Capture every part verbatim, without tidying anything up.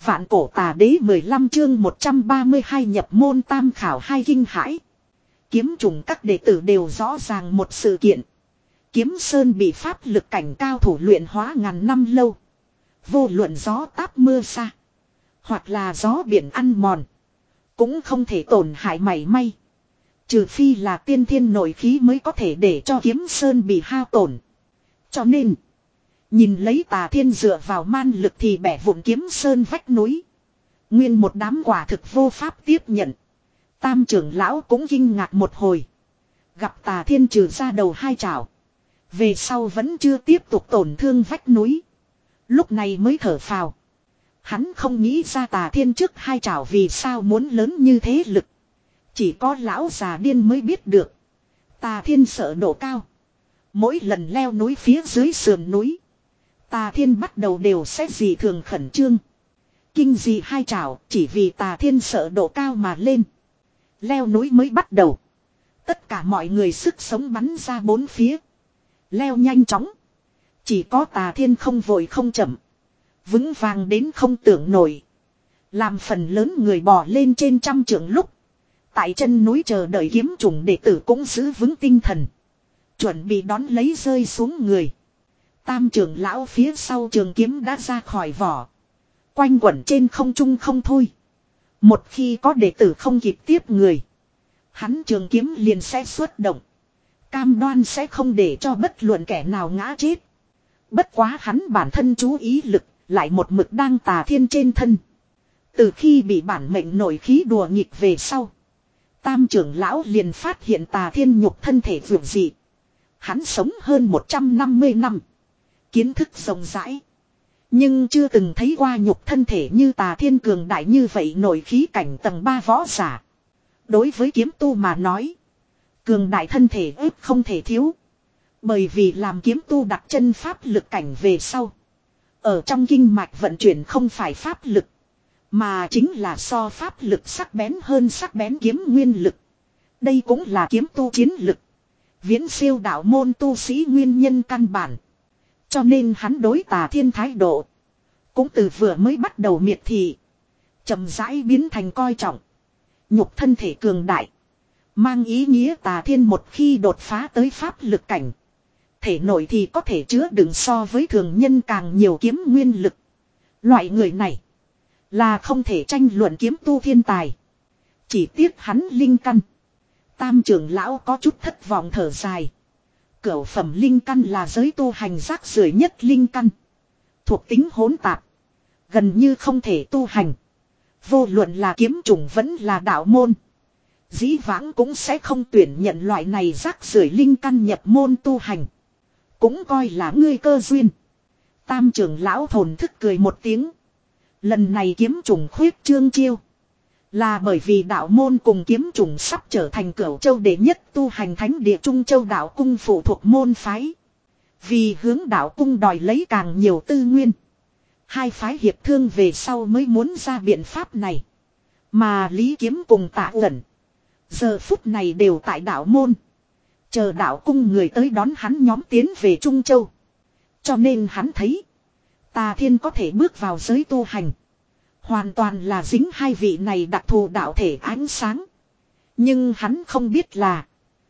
Vạn cổ tà đế mười lăm chương một trăm ba mươi hai nhập môn tam khảo hai kinh hãi. Kiếm trùng các đệ tử đều rõ ràng một sự kiện. Kiếm Sơn bị pháp lực cảnh cao thủ luyện hóa ngàn năm lâu. Vô luận gió táp mưa xa. Hoặc là gió biển ăn mòn. Cũng không thể tổn hại mảy may. Trừ phi là tiên thiên nội khí mới có thể để cho Kiếm Sơn bị hao tổn. Cho nên. Nhìn lấy Tà Thiên dựa vào man lực thì bẻ vụn Kiếm Sơn vách núi. Nguyên một đám quả thực vô pháp tiếp nhận. Tam trưởng lão cũng kinh ngạc một hồi. Gặp Tà Thiên trừ ra đầu hai chảo. Về sau vẫn chưa tiếp tục tổn thương vách núi. Lúc này mới thở phào. Hắn không nghĩ ra Tà Thiên trước hai chảo vì sao muốn lớn như thế lực. Chỉ có lão già điên mới biết được. Tà Thiên sợ độ cao. Mỗi lần leo núi phía dưới sườn núi. Tà Thiên bắt đầu đều sẽ dị thường khẩn trương. Kinh dị hai chảo chỉ vì Tà Thiên sợ độ cao mà lên. Leo núi mới bắt đầu. Tất cả mọi người sức sống bắn ra bốn phía. Leo nhanh chóng. Chỉ có Tà Thiên không vội không chậm. Vững vàng đến không tưởng nổi. Làm phần lớn người bò lên trên trăm trượng lúc. Tại chân núi chờ đợi kiếm trùng đệ tử cũng giữ vững tinh thần. Chuẩn bị đón lấy rơi xuống người. Tam trưởng lão phía sau trường kiếm đã ra khỏi vỏ. Quanh quẩn trên không trung không thôi. Một khi có đệ tử không kịp tiếp người. Hắn trường kiếm liền sẽ xuất động. Cam đoan sẽ không để cho bất luận kẻ nào ngã chết. Bất quá hắn bản thân chú ý lực. Lại một mực đang Tà Thiên trên thân. Từ khi bị bản mệnh nội khí đùa nghịch về sau. Tam trưởng lão liền phát hiện Tà Thiên nhục thân thể vượt dị. Hắn sống hơn một trăm năm mươi năm. Kiến thức rộng rãi. Nhưng chưa từng thấy qua nhục thân thể như Tà Thiên cường đại như vậy nội khí cảnh tầng ba võ giả. Đối với kiếm tu mà nói. Cường đại thân thể ếp không thể thiếu. Bởi vì làm kiếm tu đặt chân pháp lực cảnh về sau. Ở trong kinh mạch vận chuyển không phải pháp lực. Mà chính là so pháp lực sắc bén hơn sắc bén kiếm nguyên lực. Đây cũng là kiếm tu chiến lực. Viễn siêu đạo môn tu sĩ nguyên nhân căn bản. Cho nên hắn đối Tà Thiên thái độ. Cũng từ vừa mới bắt đầu miệt thị. Chậm rãi biến thành coi trọng. Nhục thân thể cường đại. Mang ý nghĩa Tà Thiên một khi đột phá tới pháp lực cảnh. Thể nội thì có thể chứa đựng so với thường nhân càng nhiều kiếm nguyên lực. Loại người này. Là không thể tranh luận kiếm tu thiên tài. Chỉ tiếc hắn linh căn. Tam trưởng lão có chút thất vọng thở dài. Cửu phẩm linh căn là giới tu hành rác rưởi nhất linh căn. Thuộc tính hỗn tạp. Gần như không thể tu hành. Vô luận là kiếm chủng vẫn là đạo môn. Dĩ vãng cũng sẽ không tuyển nhận loại này rác rưởi linh căn nhập môn tu hành. Cũng coi là ngươi cơ duyên. Tam trưởng lão thồn thức cười một tiếng. Lần này kiếm chủng khuyết trương chiêu. Là bởi vì đạo môn cùng kiếm chủng sắp trở thành cửu châu đệ nhất tu hành thánh địa Trung Châu đạo cung phụ thuộc môn phái. Vì hướng đạo cung đòi lấy càng nhiều tư nguyên. Hai phái hiệp thương về sau mới muốn ra biện pháp này. Mà Lý Kiếm cùng Tạ Uẩn. Giờ phút này đều tại đạo môn. Chờ đạo cung người tới đón hắn nhóm tiến về Trung Châu. Cho nên hắn thấy. Tà Thiên có thể bước vào giới tu hành. Hoàn toàn là dính hai vị này đặc thù đạo thể ánh sáng. Nhưng hắn không biết là.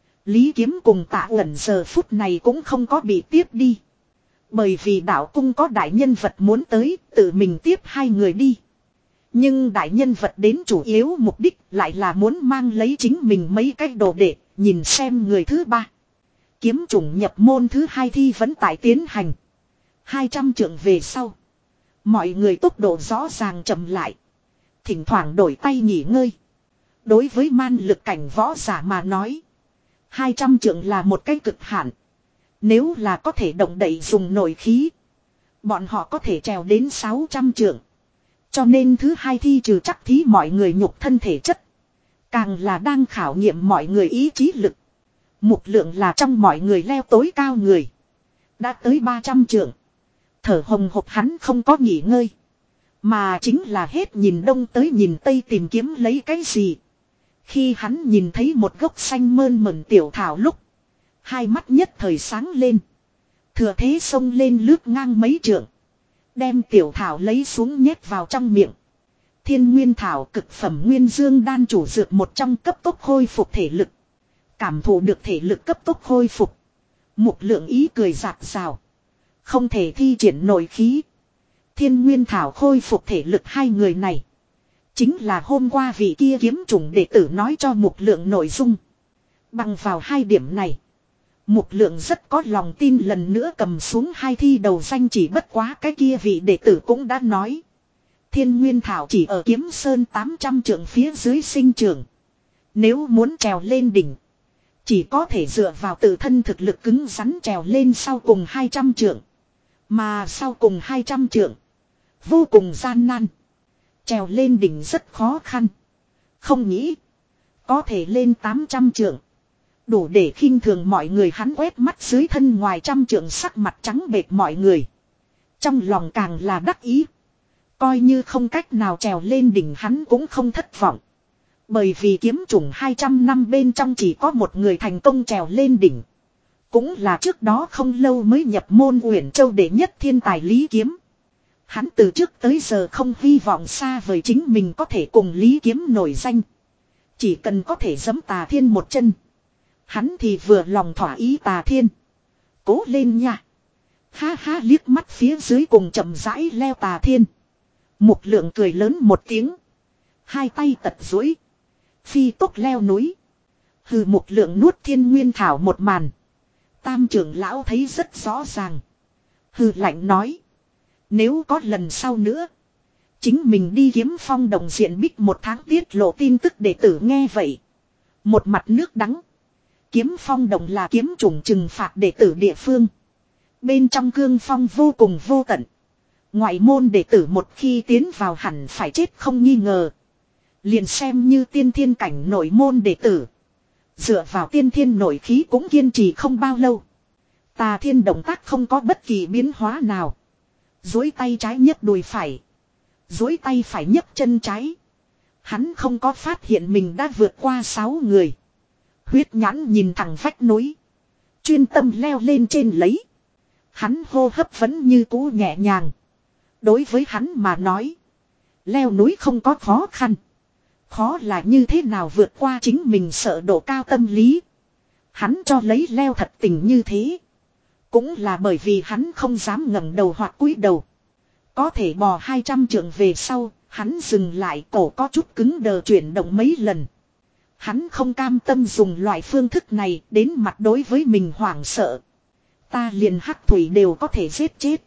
Lý Kiếm cùng Tạ Uẩn giờ phút này cũng không có bị tiếp đi. Bởi vì đạo cung có đại nhân vật muốn tới tự mình tiếp hai người đi. Nhưng đại nhân vật đến chủ yếu mục đích lại là muốn mang lấy chính mình mấy cái đồ đệ. Nhìn xem người thứ ba. Kiếm chủng nhập môn thứ hai thi vẫn tại tiến hành. Hai trăm trượng về sau. Mọi người tốc độ rõ ràng chậm lại. Thỉnh thoảng đổi tay nghỉ ngơi. Đối với man lực cảnh võ giả mà nói. Hai trăm trượng là một cái cực hạn. Nếu là có thể động đậy dùng nội khí. Bọn họ có thể trèo đến sáu trăm trượng. Cho nên thứ hai thi trừ chắc thí mọi người nhục thân thể chất. Càng là đang khảo nghiệm mọi người ý chí lực. Mục lượng là trong mọi người leo tối cao người. Đã tới ba trăm trượng. Thở hồng hộc hắn không có nghỉ ngơi. Mà chính là hết nhìn đông tới nhìn tây tìm kiếm lấy cái gì. Khi hắn nhìn thấy một gốc xanh mơn mởn tiểu thảo lúc. Hai mắt nhất thời sáng lên. Thừa thế xông lên lướt ngang mấy trượng. Đem tiểu thảo lấy xuống nhét vào trong miệng. Thiên Nguyên Thảo cực phẩm nguyên dương đan chủ dược một trong cấp tốc khôi phục thể lực. Cảm thụ được thể lực cấp tốc khôi phục. Mục Lượng ý cười rạc rào. Không thể thi triển nội khí. Thiên Nguyên Thảo khôi phục thể lực hai người này. Chính là hôm qua vị kia kiếm chủng đệ tử nói cho Mục Lượng nội dung. Bằng vào hai điểm này. Mục Lượng rất có lòng tin lần nữa cầm xuống hai thi đầu danh, chỉ bất quá cái kia vị đệ tử cũng đã nói. Thiên Nguyên Thảo chỉ ở Kiếm Sơn tám trăm trượng phía dưới sinh trưởng. Nếu muốn trèo lên đỉnh. Chỉ có thể dựa vào tự thân thực lực cứng rắn trèo lên sau cùng hai trăm trượng. Mà sau cùng hai trăm trượng. Vô cùng gian nan. Trèo lên đỉnh rất khó khăn. Không nghĩ. Có thể lên tám trăm trượng. Đủ để khinh thường mọi người, hắn quét mắt dưới thân ngoài trăm trượng sắc mặt trắng bệch mọi người. Trong lòng càng là đắc ý. Coi như không cách nào trèo lên đỉnh hắn cũng không thất vọng. Bởi vì kiếm chủng hai trăm năm bên trong chỉ có một người thành công trèo lên đỉnh. Cũng là trước đó không lâu mới nhập môn Uyển Châu đệ nhất thiên tài Lý Kiếm. Hắn từ trước tới giờ không hy vọng xa vời chính mình có thể cùng Lý Kiếm nổi danh. Chỉ cần có thể giẫm Tà Thiên một chân. Hắn thì vừa lòng thỏa ý. Tà Thiên. Cố lên nha. Ha ha, liếc mắt phía dưới cùng chậm rãi leo Tà Thiên. Mục Lượng cười lớn một tiếng. Hai tay tật duỗi. Phi tốc leo núi. Hừ, Mục Lượng nuốt Thiên Nguyên Thảo một màn. Tam trưởng lão thấy rất rõ ràng. Hừ lạnh nói. Nếu có lần sau nữa. Chính mình đi Kiếm Phong đồng diện bích một tháng tiết lộ tin tức đệ tử nghe vậy. Một mặt nước đắng. Kiếm Phong đồng là kiếm chủng trừng phạt đệ tử địa phương. Bên trong cương phong vô cùng vô tận. Ngoại môn đệ tử một khi tiến vào hẳn phải chết không nghi ngờ. Liền xem như tiên thiên cảnh nội môn đệ tử. Dựa vào tiên thiên nội khí cũng kiên trì không bao lâu. Tà Thiên động tác không có bất kỳ biến hóa nào. Duỗi tay trái nhấc đùi phải. Duỗi tay phải nhấc chân trái. Hắn không có phát hiện mình đã vượt qua sáu người. Huyết nhãn nhìn thẳng vách núi. Chuyên tâm leo lên trên lấy. Hắn hô hấp vẫn như cũ nhẹ nhàng. Đối với hắn mà nói. Leo núi không có khó khăn. Khó là như thế nào vượt qua chính mình sợ độ cao tâm lý. Hắn cho lấy leo thật tình như thế. Cũng là bởi vì hắn không dám ngẩng đầu hoặc cúi đầu. Có thể bò hai trăm trượng về sau, hắn dừng lại, cổ có chút cứng đờ chuyển động mấy lần. Hắn không cam tâm dùng loại phương thức này đến mặt đối với mình hoảng sợ. Ta liền hắc thủy đều có thể giết chết.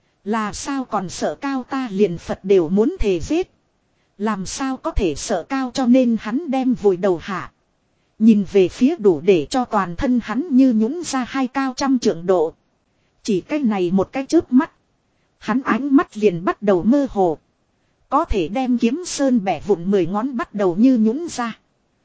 Là sao còn sợ cao, ta liền Phật đều muốn thề giết. Làm sao có thể sợ cao, cho nên hắn đem vùi đầu hạ. Nhìn về phía đủ để cho toàn thân hắn như nhũng ra hai cao trăm trượng độ. Chỉ cái này một cái chớp mắt. Hắn ánh mắt liền bắt đầu mơ hồ. Có thể đem Kiếm Sơn bẻ vụn mười ngón bắt đầu như nhũng ra.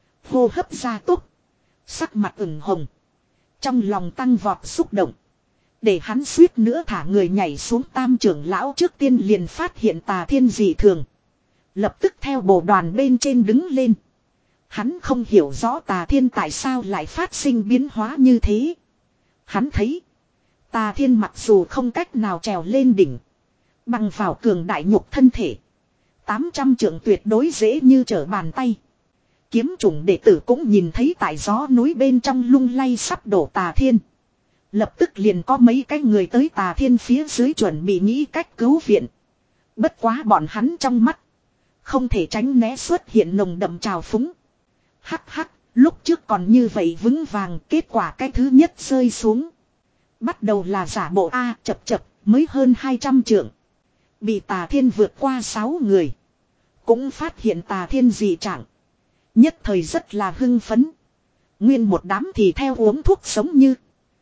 Hô hấp ra tốc. Sắc mặt ửng hồng. Trong lòng tăng vọt xúc động. Để hắn suýt nữa thả người nhảy xuống. Tam trưởng lão trước tiên liền phát hiện Tà Thiên dị thường. Lập tức theo bộ đoàn bên trên đứng lên. Hắn không hiểu rõ Tà Thiên tại sao lại phát sinh biến hóa như thế. Hắn thấy. Tà Thiên mặc dù không cách nào trèo lên đỉnh. Bằng vào cường đại nhục thân thể. tám trăm trượng tuyệt đối dễ như trở bàn tay. Kiếm chủng đệ tử cũng nhìn thấy tại gió núi bên trong lung lay sắp đổ Tà Thiên. Lập tức liền có mấy cái người tới Tà Thiên phía dưới chuẩn bị nghĩ cách cứu viện. Bất quá bọn hắn trong mắt. Không thể tránh né xuất hiện nồng đậm trào phúng. Hắc hắc, lúc trước còn như vậy vững vàng, kết quả cái thứ nhất rơi xuống. Bắt đầu là giả bộ A, chập chập, mới hơn hai trăm trượng. Bị Tà Thiên vượt qua sáu người. Cũng phát hiện Tà Thiên dị trạng. Nhất thời rất là hưng phấn. Nguyên một đám thì theo uống thuốc sống như.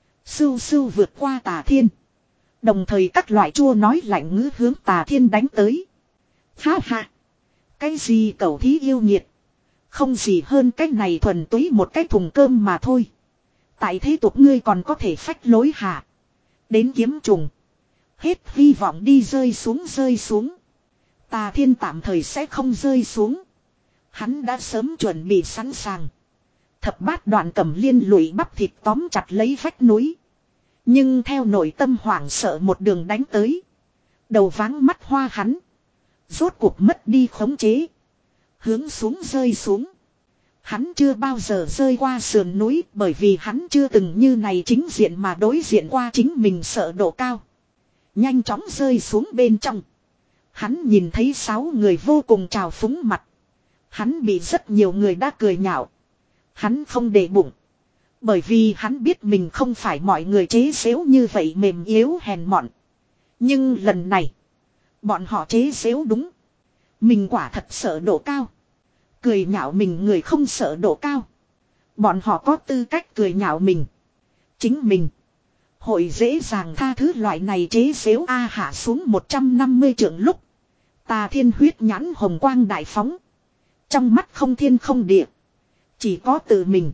Sưu sưu vượt qua Tà Thiên. Đồng thời các loại chua nói lạnh ngữ hướng Tà Thiên đánh tới. Ha ha. Cái gì cẩu thí yêu nghiệt. Không gì hơn cái này thuần túy một cái thùng cơm mà thôi. Tại thế tục ngươi còn có thể phách lối hạ. Đến kiếm trùng. Hết hy vọng đi rơi xuống rơi xuống. Tà Thiên tạm thời sẽ không rơi xuống. Hắn đã sớm chuẩn bị sẵn sàng. Thập bát đoạn cầm liên lụy bắp thịt tóm chặt lấy vách núi. Nhưng theo nội tâm hoảng sợ một đường đánh tới. Đầu váng mắt hoa hắn. Rốt cuộc mất đi khống chế. Hướng xuống rơi xuống. Hắn chưa bao giờ rơi qua sườn núi bởi vì hắn chưa từng như này chính diện mà đối diện qua chính mình sợ độ cao. Nhanh chóng rơi xuống bên trong. Hắn nhìn thấy sáu người vô cùng trào phúng mặt. Hắn bị rất nhiều người đã cười nhạo. Hắn không để bụng. Bởi vì hắn biết mình không phải mọi người chế giễu như vậy mềm yếu hèn mọn. Nhưng lần này. Bọn họ chế giễu đúng. Mình quả thật sợ độ cao. Cười nhạo mình người không sợ độ cao. Bọn họ có tư cách cười nhạo mình. Chính mình. Hội dễ dàng tha thứ loại này chế giễu A hạ xuống một trăm năm mươi trượng lúc. Tà Thiên huyết nhãn hồng quang đại phóng. Trong mắt không thiên không địa. Chỉ có tự mình.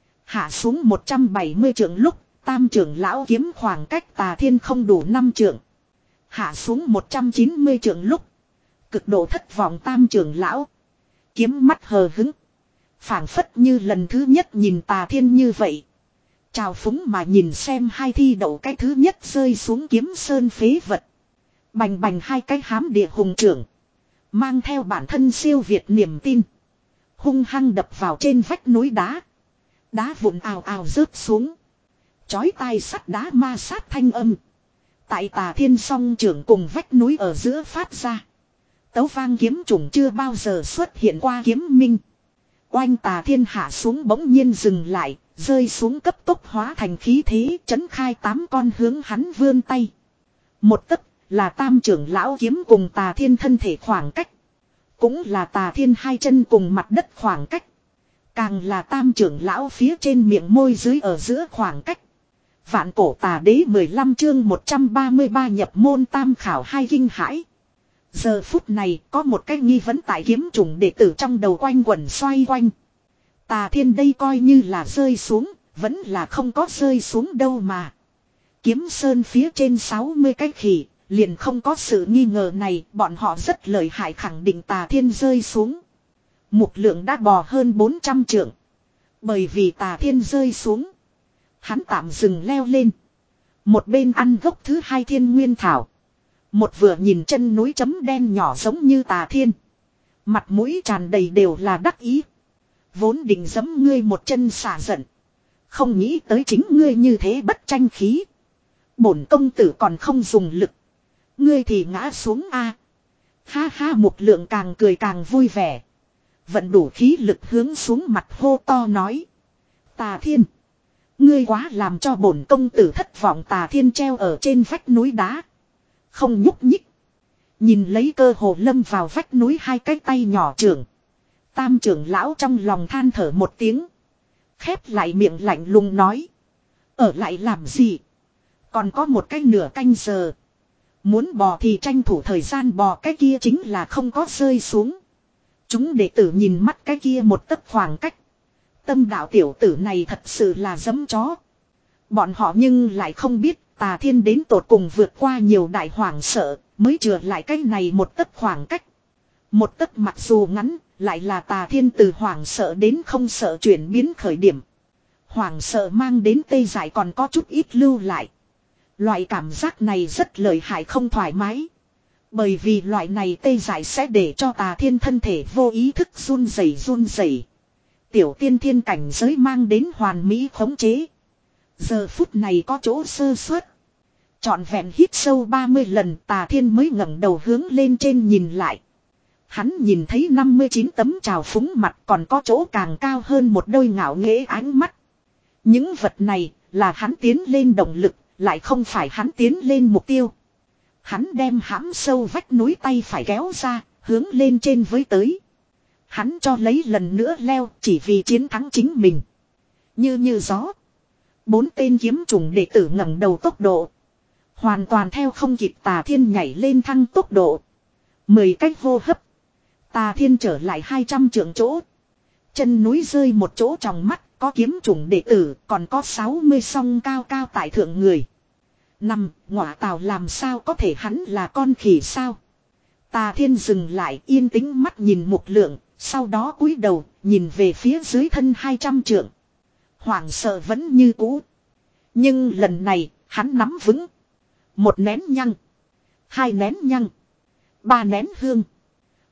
Hạ xuống một trăm bảy mươi trượng lúc. Tam trưởng lão kiếm khoảng cách Tà Thiên không đủ năm trượng. Hạ xuống một trăm chín mươi trượng lúc. Cực độ thất vọng tam trưởng lão. Kiếm mắt hờ hứng. Phảng phất như lần thứ nhất nhìn Tà Thiên như vậy. Chào phúng mà nhìn xem hai thi đậu cái thứ nhất rơi xuống kiếm sơn phế vật. Bành bành hai cái hám địa hùng trưởng. Mang theo bản thân siêu việt niềm tin. Hung hăng đập vào trên vách núi đá. Đá vụn ào ào rớt xuống. Chói tai sắt đá ma sát thanh âm. Tại Tà Thiên song trưởng cùng vách núi ở giữa phát ra. Tấu vang kiếm trùng chưa bao giờ xuất hiện qua kiếm minh. Oanh Tà Thiên hạ xuống bỗng nhiên dừng lại. Rơi xuống cấp tốc hóa thành khí thế chấn khai tám con hướng hắn vươn tay. Một tấc là tam trưởng lão kiếm cùng Tà Thiên thân thể khoảng cách. Cũng là Tà Thiên hai chân cùng mặt đất khoảng cách. Càng là tam trưởng lão phía trên miệng môi dưới ở giữa khoảng cách. Vạn cổ tà đế mười lăm chương một trăm ba mươi ba nhập môn tam khảo hai kinh hãi. Giờ phút này có một cái nghi vấn tại kiếm trùng đệ tử trong đầu quanh quẩn xoay quanh. Tà Thiên đây coi như là rơi xuống, vẫn là không có rơi xuống đâu mà. Kiếm sơn phía trên sáu mươi cái khỉ, liền không có sự nghi ngờ này, bọn họ rất lợi hại khẳng định Tà Thiên rơi xuống. Mục Lượng đã bò hơn bốn trăm trượng. Bởi vì Tà Thiên rơi xuống, hắn tạm dừng leo lên. Một bên ăn gốc thứ hai thiên nguyên thảo. Một vừa nhìn chân núi chấm đen nhỏ giống như Tà Thiên. Mặt mũi tràn đầy đều là đắc ý. Vốn định giẫm ngươi một chân xả giận. Không nghĩ tới chính ngươi như thế bất tranh khí. Bổn công tử còn không dùng lực. Ngươi thì ngã xuống a. Ha ha Mục Lượng càng cười càng vui vẻ. Vận đủ khí lực hướng xuống mặt hô to nói. Tà Thiên. Ngươi quá làm cho bổn công tử thất vọng. Tà Thiên treo ở trên vách núi đá. Không nhúc nhích. Nhìn lấy cơ hồ lâm vào vách núi hai cái tay nhỏ trưởng. Tam trưởng lão trong lòng than thở một tiếng. Khép lại miệng lạnh lùng nói. Ở lại làm gì? Còn có một cái nửa canh giờ. Muốn bò thì tranh thủ thời gian bò, cái kia chính là không có rơi xuống. Chúng đệ tử nhìn mắt cái kia một tấc khoảng cách. Tâm đạo tiểu tử này thật sự là giấm chó. Bọn họ nhưng lại không biết Tà Thiên đến tột cùng vượt qua nhiều đại hoảng sợ mới chừa lại cái này một tấc khoảng cách. Một tấc mặc dù ngắn, lại là Tà Thiên từ hoảng sợ đến không sợ chuyển biến khởi điểm. Hoảng sợ mang đến tê dại còn có chút ít lưu lại. Loại cảm giác này rất lợi hại không thoải mái. Bởi vì loại này tê dại sẽ để cho Tà Thiên thân thể vô ý thức run rẩy run rẩy. Tiểu tiên thiên cảnh giới mang đến hoàn mỹ khống chế. Giờ phút này có chỗ sơ suất. Trọn vẹn hít sâu ba mươi lần Tà Thiên mới ngẩng đầu hướng lên trên nhìn lại. Hắn nhìn thấy năm mươi chín tấm trào phúng mặt còn có chỗ càng cao hơn một đôi ngạo nghễ ánh mắt. Những vật này là hắn tiến lên động lực, lại không phải hắn tiến lên mục tiêu. Hắn đem hãm sâu vách núi tay phải kéo ra, hướng lên trên với tới. Hắn cho lấy lần nữa leo chỉ vì chiến thắng chính mình. Như như gió. Bốn tên kiếm trùng đệ tử ngẩng đầu tốc độ. Hoàn toàn theo không kịp Tà Thiên nhảy lên thăng tốc độ. Mười cách hô hấp. Tà Thiên trở lại hai trăm trượng chỗ. Chân núi rơi một chỗ trong mắt, có kiếm trùng đệ tử, còn có sáu mươi song cao cao tại thượng người. Nằm, ngọa tào làm sao có thể hắn là con khỉ sao? Tà Thiên dừng lại yên tĩnh mắt nhìn Mục Lượng, sau đó cúi đầu, nhìn về phía dưới thân hai trăm trượng. Hoảng sợ vẫn như cũ. Nhưng lần này, hắn nắm vững. Một nén nhăng. Hai nén nhăng. Ba nén hương.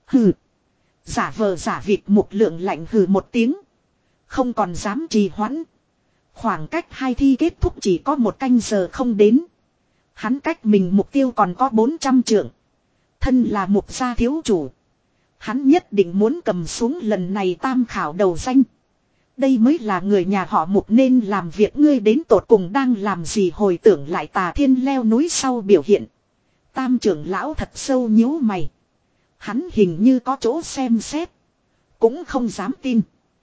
Hừ. Giả vờ giả vịt Mục Lượng lạnh hừ một tiếng. Không còn dám trì hoãn. Khoảng cách hai thi kết thúc chỉ có một canh giờ không đến. Hắn cách mình mục tiêu còn có bốn trăm trượng. Thân là Mục gia thiếu chủ. Hắn nhất định muốn cầm xuống lần này tam khảo đầu danh. Đây mới là người nhà họ Mục nên làm việc, ngươi đến tột cùng đang làm gì? Hồi tưởng lại Tà Thiên leo núi sau biểu hiện. Tam trưởng lão thật sâu nhíu mày. Hắn hình như có chỗ xem xét. Cũng không dám tin.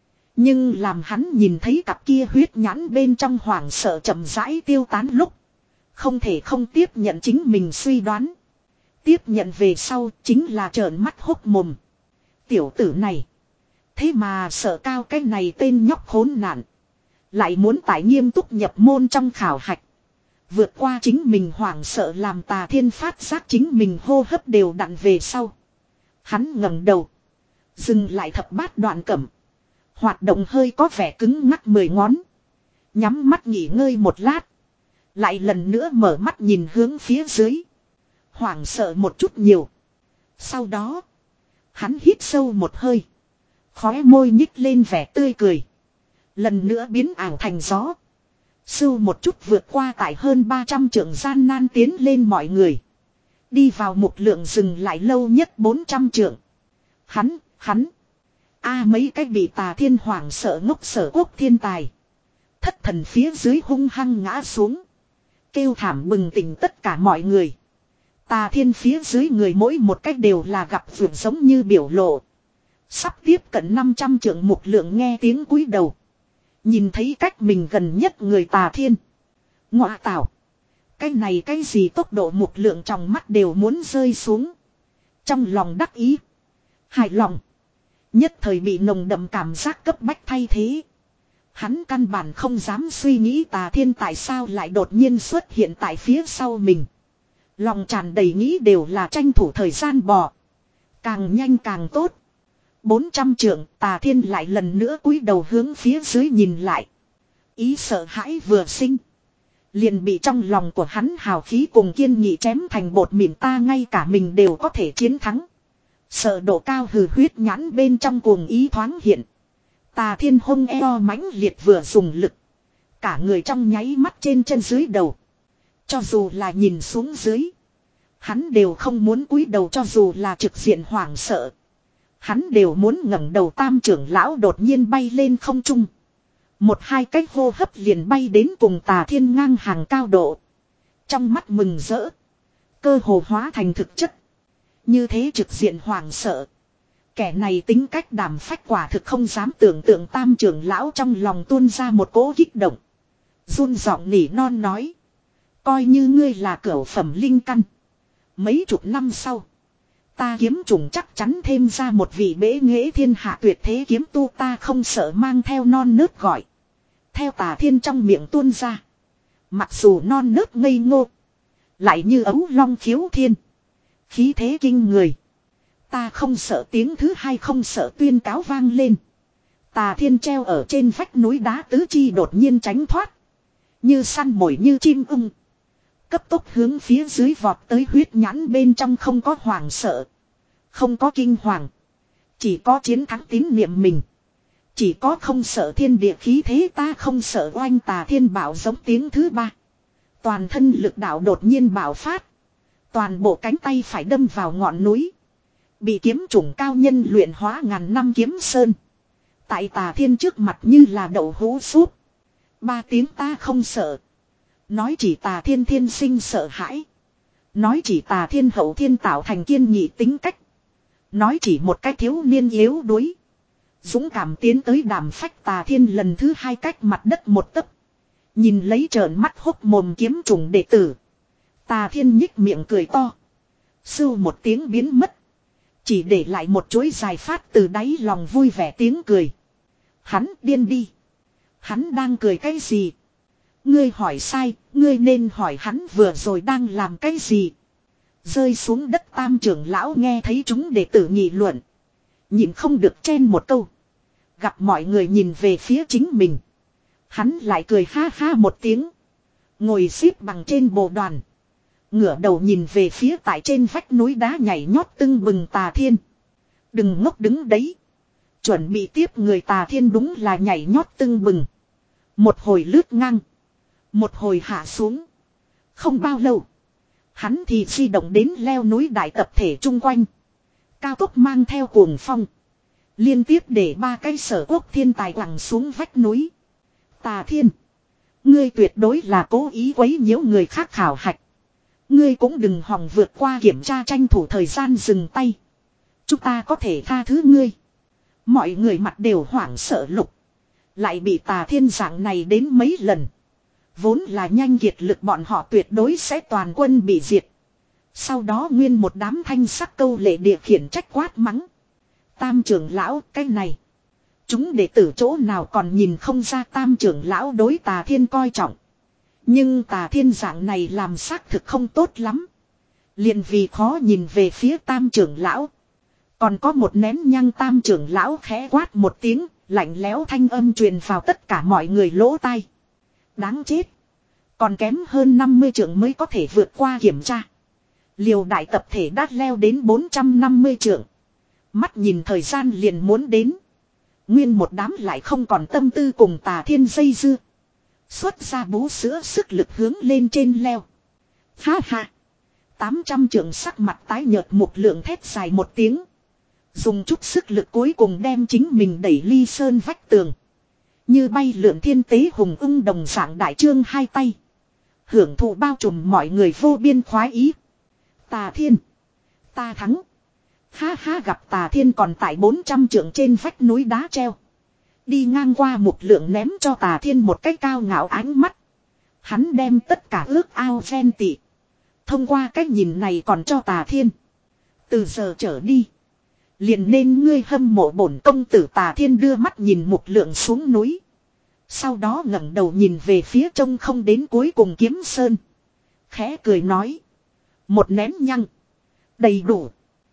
Nhưng làm hắn nhìn thấy cặp kia huyết nhãn bên trong hoảng sợ chậm rãi tiêu tán lúc. Không thể không tiếp nhận chính mình suy đoán. Tiếp nhận về sau chính là trợn mắt hốc mồm. Tiểu tử này. Thế mà sợ cao cái này tên nhóc khốn nạn. Lại muốn tải nghiêm túc nhập môn trong khảo hạch. Vượt qua chính mình hoảng sợ làm Tà Thiên phát giác chính mình hô hấp đều đặn về sau. Hắn ngẩng đầu. Dừng lại thập bát đoạn cẩm. Hoạt động hơi có vẻ cứng ngắc mười ngón. Nhắm mắt nghỉ ngơi một lát. Lại lần nữa mở mắt nhìn hướng phía dưới. Hoảng sợ một chút nhiều. Sau đó. Hắn hít sâu một hơi. Khóe môi nhích lên vẻ tươi cười. Lần nữa biến ảo thành gió. Sưu một chút vượt qua tại hơn ba trăm trượng gian nan tiến lên mọi người. Đi vào Mục Lượng dừng lại lâu nhất bốn trăm trượng. Hắn, hắn. A mấy cách bị Tà Thiên hoảng sợ ngốc Sở Quốc thiên tài. Thất thần phía dưới hung hăng ngã xuống. Kêu thảm bừng tỉnh tất cả mọi người. Tà Thiên phía dưới người mỗi một cách đều là gặp vượt giống như biểu lộ. Sắp tiếp cận năm trăm trượng Mục Lượng nghe tiếng cúi đầu. Nhìn thấy cách mình gần nhất người Tà Thiên. Ngọa tảo. Cái này cái gì tốc độ Mục Lượng trong mắt đều muốn rơi xuống. Trong lòng đắc ý. Hài lòng. Nhất thời bị nồng đậm cảm giác cấp bách thay thế. Hắn căn bản không dám suy nghĩ Tà Thiên tại sao lại đột nhiên xuất hiện tại phía sau mình. Lòng tràn đầy nghĩ đều là tranh thủ thời gian bò. Càng nhanh càng tốt. Bốn trăm trượng Tà Thiên lại lần nữa cúi đầu hướng phía dưới nhìn lại. Ý sợ hãi vừa sinh. Liền bị trong lòng của hắn hào khí cùng kiên nghị chém thành bột mịn, ta ngay cả mình đều có thể chiến thắng. Sợ độ cao hừ huyết nhãn bên trong cuồng ý thoáng hiện. Tà Thiên hung eo mãnh liệt vừa dùng lực. Cả người trong nháy mắt trên chân dưới đầu. Cho dù là nhìn xuống dưới. Hắn đều không muốn cúi đầu, cho dù là trực diện hoảng sợ. Hắn đều muốn ngẩng đầu. Tam trưởng lão đột nhiên bay lên không trung. Một hai cách hô hấp liền bay đến cùng Tà Thiên ngang hàng cao độ. Trong mắt mừng rỡ. Cơ hồ hóa thành thực chất. Như thế trực diện hoảng sợ. Kẻ này tính cách đảm phách quả thực không dám tưởng tượng. Tam trưởng lão trong lòng tuôn ra một cỗ kích động. Run giọng nỉ non nói. Coi như ngươi là cửu phẩm linh căn. Mấy chục năm sau. Ta kiếm trùng chắc chắn thêm ra một vị bế nghệ thiên hạ tuyệt thế kiếm tu, ta không sợ mang theo non nớt gọi. Theo Tà Thiên trong miệng tuôn ra. Mặc dù non nớt ngây ngô. Lại như ấu long khiếu thiên. Khí thế kinh người. Ta không sợ tiếng thứ hai không sợ tuyên cáo vang lên. Tà Thiên treo ở trên vách núi đá tứ chi đột nhiên tránh thoát. Như săn mồi như chim ưng. Cấp tốc hướng phía dưới vọt tới, huyết nhãn bên trong không có hoảng sợ. Không có kinh hoàng. Chỉ có chiến thắng tín niệm mình. Chỉ có không sợ thiên địa khí thế, ta không sợ oanh. Tà Thiên bảo giống tiếng thứ ba. Toàn thân lực đạo đột nhiên bạo phát. Toàn bộ cánh tay phải đâm vào ngọn núi. Bị kiếm chủng cao nhân luyện hóa ngàn năm kiếm sơn. Tại Tà Thiên trước mặt như là đậu hũ súp. Ba tiếng ta không sợ. Nói chỉ Tà Thiên thiên sinh sợ hãi. Nói chỉ Tà Thiên hậu thiên tạo thành kiên nghị tính cách. Nói chỉ một cái thiếu niên yếu đuối. Dũng cảm tiến tới đàm phách. Tà Thiên lần thứ hai cách mặt đất một tấc. Nhìn lấy trợn mắt hốc mồm kiếm trùng đệ tử. Tà Thiên nhích miệng cười to. Sưu một tiếng biến mất. Chỉ để lại một chuỗi dài phát từ đáy lòng vui vẻ tiếng cười. Hắn điên đi. Hắn đang cười cái gì? Ngươi hỏi sai, ngươi nên hỏi hắn vừa rồi đang làm cái gì? Rơi xuống đất tam trưởng lão nghe thấy chúng đệ tử nghị luận. Nhìn không được chen một câu. Gặp mọi người nhìn về phía chính mình. Hắn lại cười ha ha một tiếng. Ngồi xếp bằng trên bồ đoàn. Ngửa đầu nhìn về phía tại trên vách núi đá nhảy nhót tưng bừng Tà Thiên. Đừng ngốc đứng đấy. Chuẩn bị tiếp người Tà Thiên đúng là nhảy nhót tưng bừng. Một hồi lướt ngang. Một hồi hạ xuống. Không bao lâu. Hắn thì di động đến leo núi đại tập thể chung quanh. Cao tốc mang theo cuồng phong. Liên tiếp để ba cái Sở Quốc thiên tài quẳng xuống vách núi. Tà Thiên. Ngươi tuyệt đối là cố ý quấy nhiễu người khác khảo hạch. Ngươi cũng đừng hòng vượt qua kiểm tra, tranh thủ thời gian dừng tay. Chúng ta có thể tha thứ ngươi. Mọi người mặt đều hoảng sợ lục. Lại bị Tà Thiên dạng này đến mấy lần. Vốn là nhanh kiệt lực bọn họ tuyệt đối sẽ toàn quân bị diệt. Sau đó nguyên một đám thanh sắc câu lệ địa khiển trách quát mắng. Tam trưởng lão cái này. Chúng đệ tử chỗ nào còn nhìn không ra Tam trưởng lão đối Tà Thiên coi trọng. Nhưng Tà Thiên dạng này làm xác thực không tốt lắm. Liền vì khó nhìn về phía Tam trưởng lão. Còn có một nén nhang Tam trưởng lão khẽ quát một tiếng, lạnh lẽo thanh âm truyền vào tất cả mọi người lỗ tai. Đáng chết. Còn kém hơn năm mươi trượng mới có thể vượt qua kiểm tra. Liều đại tập thể đã leo đến bốn trăm năm mươi trượng. Mắt nhìn thời gian liền muốn đến. Nguyên một đám lại không còn tâm tư cùng Tà Thiên dây dưa. Xuất ra bú sữa sức lực hướng lên trên leo. Ha ha. tám trăm trượng sắc mặt tái nhợt một lượng thét dài một tiếng. Dùng chút sức lực cuối cùng đem chính mình đẩy ly sơn vách tường. Như bay lượn thiên tế hùng ưng đồng dạng đại trương hai tay. Hưởng thụ bao trùm mọi người vô biên khoái ý. Tà Thiên. Ta thắng. Ha ha, gặp Tà Thiên còn tại bốn trăm trượng trên vách núi đá treo. Đi ngang qua một lượng ném cho Tà Thiên một cái cao ngạo ánh mắt. Hắn đem tất cả ước ao ghen tị. Thông qua cách nhìn này còn cho Tà Thiên. Từ giờ trở đi. Liền nên ngươi hâm mộ bổn công tử. Tà Thiên đưa mắt nhìn một lượng xuống núi. Sau đó ngẩng đầu nhìn về phía trông không đến cuối cùng Kiếm Sơn. Khẽ cười nói. Một nén nhăng. Đầy đủ.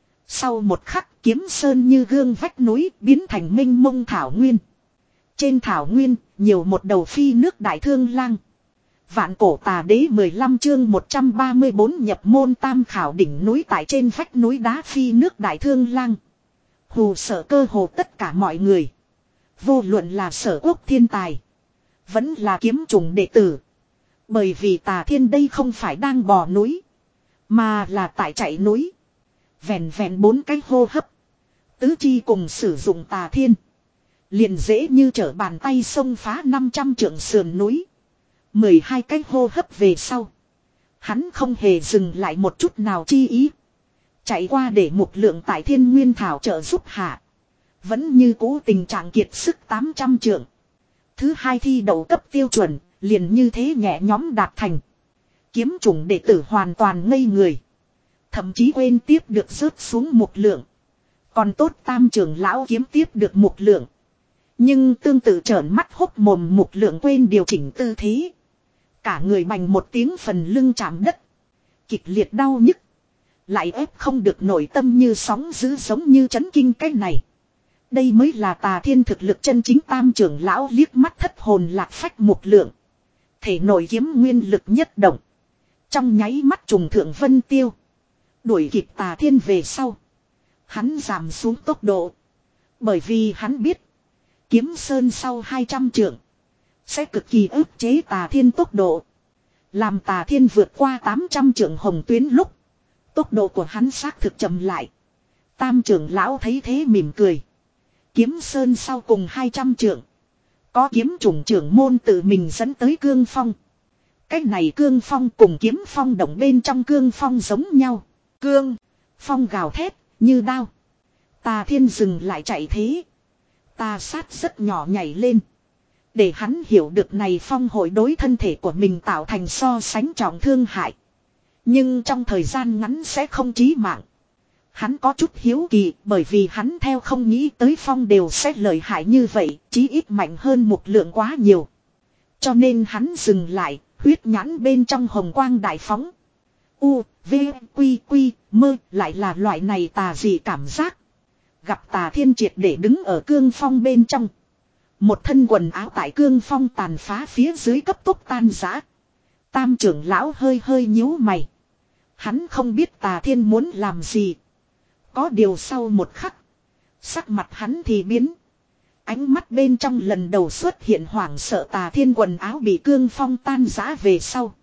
Sau một khắc Kiếm Sơn như gương vách núi biến thành mênh mông thảo nguyên. Trên thảo nguyên nhiều một đầu phi nước đại thương lang. Vạn cổ tà đế mười lăm chương một trăm ba mươi bốn nhập môn tam khảo đỉnh núi tại trên vách núi đá phi nước đại thương lang. Hù sợ cơ hồ tất cả mọi người. Vô luận là Sở Quốc thiên tài. Vẫn là kiếm trùng đệ tử. Bởi vì Tà Thiên đây không phải đang bò núi. Mà là tại chạy núi. Vẹn vẹn bốn cái hô hấp. Tứ chi cùng sử dụng Tà Thiên. Liền dễ như trở bàn tay xông phá năm trăm trượng sườn núi. mười hai cái hô hấp về sau. Hắn không hề dừng lại một chút nào chi ý. Chạy qua để một lượng tại Thiên Nguyên Thảo trợ giúp hạ. Vẫn như cũ tình trạng kiệt sức tám trăm trượng. Thứ hai thi đậu cấp tiêu chuẩn, liền như thế nhẹ nhóm đạt thành. Kiếm chủng đệ tử hoàn toàn ngây người. Thậm chí quên tiếp được rớt xuống một lượng. Còn tốt Tam trưởng lão kiếm tiếp được một lượng. Nhưng tương tự trợn mắt hốc mồm một lượng quên điều chỉnh tư thế. Cả người bành một tiếng phần lưng chạm đất. Kịch liệt đau nhức. Lại ép không được nội tâm như sóng dữ giống như chấn kinh cái này. Đây mới là Tà Thiên thực lực chân chính. Tam trưởng lão liếc mắt thất hồn lạc phách một lượng. Thể nội kiếm nguyên lực nhất động. Trong nháy mắt trùng thượng vân tiêu. Đuổi kịp Tà Thiên về sau. Hắn giảm xuống tốc độ. Bởi vì hắn biết. Kiếm Sơn sau hai trăm trượng. Sẽ cực kỳ ức chế Tà Thiên tốc độ. Làm Tà Thiên vượt qua tám trăm trượng hồng tuyến lúc. Tốc độ của hắn xác thực chậm lại. Tam trưởng lão thấy thế mỉm cười. Kiếm Sơn sau cùng hai trăm trượng. Có kiếm chủng trưởng môn tự mình dẫn tới cương phong. Cách này cương phong cùng kiếm phong động bên trong cương phong giống nhau. Cương, phong gào thét, như đao. Tà Thiên dừng lại chạy thế. Tà sát rất nhỏ nhảy lên. Để hắn hiểu được này phong hội đối thân thể của mình tạo thành so sánh trọng thương hại. Nhưng trong thời gian ngắn sẽ không chí mạng. Hắn có chút hiếu kỳ bởi vì hắn theo không nghĩ tới phong đều sẽ lợi hại như vậy, chí ít mạnh hơn một lượng quá nhiều. Cho nên hắn dừng lại, huyết nhãn bên trong hồng quang đại phóng. U, V, Quy, Quy, mơ, lại là loại này tà dị cảm giác. Gặp Tà Thiên triệt để đứng ở cương phong bên trong. Một thân quần áo tại cương phong tàn phá phía dưới cấp tốc tan rã. Tam trưởng lão hơi hơi nhíu mày. Hắn không biết Tà Thiên muốn làm gì. Có điều sau một khắc. Sắc mặt hắn thì biến. Ánh mắt bên trong lần đầu xuất hiện hoảng sợ. Tà Thiên quần áo bị cương phong tan rã về sau.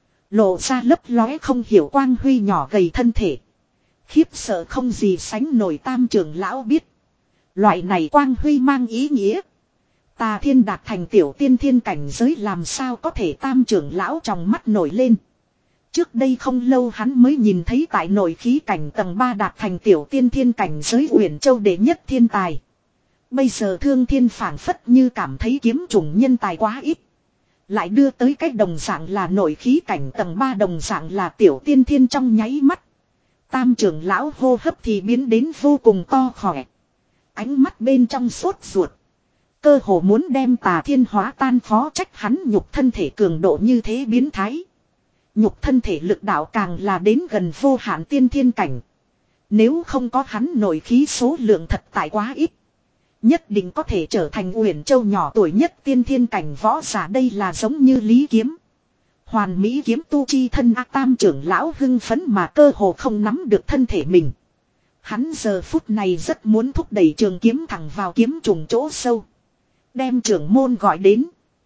Lộ ra lấp lóe không hiểu quang huy nhỏ gầy thân thể. Khiếp sợ không gì sánh nổi Tam trưởng lão biết. Loại này quang huy mang ý nghĩa. Tà Thiên đạt thành tiểu tiên thiên cảnh giới làm sao có thể. Tam trưởng lão trong mắt nổi lên. Trước đây không lâu hắn mới nhìn thấy tại nội khí cảnh tầng ba đạt thành tiểu tiên thiên cảnh giới Uyển Châu đệ nhất thiên tài. Bây giờ Thương Thiên phảng phất như cảm thấy kiếm chủng nhân tài quá ít. Lại đưa tới cách đồng dạng là nội khí cảnh tầng ba đồng dạng là tiểu tiên thiên trong nháy mắt. Tam trưởng lão hô hấp thì biến đến vô cùng to khỏe. Ánh mắt bên trong sốt ruột. Cơ hồ muốn đem Tà Thiên hóa tan, phó trách hắn nhục thân thể cường độ như thế biến thái. Nhục thân thể lực đạo càng là đến gần vô hạn tiên thiên cảnh. Nếu không có hắn nội khí số lượng thật tại quá ít. Nhất định có thể trở thành Uyển Châu nhỏ tuổi nhất tiên thiên cảnh võ giả. Đây là giống như Lý Kiếm. Hoàn mỹ kiếm tu chi thân A. Tam trưởng lão hưng phấn mà cơ hồ không nắm được thân thể mình. Hắn giờ phút này rất muốn thúc đẩy trường kiếm thẳng vào kiếm trùng chỗ sâu. Đem trưởng môn gọi đến.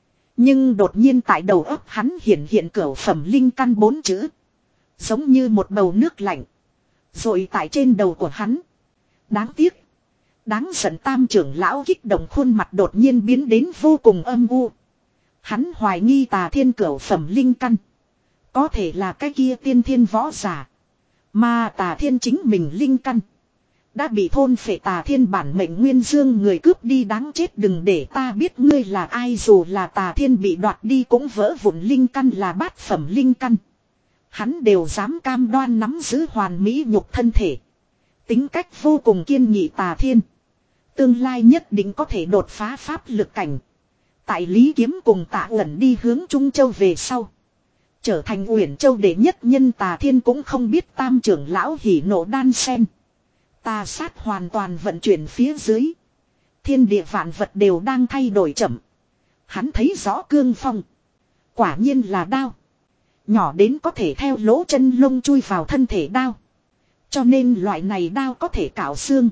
Nhưng đột nhiên tại đầu óc hắn hiện hiện cửu phẩm linh căn bốn chữ. Giống như một bầu nước lạnh. Rồi tại trên đầu của hắn. Đáng tiếc. Đáng giận Tam trưởng lão kích động khuôn mặt đột nhiên biến đến vô cùng âm u. Hắn hoài nghi Tà Thiên cửu phẩm linh căn. Có thể là cái kia tiên thiên võ giả. Mà Tà Thiên chính mình linh căn. Đã bị thôn phệ. Tà Thiên bản mệnh nguyên dương người cướp đi, đáng chết, đừng để ta biết ngươi là ai. Dù là Tà Thiên bị đoạt đi cũng vỡ vụn linh căn là bát phẩm linh căn. Hắn đều dám cam đoan nắm giữ hoàn mỹ nhục thân thể. Tính cách vô cùng kiên nghị Tà Thiên. Tương lai nhất định có thể đột phá pháp lực cảnh. Tại Lý Kiếm cùng Tạ Ẩn đi hướng Trung Châu về sau. Trở thành Uyển Châu đệ nhất nhân. Tà Thiên cũng không biết Tam trưởng lão hỉ nộ đan sen. Tà sát hoàn toàn vận chuyển phía dưới. Thiên địa vạn vật đều đang thay đổi chậm. Hắn thấy rõ cương phong. Quả nhiên là đao. Nhỏ đến có thể theo lỗ chân lông chui vào thân thể đao. Cho nên loại này đao có thể cạo xương.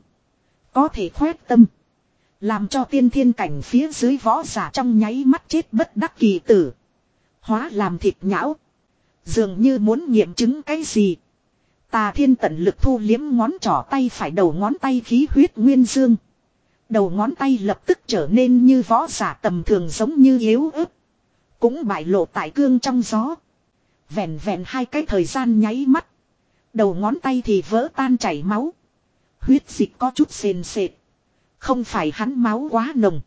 Có thể khoét tâm. Làm cho tiên thiên cảnh phía dưới võ giả trong nháy mắt chết bất đắc kỳ tử. Hóa làm thịt nhão. Dường như muốn nghiệm chứng cái gì. Tà Thiên tận lực thu liếm ngón trỏ tay phải, đầu ngón tay khí huyết nguyên dương. Đầu ngón tay lập tức trở nên như võ giả tầm thường, giống như yếu ớt. Cũng bại lộ tại cương trong gió. Vẹn vẹn hai cái thời gian nháy mắt. Đầu ngón tay thì vỡ tan chảy máu. Huyết dịch có chút sền sệt. Không phải hắn máu quá nồng.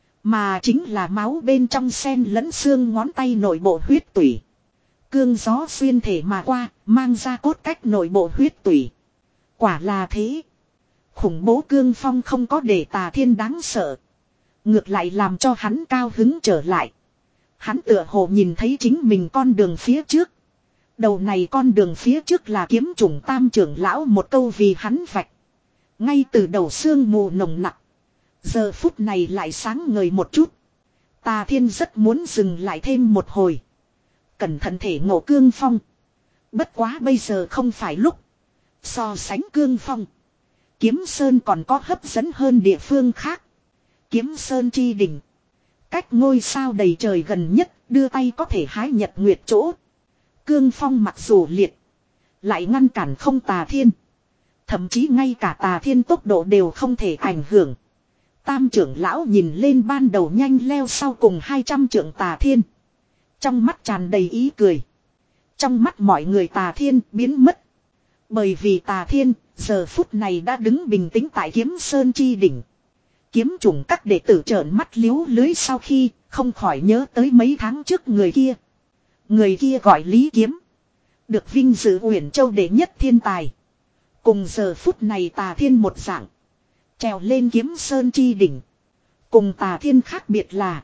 Mà chính là máu bên trong xen lẫn xương ngón tay nội bộ huyết tủy. Cương gió xuyên thể mà qua, mang ra cốt cách nội bộ huyết tủy. Quả là thế. Khủng bố cương phong không có để Tà Thiên đáng sợ. Ngược lại làm cho hắn cao hứng trở lại. Hắn tựa hồ nhìn thấy chính mình con đường phía trước. Đầu này con đường phía trước là kiếm chủng. Tam trưởng lão một câu vì hắn vạch. Ngay từ đầu sương mù nồng nặc. Giờ phút này lại sáng ngời một chút. Tà Thiên rất muốn dừng lại thêm một hồi. Cẩn thận thể ngộ cương phong. Bất quá bây giờ không phải lúc. So sánh cương phong. Kiếm Sơn còn có hấp dẫn hơn địa phương khác. Kiếm Sơn chi đỉnh. Cách ngôi sao đầy trời gần nhất, đưa tay có thể hái nhật nguyệt chỗ. Cương phong mặc dù liệt. Lại ngăn cản không Tà Thiên. Thậm chí ngay cả Tà Thiên tốc độ đều không thể ảnh hưởng. Tam trưởng lão nhìn lên ban đầu nhanh leo sau cùng hai trăm trượng Tà Thiên. Trong mắt tràn đầy ý cười. Trong mắt mọi người Tà Thiên biến mất. Bởi vì Tà Thiên giờ phút này đã đứng bình tĩnh tại Kiếm Sơn chi đỉnh. Kiếm chủng các đệ tử trợn mắt liếu lưới sau khi không khỏi nhớ tới mấy tháng trước người kia. Người kia gọi Lý Kiếm. Được vinh dự Uyển Châu đệ nhất thiên tài. Cùng giờ phút này Tà Thiên một dạng. Trèo lên Kiếm Sơn chi đỉnh. Cùng Tà Thiên khác biệt là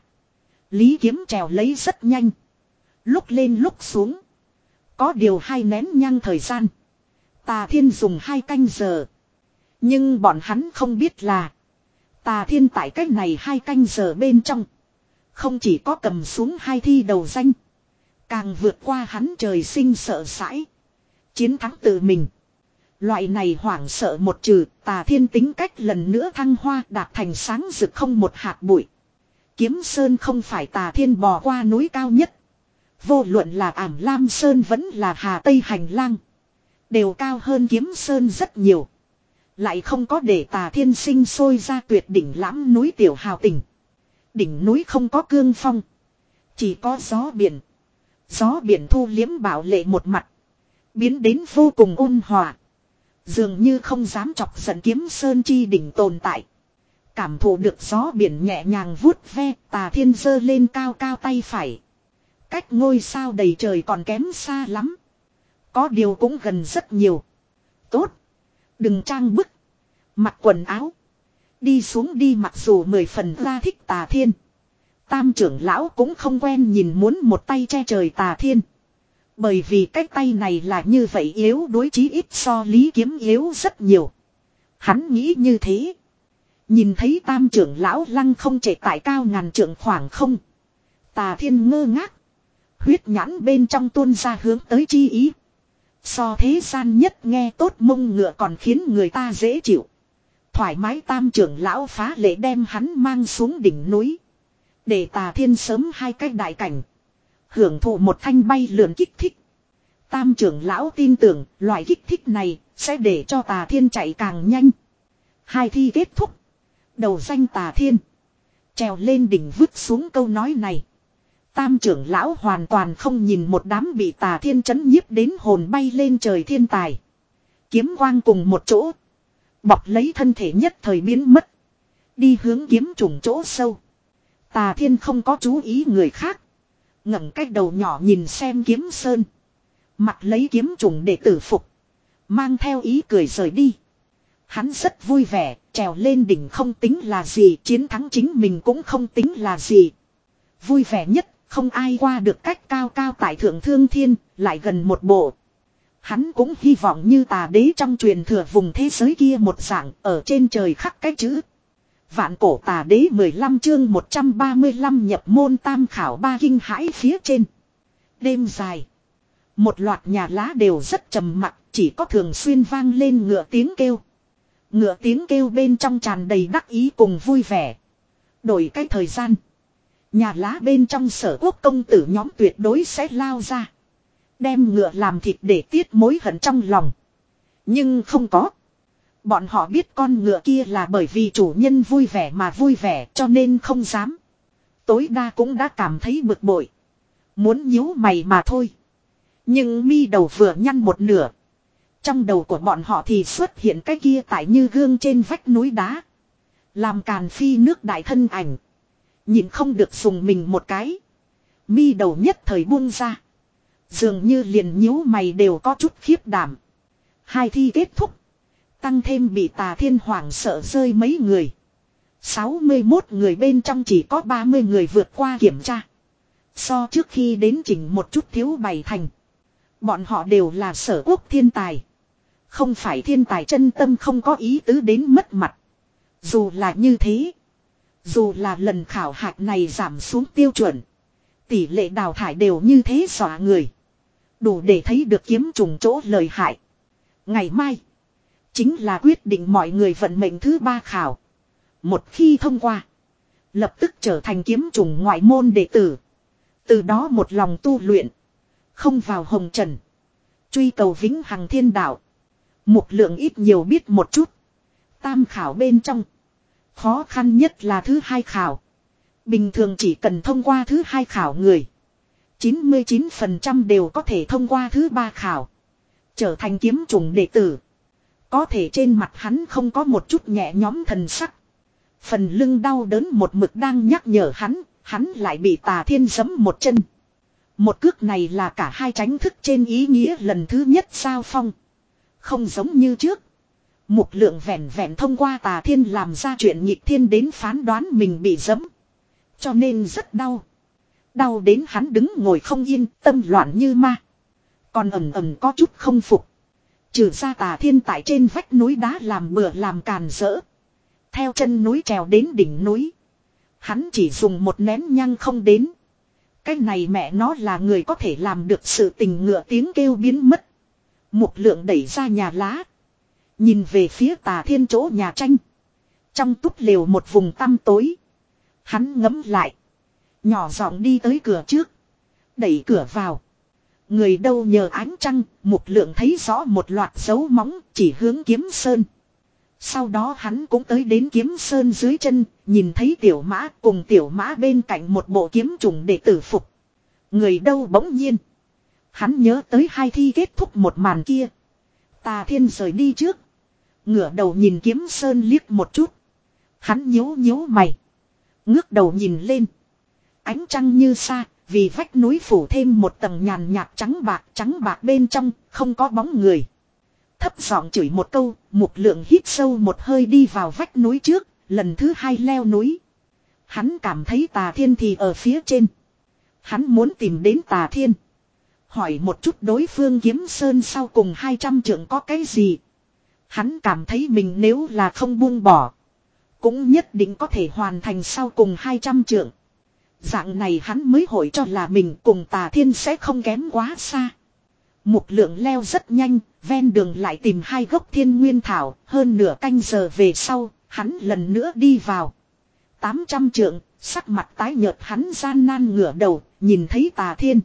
Lý Kiếm trèo lấy rất nhanh. Lúc lên lúc xuống. Có điều hai nén nhang thời gian. Tà Thiên dùng hai canh giờ. Nhưng bọn hắn không biết là Tà Thiên tại cách này hai canh giờ bên trong. Không chỉ có cầm xuống hai thi đầu danh. Càng vượt qua hắn trời sinh sợ sãi. Chiến thắng tự mình. Loại này hoảng sợ một trừ, Tà Thiên tính cách lần nữa thăng hoa đạt thành sáng rực không một hạt bụi. Kiếm Sơn không phải Tà Thiên bò qua núi cao nhất. Vô luận là Ảm Lam Sơn vẫn là Hà Tây Hành Lang. Đều cao hơn Kiếm Sơn rất nhiều. Lại không có để Tà Thiên sinh sôi ra tuyệt đỉnh lãm núi tiểu hào tình. Đỉnh núi không có cương phong. Chỉ có gió biển. Gió biển thu liếm bảo lệ một mặt. Biến đến vô cùng ôn hòa. Dường như không dám chọc giận Kiếm Sơn chi đỉnh tồn tại. Cảm thụ được gió biển nhẹ nhàng vuốt ve, Tà Thiên giơ lên cao cao tay phải. Cách ngôi sao đầy trời còn kém xa lắm. Có điều cũng gần rất nhiều. Tốt. Đừng trang bức. Mặc quần áo. Đi xuống đi, mặc dù mười phần ra thích Tà Thiên. Tam trưởng lão cũng không quen nhìn muốn một tay che trời Tà Thiên. Bởi vì cái tay này là như vậy yếu đối chí ít so Lý Kiếm yếu rất nhiều. Hắn nghĩ như thế. Nhìn thấy tam trưởng lão lăng không trệ tại cao ngàn trượng khoảng không. Tà Thiên ngơ ngác. Huyết nhãn bên trong tuôn ra hướng tới chi ý. So thế gian nhất nghe tốt mông ngựa còn khiến người ta dễ chịu. Thoải mái tam trưởng lão phá lệ đem hắn mang xuống đỉnh núi. Để Tà Thiên sớm hai cái đại cảnh. Hưởng thụ một thanh bay lượn kích thích. Tam trưởng lão tin tưởng loại kích thích này sẽ để cho Tà Thiên chạy càng nhanh. Hai thi kết thúc. Đầu danh Tà Thiên. Trèo lên đỉnh vứt xuống câu nói này. Tam trưởng lão hoàn toàn không nhìn một đám bị Tà Thiên chấn nhiếp đến hồn bay lên trời thiên tài. Kiếm quang cùng một chỗ. Bọc lấy thân thể nhất thời biến mất. Đi hướng kiếm trùng chỗ sâu. Tà Thiên không có chú ý người khác. Ngẩng cái đầu nhỏ nhìn xem Kiếm Sơn. Mặt lấy kiếm trùng để tử phục. Mang theo ý cười rời đi. Hắn rất vui vẻ, trèo lên đỉnh không tính là gì, chiến thắng chính mình cũng không tính là gì. Vui vẻ nhất, không ai qua được cách cao cao tại thượng thương thiên, lại gần một bộ. Hắn cũng hy vọng như Tà Đế trong truyền thừa vùng thế giới kia một dạng, ở trên trời khắc cái chữ. Vạn cổ Tà Đế mười lăm chương một trăm ba mươi lăm nhập môn tam khảo ba kinh hãi phía trên. Đêm dài. Một loạt nhà lá đều rất trầm mặc, chỉ có thường xuyên vang lên ngựa tiếng kêu. Ngựa tiếng kêu bên trong tràn đầy đắc ý cùng vui vẻ. Đổi cái thời gian. Nhà lá bên trong Sở Quốc công tử nhóm tuyệt đối sẽ lao ra. Đem ngựa làm thịt để tiết mối hận trong lòng. Nhưng không có. Bọn họ biết con ngựa kia là bởi vì chủ nhân vui vẻ mà vui vẻ cho nên không dám. Tối đa cũng đã cảm thấy bực bội. Muốn nhíu mày mà thôi. Nhưng mi đầu vừa nhăn một nửa. Trong đầu của bọn họ thì xuất hiện cái kia tại như gương trên vách núi đá. Làm càn phi nước đại thân ảnh. Nhìn không được dùng mình một cái. Mi đầu nhất thời buông ra. Dường như liền nhíu mày đều có chút khiếp đảm. Hai thi kết thúc. Tăng thêm bị Tà Thiên hoảng sợ rơi mấy người. sáu mươi mốt người bên trong chỉ có ba mươi người vượt qua kiểm tra. So trước khi đến chỉnh một chút thiếu bảy thành. Bọn họ đều là Sở Quốc thiên tài. Không phải thiên tài chân tâm không có ý tứ đến mất mặt. Dù là như thế. Dù là lần khảo hạch này giảm xuống tiêu chuẩn. Tỷ lệ đào thải đều như thế dọa người. Đủ để thấy được kiếm trùng chỗ lợi hại. Ngày mai. Chính là quyết định mọi người vận mệnh thứ ba khảo. Một khi thông qua. Lập tức trở thành kiếm trùng ngoại môn đệ tử. Từ đó một lòng tu luyện. Không vào hồng trần. Truy cầu vĩnh hằng thiên đạo. Một lượng ít nhiều biết một chút. Tam khảo bên trong. Khó khăn nhất là thứ hai khảo. Bình thường chỉ cần thông qua thứ hai khảo người. chín mươi chín phần trăm đều có thể thông qua thứ ba khảo. Trở thành kiếm trùng đệ tử. Có thể trên mặt hắn không có một chút nhẹ nhõm thần sắc. Phần lưng đau đớn một mực đang nhắc nhở hắn. Hắn lại bị Tà Thiên giẫm một chân. Một cước này là cả hai tránh thức trên ý nghĩa lần thứ nhất giao phong. Không giống như trước. Mục lượng vẹn vẹn thông qua Tà Thiên làm ra chuyện nghịch thiên đến phán đoán mình bị giẫm. Cho nên rất đau. Đau đến hắn đứng ngồi không yên, tâm loạn như ma. Còn ầm ầm có chút không phục. Trừ ra Tà Thiên tại trên vách núi đá làm bừa làm càn rỡ. Theo chân núi trèo đến đỉnh núi. Hắn chỉ dùng một nén nhang không đến. Cái này mẹ nó là người có thể làm được sự tình ngựa tiếng kêu biến mất. Mục lượng đẩy ra nhà lá. Nhìn về phía Tà Thiên chỗ nhà tranh. Trong túp lều một vùng tăm tối. Hắn ngẫm lại. Nhỏ giọng đi tới cửa trước. Đẩy cửa vào. Người đâu nhờ ánh trăng, Mục Lượng thấy rõ một loạt dấu móng chỉ hướng Kiếm Sơn. Sau đó hắn cũng tới đến Kiếm Sơn dưới chân, nhìn thấy Tiểu Mã cùng Tiểu Mã bên cạnh một bộ kiếm trùng đệ tử phục. Người đâu bỗng nhiên. Hắn nhớ tới hai thi kết thúc một màn kia. Tà Thiên rời đi trước. Ngửa đầu nhìn Kiếm Sơn liếc một chút. Hắn nhíu nhíu mày. Ngước đầu nhìn lên. Ánh trăng như xa, vì vách núi phủ thêm một tầng nhàn nhạt trắng bạc, trắng bạc bên trong, không có bóng người. Thấp giọng chửi một câu, Mục Lượng hít sâu một hơi đi vào vách núi trước, lần thứ hai leo núi. Hắn cảm thấy Tà Thiên thì ở phía trên. Hắn muốn tìm đến Tà Thiên. Hỏi một chút đối phương Kiếm Sơn sau cùng hai trăm trượng có cái gì. Hắn cảm thấy mình nếu là không buông bỏ. Cũng nhất định có thể hoàn thành sau cùng hai trăm trượng. Dạng này hắn mới hội cho là mình cùng Tà Thiên sẽ không kém quá xa. Mục Lượng leo rất nhanh, ven đường lại tìm hai gốc thiên nguyên thảo, hơn nửa canh giờ về sau, hắn lần nữa đi vào. tám trăm trượng, sắc mặt tái nhợt hắn gian nan ngửa đầu, nhìn thấy Tà Thiên.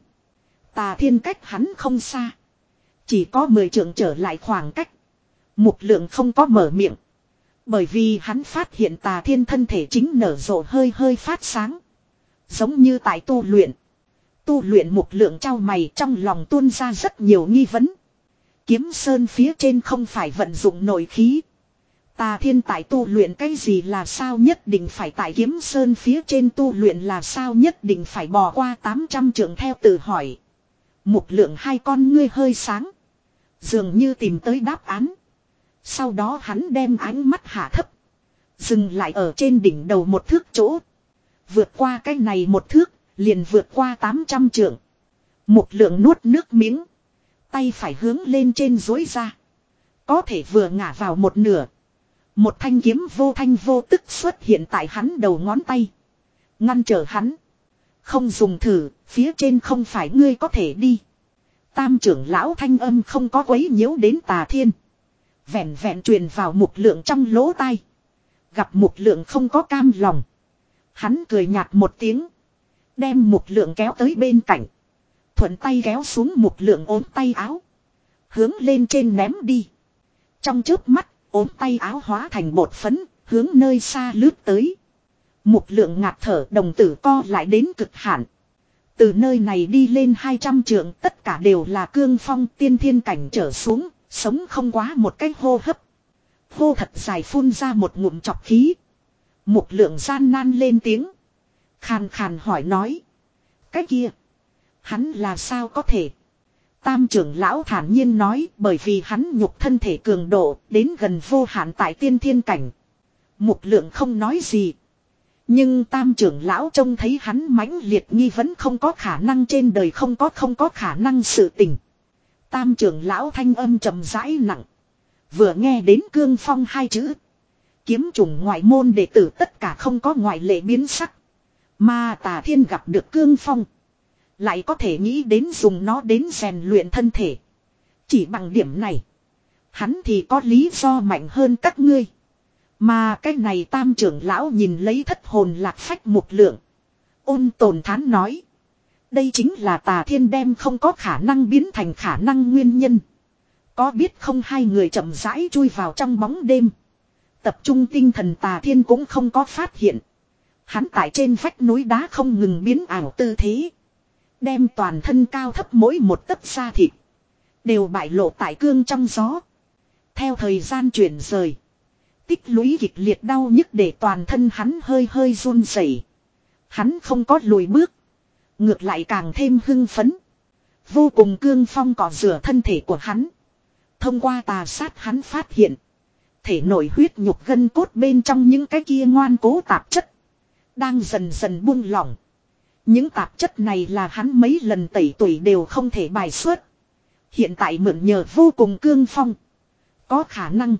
Tà Thiên cách hắn không xa. Chỉ có mười trượng trở lại khoảng cách. Mục Lượng không có mở miệng. Bởi vì hắn phát hiện Tà Thiên thân thể chính nở rộ hơi hơi phát sáng. Giống như tại tu luyện. Tu luyện Mục Lượng trao mày trong lòng tuôn ra rất nhiều nghi vấn. Kiếm Sơn phía trên không phải vận dụng nội khí. Tà Thiên tại tu luyện cái gì là sao nhất định phải tại Kiếm Sơn phía trên tu luyện là sao nhất định phải bò qua tám trăm trượng theo tự hỏi. Mục Lượng hai con ngươi hơi sáng. Dường như tìm tới đáp án. Sau đó hắn đem ánh mắt hạ thấp. Dừng lại ở trên đỉnh đầu một thước chỗ. Vượt qua cái này một thước, liền vượt qua tám trăm trượng. Mục Lượng nuốt nước miếng. Tay phải hướng lên trên duỗi ra. Có thể vừa ngả vào một nửa. Một thanh kiếm vô thanh vô tức xuất hiện tại hắn đầu ngón tay. Ngăn trở hắn. Không dùng thử, phía trên không phải ngươi có thể đi. Tam trưởng lão thanh âm không có quấy nhiễu đến Tà Thiên. Vẹn vẹn truyền vào Mục Lượng trong lỗ tai. Gặp Mục Lượng không có cam lòng. Hắn cười nhạt một tiếng. Đem Mục Lượng kéo tới bên cạnh. Thuận tay kéo xuống Mục Lượng ốm tay áo. Hướng lên trên ném đi. Trong chớp mắt, ốm tay áo hóa thành bột phấn, hướng nơi xa lướt tới. Mục Lượng ngạt thở, đồng tử co lại đến cực hạn. Từ nơi này đi lên hai trăm trượng, tất cả đều là cương phong tiên thiên cảnh trở xuống, sống không quá một cái hô hấp. Hô thật dài phun ra một ngụm chọc khí. Mục Lượng gian nan lên tiếng. Khàn khàn hỏi nói. Cái kia. Hắn là sao có thể. Tam trưởng lão thản nhiên nói. Bởi vì hắn nhục thân thể cường độ. Đến gần vô hạn tại tiên thiên cảnh. Mục Lượng không nói gì. Nhưng tam trưởng lão trông thấy hắn mãnh liệt nghi vấn không có khả năng trên đời không có không có khả năng sự tình. Tam trưởng lão thanh âm trầm rãi nặng. Vừa nghe đến cương phong hai chữ. Kiếm trùng ngoại môn đệ tử tất cả không có ngoại lệ biến sắc. Mà Tà Thiên gặp được cương phong. Lại có thể nghĩ đến dùng nó đến rèn luyện thân thể. Chỉ bằng điểm này. Hắn thì có lý do mạnh hơn các ngươi. Mà cái này tam trưởng lão nhìn lấy thất hồn lạc phách Mục Lượng. Ôn tồn thán nói. Đây chính là Tà Thiên đem không có khả năng biến thành khả năng nguyên nhân. Có biết không hai người chậm rãi chui vào trong bóng đêm. Tập trung tinh thần Tà Thiên cũng không có phát hiện. Hắn tại trên vách núi đá không ngừng biến ảo tư thế. Đem toàn thân cao thấp mỗi một tấc da thịt. Đều bại lộ tại cương trong gió. Theo thời gian chuyển rời. Tích lũy kịch liệt đau nhức để toàn thân hắn hơi hơi run rẩy. Hắn không có lùi bước. Ngược lại càng thêm hưng phấn. Vô cùng cương phong cọ rửa thân thể của hắn. Thông qua tà sát hắn phát hiện. Thể nội huyết nhục gân cốt bên trong những cái kia ngoan cố tạp chất. Đang dần dần buông lỏng. Những tạp chất này là hắn mấy lần tẩy tủy đều không thể bài xuất. Hiện tại mượn nhờ vô cùng cương phong. Có khả năng.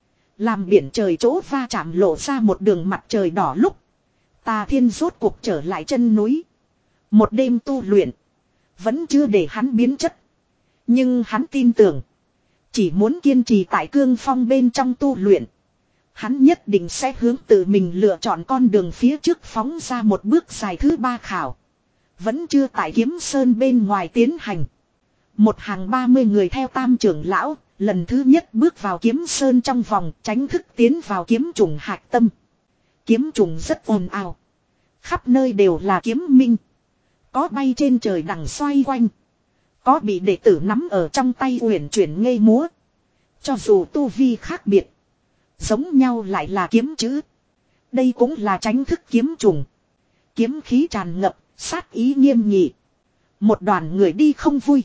Làm biển trời chỗ va chạm lộ ra một đường mặt trời đỏ lúc. Tà Thiên rốt cuộc trở lại chân núi. Một đêm tu luyện. Vẫn chưa để hắn biến chất. Nhưng hắn tin tưởng. Chỉ muốn kiên trì tại cương phong bên trong tu luyện. Hắn nhất định sẽ hướng tự mình lựa chọn con đường phía trước phóng ra một bước dài thứ ba khảo. Vẫn chưa tại Kiếm Sơn bên ngoài tiến hành. Một hàng ba mươi người theo tam trưởng lão, lần thứ nhất bước vào Kiếm Sơn trong vòng, tránh thức tiến vào kiếm trùng hạch tâm. Kiếm trùng rất ồn ào. Khắp nơi đều là kiếm minh. Có bay trên trời đằng xoay quanh. Có bị đệ tử nắm ở trong tay uyển chuyển ngây múa. Cho dù tu vi khác biệt, giống nhau lại là kiếm chữ. Đây cũng là tránh thức kiếm trùng. Kiếm khí tràn ngập, sát ý nghiêm nghị. Một đoàn người đi không vui.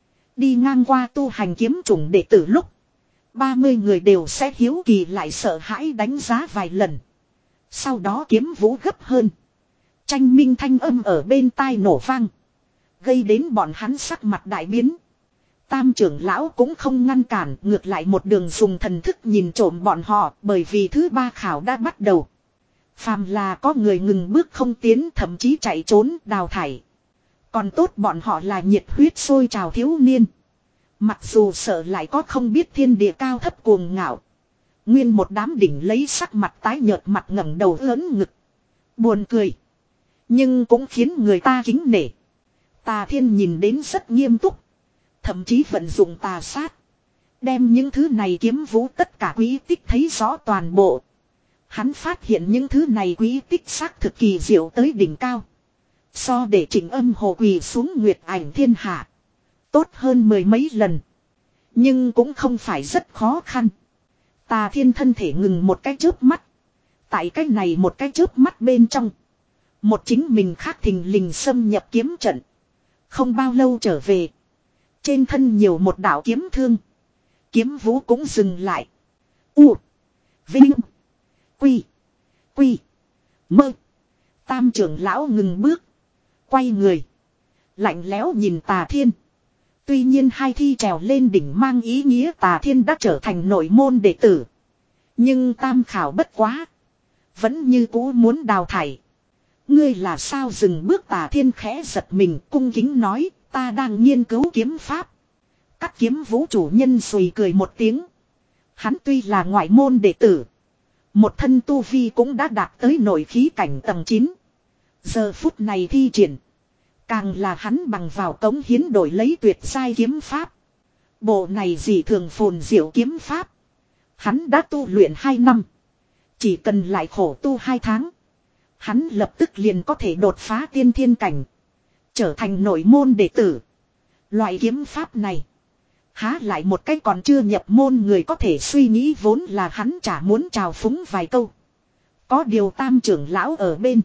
Đi ngang qua tu hành kiếm trùng đệ tử lúc, ba mươi người đều sẽ hiếu kỳ lại sợ hãi đánh giá vài lần. Sau đó kiếm vũ gấp hơn. Tranh minh thanh âm ở bên tai nổ vang. Gây đến bọn hắn sắc mặt đại biến. Tam trưởng lão cũng không ngăn cản, ngược lại một đường dùng thần thức nhìn trộm bọn họ, bởi vì thứ ba khảo đã bắt đầu. Phàm là có người ngừng bước không tiến, thậm chí chạy trốn, đào thải. Còn tốt bọn họ là nhiệt huyết sôi trào thiếu niên. Mặc dù sợ lại có không biết thiên địa cao thấp cuồng ngạo. Nguyên một đám đỉnh lấy sắc mặt tái nhợt, mặt ngẩng đầu ớn ngực. Buồn cười. Nhưng cũng khiến người ta kính nể. Tà Thiên nhìn đến rất nghiêm túc. Thậm chí vận dụng tà sát. Đem những thứ này kiếm vũ tất cả quý tích thấy rõ toàn bộ. Hắn phát hiện những thứ này quý tích xác thực kỳ diệu tới đỉnh cao. So để Trịnh Âm Hồ quỳ xuống Nguyệt Ảnh Thiên Hạ. Tốt hơn mười mấy lần. Nhưng cũng không phải rất khó khăn. Tà Thiên thân thể ngừng một cái chớp mắt. Tại cái này một cái chớp mắt bên trong. Một chính mình khác thình lình xâm nhập kiếm trận. Không bao lâu trở về. Trên thân nhiều một đạo kiếm thương. Kiếm vũ cũng dừng lại. U. Vinh. Quy. Quy. Mơ. Tam trưởng lão ngừng bước. Quay người. Lạnh lẽo nhìn Tà Thiên. Tuy nhiên hai thi trèo lên đỉnh mang ý nghĩa Tà Thiên đã trở thành nội môn đệ tử. Nhưng tam khảo bất quá. Vẫn như cũ muốn đào thải. Ngươi là sao dừng bước? Tà Thiên khẽ giật mình, cung kính nói, ta đang nghiên cứu kiếm pháp. Các kiếm vũ chủ nhân sùi cười một tiếng. Hắn tuy là ngoại môn đệ tử. Một thân tu vi cũng đã đạt tới nội khí cảnh tầng chín. Giờ phút này thi triển. Càng là hắn bằng vào cống hiến đổi lấy tuyệt sai kiếm pháp. Bộ này dị thường phồn diệu kiếm pháp. Hắn đã tu luyện hai năm. Chỉ cần lại khổ tu hai tháng. Hắn lập tức liền có thể đột phá tiên thiên cảnh. Trở thành nội môn đệ tử. Loại kiếm pháp này. Há lại một cách còn chưa nhập môn người có thể suy nghĩ, vốn là hắn chả muốn trào phúng vài câu. Có điều tam trưởng lão ở bên.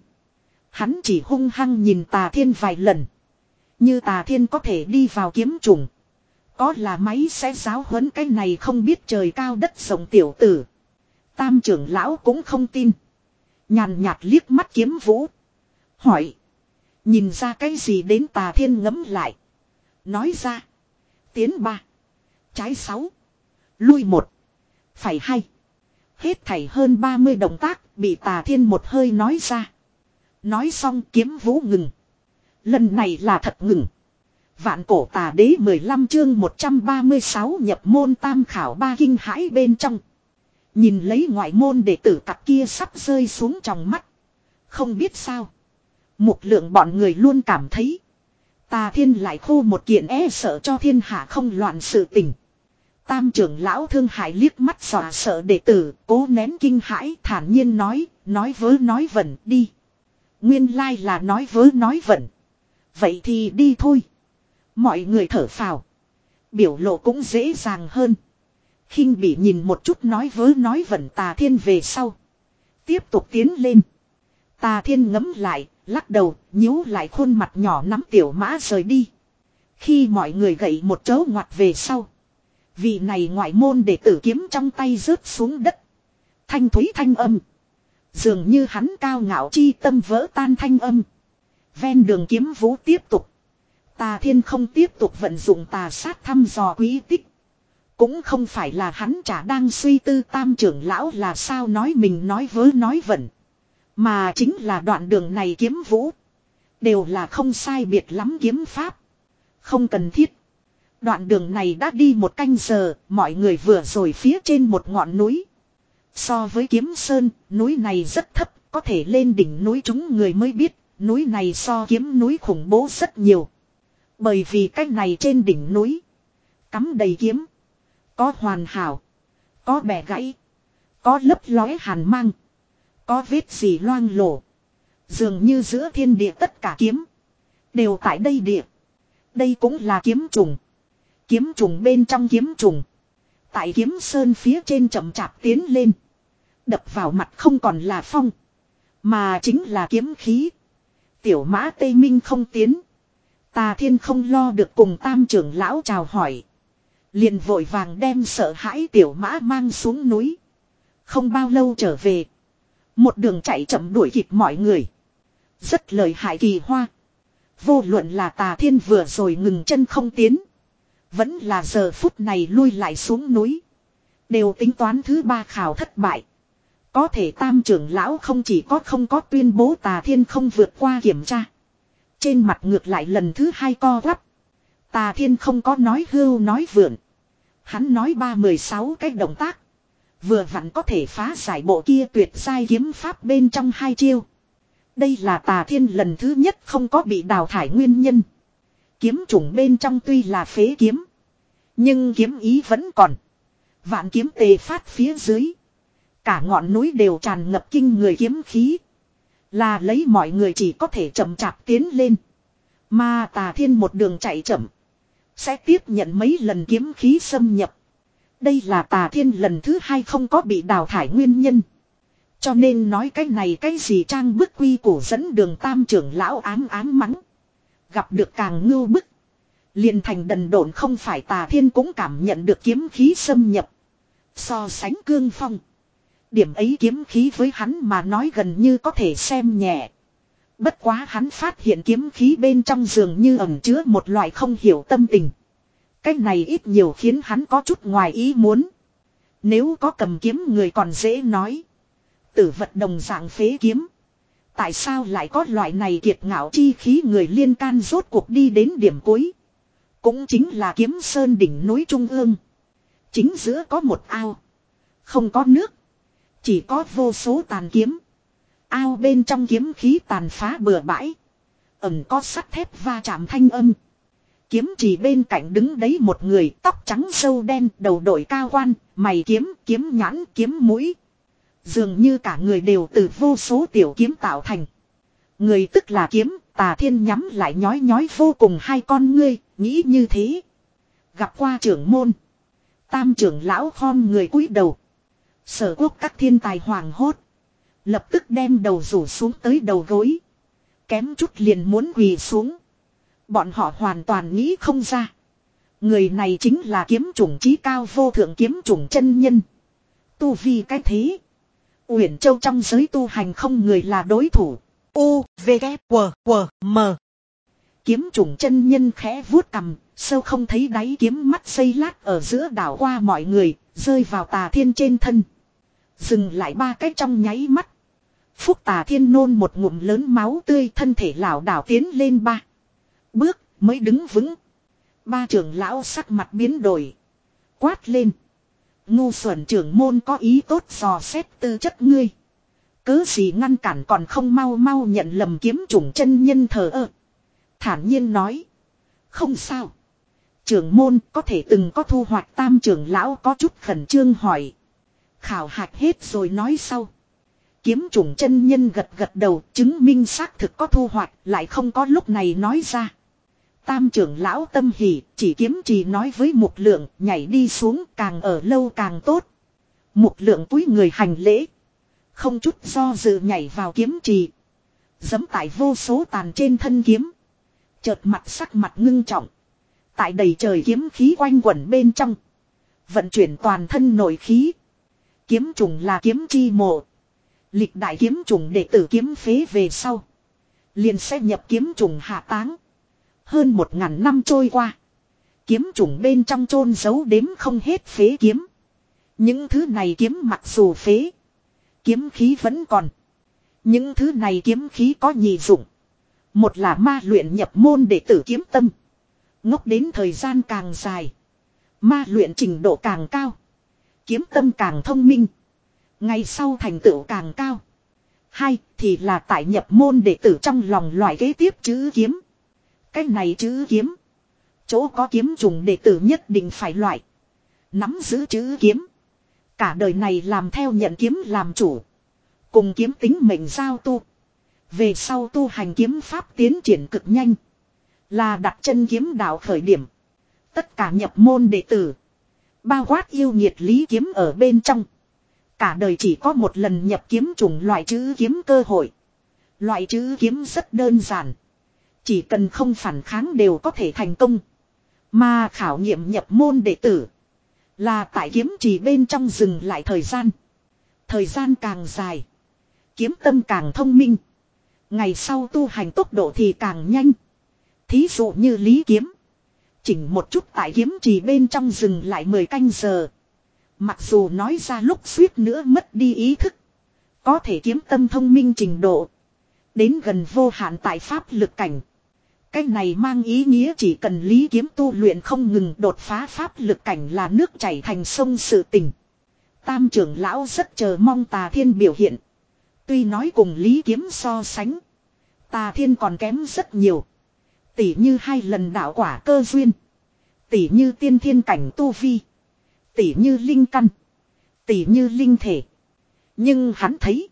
Hắn chỉ hung hăng nhìn Tà Thiên vài lần. Như Tà Thiên có thể đi vào kiếm trùng. Có là máy sẽ giáo huấn cái này không biết trời cao đất rộng tiểu tử. Tam trưởng lão cũng không tin. Nhàn nhạt liếc mắt kiếm vũ. Hỏi. Nhìn ra cái gì đến? Tà Thiên ngẫm lại. Nói ra. Tiến ba. Trái sáu. Lui một. Phải hai. Hết thảy hơn ba mươi động tác bị Tà Thiên một hơi nói ra. Nói xong kiếm vũ ngừng. Lần này là thật ngừng. Vạn cổ tà đế mười lăm chương một trăm ba mươi sáu nhập môn tam khảo ba kinh hãi bên trong. Nhìn lấy ngoại môn đệ tử cặp kia sắp rơi xuống trong mắt. Không biết sao. Mục lượng bọn người luôn cảm thấy. Tà Thiên lại khô một kiện e sợ cho thiên hạ không loạn sự tình. Tam trưởng lão thương hại liếc mắt dọa sợ đệ tử, cố nén kinh hãi, thản nhiên nói, nói vớ nói vẩn đi. Nguyên lai là nói vớ nói vẩn. Vậy thì đi thôi. Mọi người thở phào. Biểu lộ cũng dễ dàng hơn. Khinh bỉ nhìn một chút nói vớ nói vẩn Tà Thiên về sau. Tiếp tục tiến lên. Tà Thiên ngấm lại, lắc đầu, nhíu lại khuôn mặt nhỏ nắm tiểu mã rời đi. Khi mọi người gậy một chấu ngoặt về sau. Vị này ngoại môn đệ tử kiếm trong tay rớt xuống đất. Thanh thúy thanh âm. Dường như hắn cao ngạo chi tâm vỡ tan thanh âm. Ven đường kiếm vũ tiếp tục. Tà Thiên không tiếp tục vận dụng tà sát thăm dò quý tích. Cũng không phải là hắn chả đang suy tư tam trưởng lão là sao nói mình nói vớ nói vẩn. Mà chính là đoạn đường này kiếm vũ. Đều là không sai biệt lắm kiếm pháp. Không cần thiết. Đoạn đường này đã đi một canh giờ, mọi người vừa rồi phía trên một ngọn núi. So với Kiếm Sơn, núi này rất thấp, có thể lên đỉnh núi chúng người mới biết, núi này so kiếm núi khủng bố rất nhiều. Bởi vì cách này trên đỉnh núi, cắm đầy kiếm, có hoàn hảo, có bẻ gãy, có lấp lóe hàn mang, có vết gì loang lổ. Dường như giữa thiên địa tất cả kiếm đều tại đây địa. Đây cũng là kiếm trùng. Kiếm trùng bên trong kiếm trùng. Tại Kiếm Sơn phía trên chậm chạp tiến lên. Đập vào mặt không còn là phong, mà chính là kiếm khí. Tiểu Mã Tây Minh không tiến. Tà Thiên không lo được cùng Tam trưởng lão chào hỏi, liền vội vàng đem sợ hãi Tiểu Mã mang xuống núi. Không bao lâu trở về, một đường chạy chậm đuổi kịp mọi người. Rất lợi hại Kỳ Hoa. Vô luận là Tà Thiên vừa rồi ngừng chân không tiến, vẫn là giờ phút này lui lại xuống núi, đều tính toán thứ ba khảo thất bại. Có thể Tam trưởng lão không chỉ có không có tuyên bố Tà Thiên không vượt qua kiểm tra, trên mặt ngược lại lần thứ hai co quắp. Tà Thiên không có nói hưu nói vượn. Hắn nói ba mười sáu cái động tác, vừa vặn có thể phá giải bộ kia tuyệt giai kiếm pháp bên trong hai chiêu. Đây là Tà Thiên lần thứ nhất không có bị đào thải nguyên nhân. Kiếm chủng bên trong tuy là phế kiếm, nhưng kiếm ý vẫn còn. Vạn kiếm tề phát phía dưới, cả ngọn núi đều tràn ngập kinh người kiếm khí. Là lấy mọi người chỉ có thể chậm chạp tiến lên. Mà Tà Thiên một đường chạy chậm, sẽ tiếp nhận mấy lần kiếm khí xâm nhập. Đây là Tà Thiên lần thứ hai không có bị đào thải nguyên nhân. Cho nên nói cái này cái gì trang bức quy củ dẫn đường Tam trưởng lão ám ám mắng. Gặp được càng ngưu bức, liền thành đần độn. Không phải Tà Thiên cũng cảm nhận được kiếm khí xâm nhập. So sánh cương phong, điểm ấy kiếm khí với hắn mà nói gần như có thể xem nhẹ. Bất quá hắn phát hiện kiếm khí bên trong dường như ẩn chứa một loại không hiểu tâm tình. Cái này ít nhiều khiến hắn có chút ngoài ý muốn. Nếu có cầm kiếm người còn dễ nói, tử vật đồng dạng phế kiếm, tại sao lại có loại này kiệt ngạo chi khí người liên can rốt cuộc đi đến điểm cuối. Cũng chính là Kiếm Sơn đỉnh núi trung ương. Chính giữa có một ao, không có nước, chỉ có vô số tàn kiếm. Ao bên trong kiếm khí tàn phá bừa bãi, ẩn có sắt thép va chạm thanh âm. Kiếm chỉ bên cạnh đứng đấy một người, tóc trắng râu đen, đầu đội cao quan, mày kiếm, kiếm nhãn, kiếm mũi. Dường như cả người đều từ vô số tiểu kiếm tạo thành. Người tức là kiếm. Tà Thiên nhắm lại nhói nhói vô cùng hai con ngươi, nghĩ như thế. Gặp qua trưởng môn, Tam trưởng lão khom người cúi đầu. Sở Quốc các thiên tài hoàng hốt, lập tức đem đầu rủ xuống tới đầu gối, kém chút liền muốn quỳ xuống. Bọn họ hoàn toàn nghĩ không ra, người này chính là kiếm chủng chí cao vô thượng kiếm chủng chân nhân. Tu vi cái thế, Uyển Châu trong giới tu hành không người là đối thủ. U, V, K, W, W, M. Kiếm chủng chân nhân khẽ vuốt cằm, sâu không thấy đáy kiếm mắt xây lát ở giữa đảo qua mọi người, rơi vào Tà Thiên trên thân. Dừng lại ba cái trong nháy mắt. Phúc Tà Thiên nôn một ngụm lớn máu tươi, thân thể lảo đảo tiến lên ba bước mới đứng vững. Ba trưởng lão sắc mặt biến đổi, quát lên: ngu xuẩn, trưởng môn có ý tốt dò xét tư chất ngươi, cớ gì ngăn cản, còn không mau mau nhận lầm. Kiếm chủng chân nhân thờ ơ, thản nhiên nói: không sao. Trưởng môn có thể từng có thu hoạch? Tam trưởng lão có chút khẩn trương hỏi. Khảo hạch hết rồi nói sau. Kiếm chủng chân nhân gật gật đầu, chứng minh xác thực có thu hoạch, lại không có lúc này nói ra. Tam trưởng lão tâm hỉ, chỉ kiếm trì nói với Mục Lượng, nhảy đi xuống, càng ở lâu càng tốt. Mục Lượng cúi người hành lễ, không chút do dự nhảy vào kiếm trì, giẫm tại vô số tàn trên thân kiếm. Chợt mặt sắc mặt ngưng trọng, tại đầy trời kiếm khí quanh quẩn bên trong, vận chuyển toàn thân nội khí. Kiếm trùng là kiếm chi mộ, lịch đại kiếm trùng đệ tử kiếm phế về sau, liền sẽ nhập kiếm trùng hạ táng. Hơn một ngàn năm trôi qua, kiếm trùng bên trong chôn giấu đếm không hết phế kiếm. Những thứ này kiếm mặc dù phế, kiếm khí vẫn còn. Những thứ này kiếm khí có nhị dụng. Một là ma luyện nhập môn đệ tử kiếm tâm, Ngốc đến thời gian càng dài. Ma luyện trình độ càng cao. Kiếm tâm càng thông minh. Ngày sau thành tựu càng cao. Hai thì là tại nhập môn đệ tử trong lòng loại kế tiếp chữ kiếm. Cái này chữ kiếm. Chỗ có kiếm trùng đệ tử nhất định phải loại. Nắm giữ chữ kiếm. Cả đời này làm theo nhận kiếm làm chủ. Cùng kiếm tính mệnh giao tu. Về sau tu hành kiếm pháp tiến triển cực nhanh. Là đặt chân kiếm đạo khởi điểm. Tất cả nhập môn đệ tử. Bao quát yêu nhiệt lý kiếm ở bên trong. Cả đời chỉ có một lần nhập kiếm chủng loại chữ kiếm cơ hội. Loại chữ kiếm rất đơn giản. Chỉ cần không phản kháng đều có thể thành công. Mà khảo nghiệm nhập môn đệ tử. Là tại kiếm chỉ bên trong dừng lại thời gian. Thời gian càng dài. Kiếm tâm càng thông minh. Ngày sau tu hành tốc độ thì càng nhanh. Thí dụ như lý kiếm. Chỉnh một chút tại kiếm chỉ bên trong dừng lại mười canh giờ. Mặc dù nói ra lúc suýt nữa mất đi ý thức. Có thể kiếm tâm thông minh trình độ. Đến gần vô hạn tại pháp lực cảnh. Cái này mang ý nghĩa chỉ cần lý kiếm tu luyện không ngừng đột phá pháp lực cảnh là nước chảy thành sông sự tình. Tam trưởng lão rất chờ mong Tà Thiên biểu hiện. Tuy nói cùng lý kiếm so sánh. Tà Thiên còn kém rất nhiều. Tỉ như hai lần đạo quả cơ duyên. Tỉ như tiên thiên cảnh tu vi. Tỉ như linh căn. Tỉ như linh thể. Nhưng hắn thấy.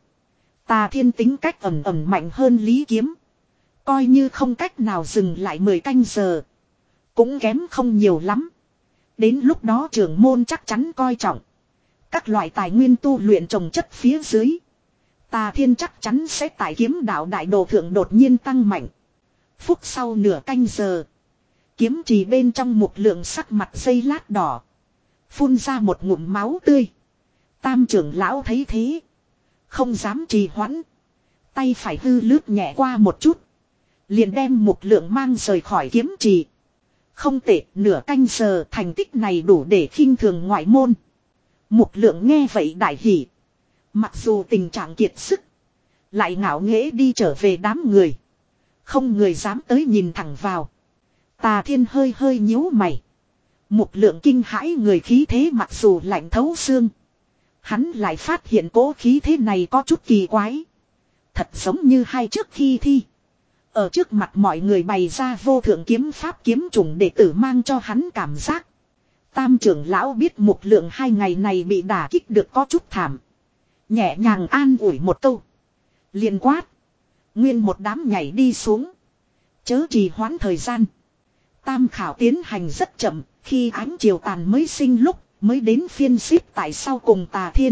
Tà Thiên tính cách ẩm ẩm mạnh hơn lý kiếm. Coi như không cách nào dừng lại mười canh giờ. Cũng kém không nhiều lắm. Đến lúc đó trưởng môn chắc chắn coi trọng. Các loại tài nguyên tu luyện trồng chất phía dưới. Tà Thiên chắc chắn sẽ tại kiếm đạo đại đồ thượng đột nhiên tăng mạnh. Phút sau nửa canh giờ. Kiếm trì bên trong một lượng sắc mặt dây lát đỏ. Phun ra một ngụm máu tươi. Tam trưởng lão thấy thế. Không dám trì hoãn. Tay phải hư lướt nhẹ qua một chút. Liền đem một lượng mang rời khỏi kiếm trì. Không tệ, nửa canh giờ thành tích này đủ để khinh thường ngoại môn. Một lượng nghe vậy đại hỉ. Mặc dù tình trạng kiệt sức. Lại ngạo nghễ đi trở về đám người. Không người dám tới nhìn thẳng vào. Tà Thiên hơi hơi nhíu mày. Một lượng kinh hãi người khí thế mặc dù lạnh thấu xương. Hắn lại phát hiện cố khí thế này có chút kỳ quái. Thật giống như hai trước khi thi. Ở trước mặt mọi người bày ra vô thượng kiếm pháp kiếm trùng đệ tử mang cho hắn cảm giác. Tam trưởng lão biết một lượng hai ngày này bị đả kích được có chút thảm. Nhẹ nhàng an ủi một câu. Liền quát. Nguyên một đám nhảy đi xuống. Chớ trì hoãn thời gian. Tam khảo tiến hành rất chậm. Khi ánh chiều tàn mới sinh lúc mới đến phiên xếp tại sau cùng Tà Thiên.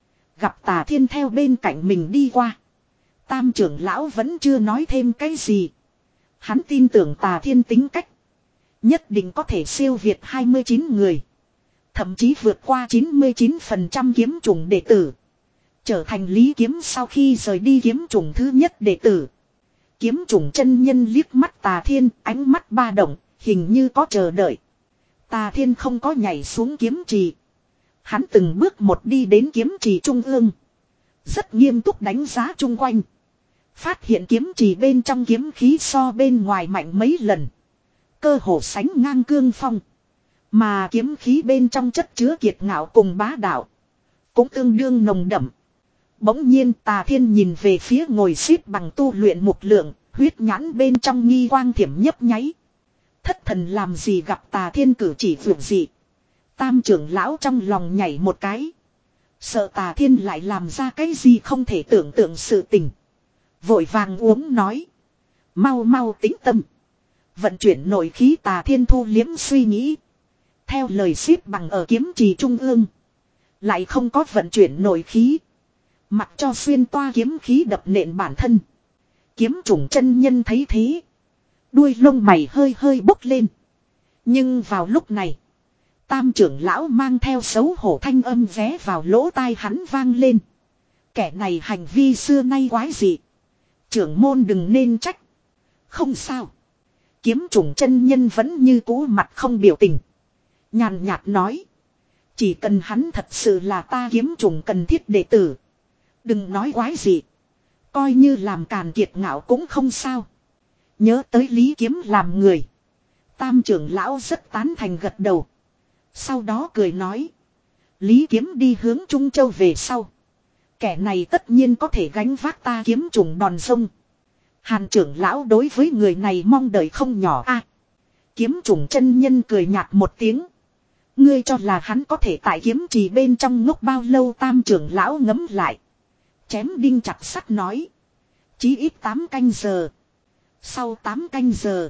Gặp Tà Thiên theo bên cạnh mình đi qua. Tam trưởng lão vẫn chưa nói thêm cái gì. Hắn tin tưởng Tà Thiên tính cách. Nhất định có thể siêu việt hai mươi chín người. Thậm chí vượt qua chín mươi chín phần trăm kiếm trùng đệ tử. Trở thành lý kiếm sau khi rời đi kiếm trùng thứ nhất đệ tử. Kiếm trùng chân nhân liếc mắt Tà Thiên, ánh mắt ba động, hình như có chờ đợi. Tà Thiên không có nhảy xuống kiếm trì. Hắn từng bước một đi đến kiếm trì trung ương. Rất nghiêm túc đánh giá chung quanh. Phát hiện kiếm trì bên trong kiếm khí so bên ngoài mạnh mấy lần. Cơ hồ sánh ngang cương phong. Mà kiếm khí bên trong chất chứa kiệt ngạo cùng bá đạo. Cũng tương đương nồng đậm. Bỗng nhiên Tà Thiên nhìn về phía ngồi xếp bằng tu luyện một lượng. Huyết nhãn bên trong nghi quang thiểm nhấp nháy. Thất thần làm gì gặp Tà Thiên cử chỉ vượt dị. Tam trưởng lão trong lòng nhảy một cái. Sợ Tà Thiên lại làm ra cái gì không thể tưởng tượng sự tình. Vội vàng uống nói. Mau mau tĩnh tâm. Vận chuyển nội khí Tà Thiên thu liếm suy nghĩ. Theo lời xếp bằng ở kiếm trì trung ương. Lại không có vận chuyển nội khí. Mặc cho xuyên toa kiếm khí đập nện bản thân. Kiếm trùng chân nhân thấy thế. Đuôi lông mày hơi hơi bốc lên. Nhưng vào lúc này. Tam trưởng lão mang theo xấu hổ thanh âm vé vào lỗ tai hắn vang lên. Kẻ này hành vi xưa nay quái dị. Trưởng môn đừng nên trách. Không sao. Kiếm trùng chân nhân vẫn như cũ mặt không biểu tình. Nhàn nhạt nói. Chỉ cần hắn thật sự là ta kiếm trùng cần thiết đệ tử. Đừng nói quái gì. Coi như làm càn kiệt ngạo cũng không sao. Nhớ tới lý kiếm làm người. Tam trưởng lão rất tán thành gật đầu. Sau đó cười nói. Lý Kiếm đi hướng Trung Châu về sau. Kẻ này tất nhiên có thể gánh vác ta kiếm trùng đòn sông. Hàn trưởng lão đối với người này mong đợi không nhỏ a. Kiếm trùng chân nhân cười nhạt một tiếng. Ngươi cho là hắn có thể tại kiếm trì bên trong ngốc bao lâu? Tam trưởng lão ngấm lại. Chém đinh chặt sắt nói. Chí ít tám canh giờ. Sau tám canh giờ.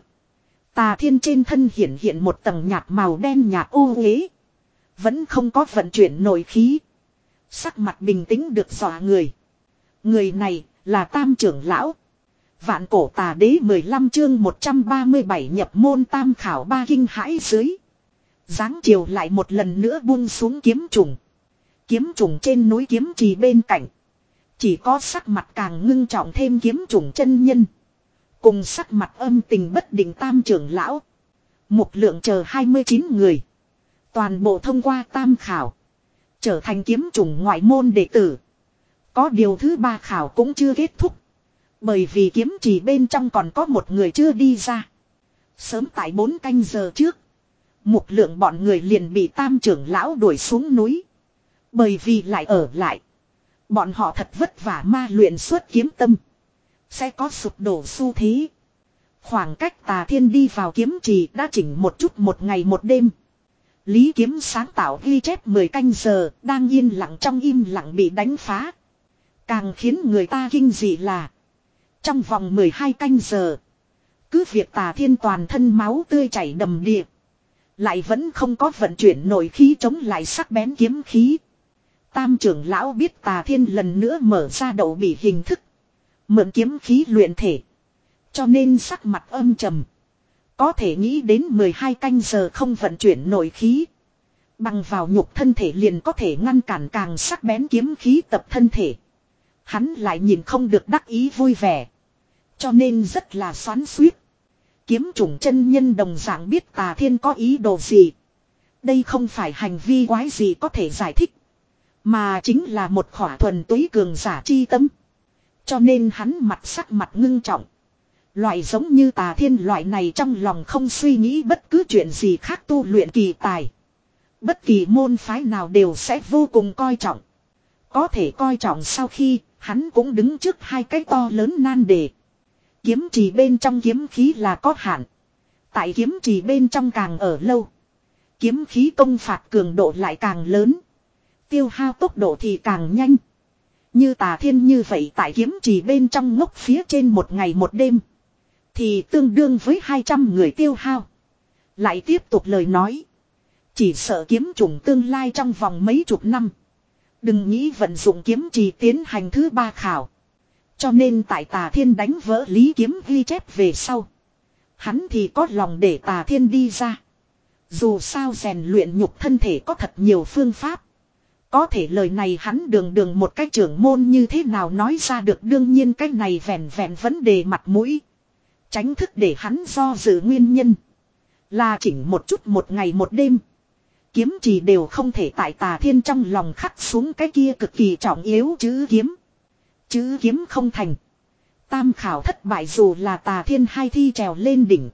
Tà Thiên trên thân hiện hiện một tầng nhạt màu đen nhạt ô uế. Vẫn không có vận chuyển nội khí. Sắc mặt bình tĩnh được dọa người. Người này là Tam trưởng lão. Vạn cổ tà đế mười lăm chương một trăm ba mươi bảy nhập môn tam khảo ba kinh hãi dưới. Giáng chiều lại một lần nữa buông xuống kiếm trùng. Kiếm trùng trên núi kiếm trì bên cạnh. Chỉ có sắc mặt càng ngưng trọng thêm kiếm trùng chân nhân. Cùng sắc mặt âm tình bất định Tam trưởng lão. Một lượng chờ hai mươi chín người. Toàn bộ thông qua tam khảo. Trở thành kiếm trùng ngoại môn đệ tử. Có điều thứ ba khảo cũng chưa kết thúc. Bởi vì kiếm trì bên trong còn có một người chưa đi ra. Sớm tại bốn canh giờ trước. Một lượng bọn người liền bị Tam trưởng lão đuổi xuống núi. Bởi vì lại ở lại. Bọn họ thật vất vả ma luyện suốt kiếm tâm. Sẽ có sụp đổ xu thế. Khoảng cách Tà Thiên đi vào kiếm trì đã chỉnh một chút một ngày một đêm. Lý Kiếm sáng tạo ghi chép mười canh giờ đang yên lặng trong im lặng bị đánh phá. Càng khiến người ta kinh dị là. Trong vòng mười hai canh giờ. Cứ việc Tà Thiên toàn thân máu tươi chảy đầm đìa. Lại vẫn không có vận chuyển nội khí chống lại sắc bén kiếm khí. Tam trưởng lão biết Tà Thiên lần nữa mở ra đậu bị hình thức. Mượn kiếm khí luyện thể. Cho nên sắc mặt âm trầm. Có thể nghĩ đến mười hai canh giờ không vận chuyển nội khí. Bằng vào nhục thân thể liền có thể ngăn cản càng sắc bén kiếm khí tập thân thể. Hắn lại nhìn không được đắc ý vui vẻ. Cho nên rất là xoắn xuýt. Kiếm trùng chân nhân đồng dạng biết Tà Thiên có ý đồ gì. Đây không phải hành vi quái gì có thể giải thích. Mà chính là một khỏa thuần túy cường giả chi tâm. Cho nên hắn mặt sắc mặt ngưng trọng. Loại giống như Tà Thiên loại này trong lòng không suy nghĩ bất cứ chuyện gì khác tu luyện kỳ tài. Bất kỳ môn phái nào đều sẽ vô cùng coi trọng. Có thể coi trọng sau khi hắn cũng đứng trước hai cái to lớn nan đề. Kiếm trì bên trong kiếm khí là có hạn. Tại kiếm trì bên trong càng ở lâu. Kiếm khí công phạt cường độ lại càng lớn. Tiêu hao tốc độ thì càng nhanh. Như Tà Thiên như vậy tại kiếm trì bên trong ngốc phía trên một ngày một đêm. Thì tương đương với hai trăm người tiêu hao. Lại tiếp tục lời nói. Chỉ sợ kiếm trùng tương lai trong vòng mấy chục năm. Đừng nghĩ vận dụng kiếm trì tiến hành thứ ba khảo. Cho nên tại Tà Thiên đánh vỡ Lý Kiếm ghi chép về sau. Hắn thì có lòng để Tà Thiên đi ra. Dù sao rèn luyện nhục thân thể có thật nhiều phương pháp. Có thể lời này hắn đường đường một cái trưởng môn như thế nào nói ra được, đương nhiên cái này vẹn vẹn vấn đề mặt mũi. Tránh thức để hắn do dự nguyên nhân. Là chỉnh một chút một ngày một đêm. Kiếm trì đều không thể tại Tà Thiên trong lòng khắc xuống cái kia cực kỳ trọng yếu chữ kiếm. Chữ kiếm không thành. Tam khảo thất bại dù là Tà Thiên hai thi trèo lên đỉnh.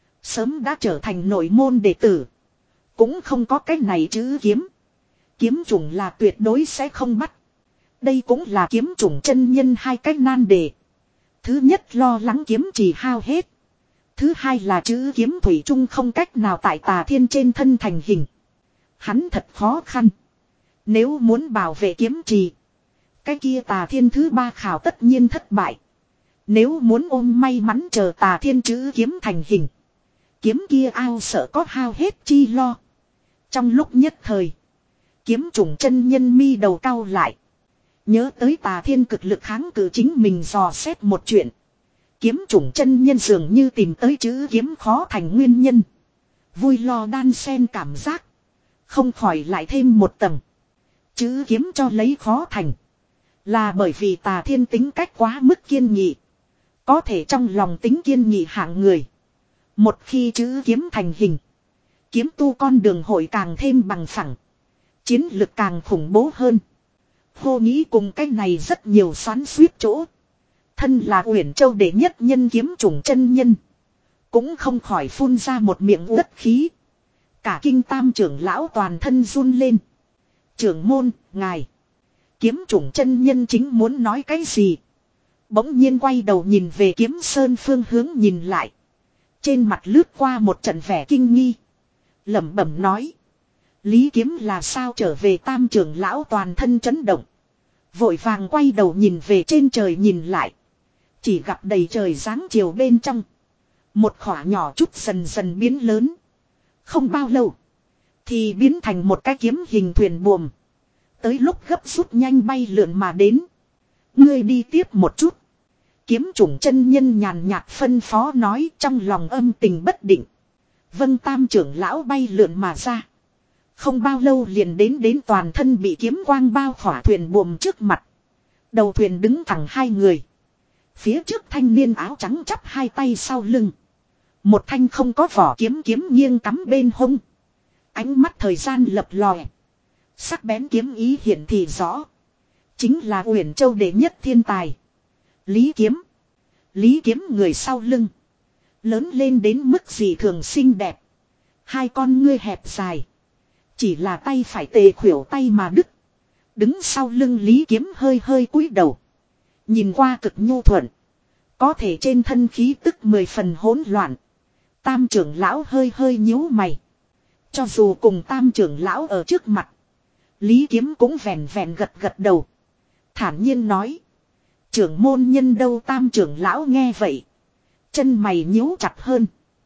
Sớm đã trở thành nội môn đệ tử. Cũng không có cái này chữ kiếm. Kiếm trùng là tuyệt đối sẽ không bắt. Đây cũng là kiếm trùng chân nhân hai cái nan đề. Thứ nhất lo lắng kiếm trì hao hết. Thứ hai là chữ kiếm thủy chung không cách nào tại Tà Thiên trên thân thành hình. Hắn thật khó khăn. Nếu muốn bảo vệ kiếm trì. Cái kia Tà Thiên thứ ba khảo tất nhiên thất bại. Nếu muốn ôm may mắn chờ Tà Thiên chữ kiếm thành hình. Kiếm kia ao sợ có hao hết chi lo. Trong lúc nhất thời. Kiếm trùng chân nhân mi đầu cau lại. Nhớ tới Tà Thiên cực lực kháng cự chính mình dò xét một chuyện. Kiếm trùng chân nhân dường như tìm tới chữ kiếm khó thành nguyên nhân. Vui lo đan xen cảm giác. Không khỏi lại thêm một tầng. Chữ kiếm cho lấy khó thành. Là bởi vì Tà Thiên tính cách quá mức kiên nghị. Có thể trong lòng tính kiên nghị hạng người. Một khi chữ kiếm thành hình. Kiếm tu con đường hội càng thêm bằng phẳng. Chiến lực càng khủng bố hơn. Hô nghĩ cùng cái này rất nhiều xoắn suýt chỗ. Thân là Uyển Châu đệ nhất nhân kiếm trùng chân nhân. Cũng không khỏi phun ra một miệng uất khí. Cả kinh tam trưởng lão toàn thân run lên. Trưởng môn, ngài. Kiếm chủng chân nhân chính muốn nói cái gì. Bỗng nhiên quay đầu nhìn về Kiếm Sơn phương hướng nhìn lại. Trên mặt lướt qua một trận vẻ kinh nghi. Lẩm bẩm nói. Lý Kiếm là sao trở về tam trưởng lão toàn thân chấn động. Vội vàng quay đầu nhìn về trên trời nhìn lại. Chỉ gặp đầy trời dáng chiều bên trong. Một khỏa nhỏ chút dần dần biến lớn. Không bao lâu. Thì biến thành một cái kiếm hình thuyền buồm. Tới lúc gấp rút nhanh bay lượn mà đến. Ngươi đi tiếp một chút. Kiếm chủng chân nhân nhàn nhạt phân phó nói trong lòng âm tình bất định. Vâng tam trưởng lão bay lượn mà ra. Không bao lâu liền đến đến toàn thân bị kiếm quang bao khỏa thuyền buồm trước mặt. Đầu thuyền đứng thẳng hai người. Phía trước thanh niên áo trắng chắp hai tay sau lưng. Một thanh không có vỏ kiếm kiếm nghiêng cắm bên hông. Ánh mắt thời gian lập lòe. Sắc bén kiếm ý hiển thị rõ. Chính là Uyển Châu đệ nhất thiên tài. Lý Kiếm. Lý Kiếm người sau lưng. Lớn lên đến mức gì thường xinh đẹp. Hai con ngươi hẹp dài. Chỉ là tay phải tề khuỷu tay mà đứt. Đứng sau lưng Lý Kiếm hơi hơi cúi đầu. Nhìn qua cực nhu thuận. Có thể trên thân khí tức mười phần hỗn loạn. Tam trưởng lão hơi hơi nhíu mày. Cho dù cùng tam trưởng lão ở trước mặt. Lý Kiếm cũng vèn vèn gật gật đầu. Thản nhiên nói. Trưởng môn nhân đâu tam trưởng lão nghe vậy. Chân mày nhíu chặt hơn.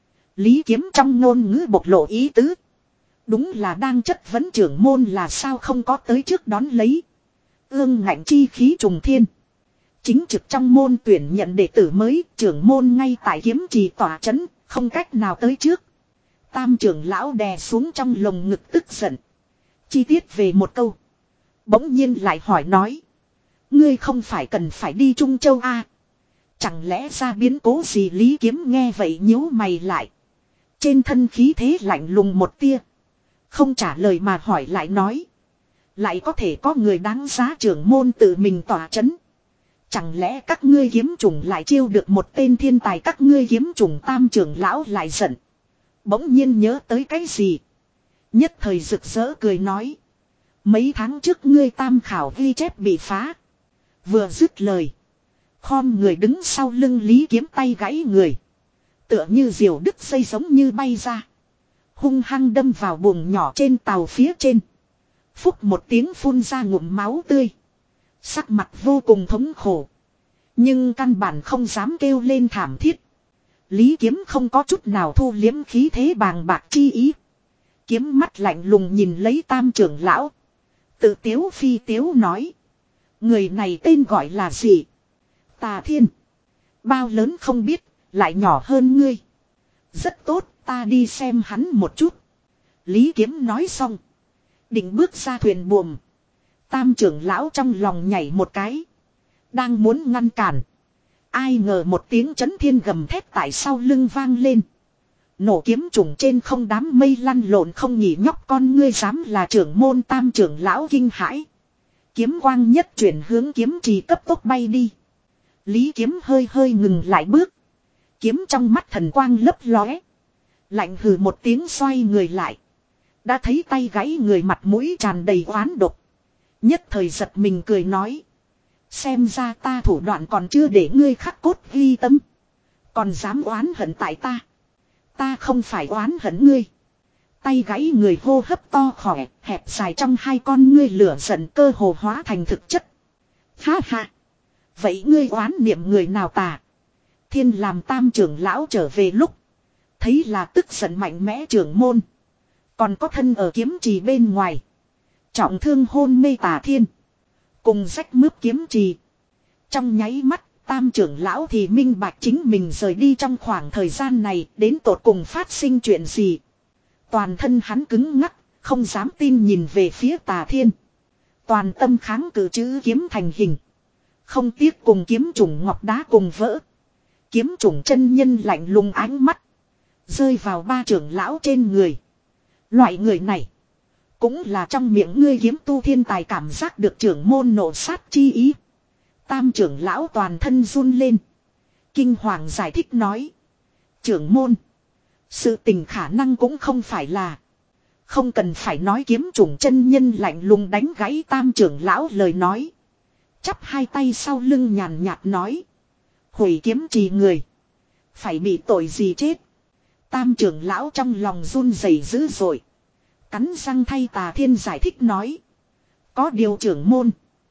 Lý Kiếm trong ngôn ngữ bộc lộ ý tứ. Đúng là đang chất vấn trưởng môn là sao không có tới trước đón lấy. Ương ngạnh chi khí trùng thiên. Chính trực trong môn tuyển nhận đệ tử mới, trưởng môn ngay tại kiếm trì tỏa chấn, không cách nào tới trước. Tam trưởng lão đè xuống trong lồng ngực tức giận. Chi tiết về một câu. Bỗng nhiên lại hỏi nói. Ngươi không phải cần phải đi Trung Châu à? Chẳng lẽ ra biến cố gì Lý Kiếm nghe vậy nhíu mày lại. Trên thân khí thế lạnh lùng một tia. Không trả lời mà hỏi lại nói. Lại có thể có người đáng giá trưởng môn tự mình tỏa chấn. Chẳng lẽ các ngươi kiếm chủng lại chiêu được một tên thiên tài các ngươi kiếm chủng tam trưởng lão lại giận. Bỗng nhiên nhớ tới cái gì. Nhất thời rực rỡ cười nói. Mấy tháng trước ngươi tam khảo ghi chép bị phá. Vừa dứt lời. Khom người đứng sau lưng Lý Kiếm tay gãy người. Tựa như diều đứt dây giống như bay ra. Hung hăng đâm vào buồng nhỏ trên tàu phía trên. Phúc một tiếng phun ra ngụm máu tươi. Sắc mặt vô cùng thống khổ. Nhưng căn bản không dám kêu lên thảm thiết. Lý Kiếm không có chút nào thu liếm khí thế bàng bạc chi ý. Kiếm mắt lạnh lùng nhìn lấy tam trưởng lão. Tự tiếu phi tiếu nói. Người này tên gọi là gì? Tà Thiên. Bao lớn không biết, lại nhỏ hơn ngươi. Rất tốt, ta đi xem hắn một chút. Lý Kiếm nói xong. Định bước ra thuyền buồm. Tam trưởng lão trong lòng nhảy một cái. Đang muốn ngăn cản. Ai ngờ một tiếng chấn thiên gầm thét tại sau lưng vang lên. Nổ kiếm trùng trên không đám mây lăn lộn không nhỉ nhóc con ngươi dám là trưởng môn tam trưởng lão kinh hãi. Kiếm quang nhất chuyển hướng kiếm trì cấp tốc bay đi. Lý Kiếm hơi hơi ngừng lại bước. Kiếm trong mắt thần quang lấp lóe. Lạnh hừ một tiếng xoay người lại. Đã thấy tay gãy người mặt mũi tràn đầy oán độc. Nhất thời giật mình cười nói. Xem ra ta thủ đoạn còn chưa để ngươi khắc cốt ghi tâm. Còn dám oán hận tại ta. Ta không phải oán hận ngươi. Tay gãy người hô hấp to khỏe, hẹp dài trong hai con ngươi lửa giận cơ hồ hóa thành thực chất. Ha ha. Vậy ngươi oán niệm người nào tà? Thiên làm tam trưởng lão trở về lúc. Thấy là tức giận mạnh mẽ trưởng môn. Còn có thân ở kiếm trì bên ngoài. Trọng thương hôn mê Tà Thiên. Cùng rách mướp kiếm trì. Trong nháy mắt, tam trưởng lão thì minh bạch chính mình rời đi trong khoảng thời gian này đến tột cùng phát sinh chuyện gì. Toàn thân hắn cứng ngắc, không dám tin nhìn về phía Tà Thiên. Toàn tâm kháng cự chữ kiếm thành hình. Không tiếc cùng kiếm chủng ngọc đá cùng vỡ. Kiếm chủng chân nhân lạnh lùng ánh mắt. Rơi vào ba trưởng lão trên người. Loại người này. Cũng là trong miệng ngươi kiếm tu thiên tài cảm giác được trưởng môn nộ sát chi ý. Tam trưởng lão toàn thân run lên. Kinh hoàng giải thích nói. Trưởng môn. Sự tình khả năng cũng không phải là. Không cần phải nói kiếm trùng chân nhân lạnh lùng đánh gãy tam trưởng lão lời nói. Chắp hai tay sau lưng nhàn nhạt nói. Hủy kiếm trì người. Phải bị tội gì chết. Tam trưởng lão trong lòng run rẩy dữ dội. Cắn răng thay Tà Thiên giải thích nói. Có điều trưởng môn.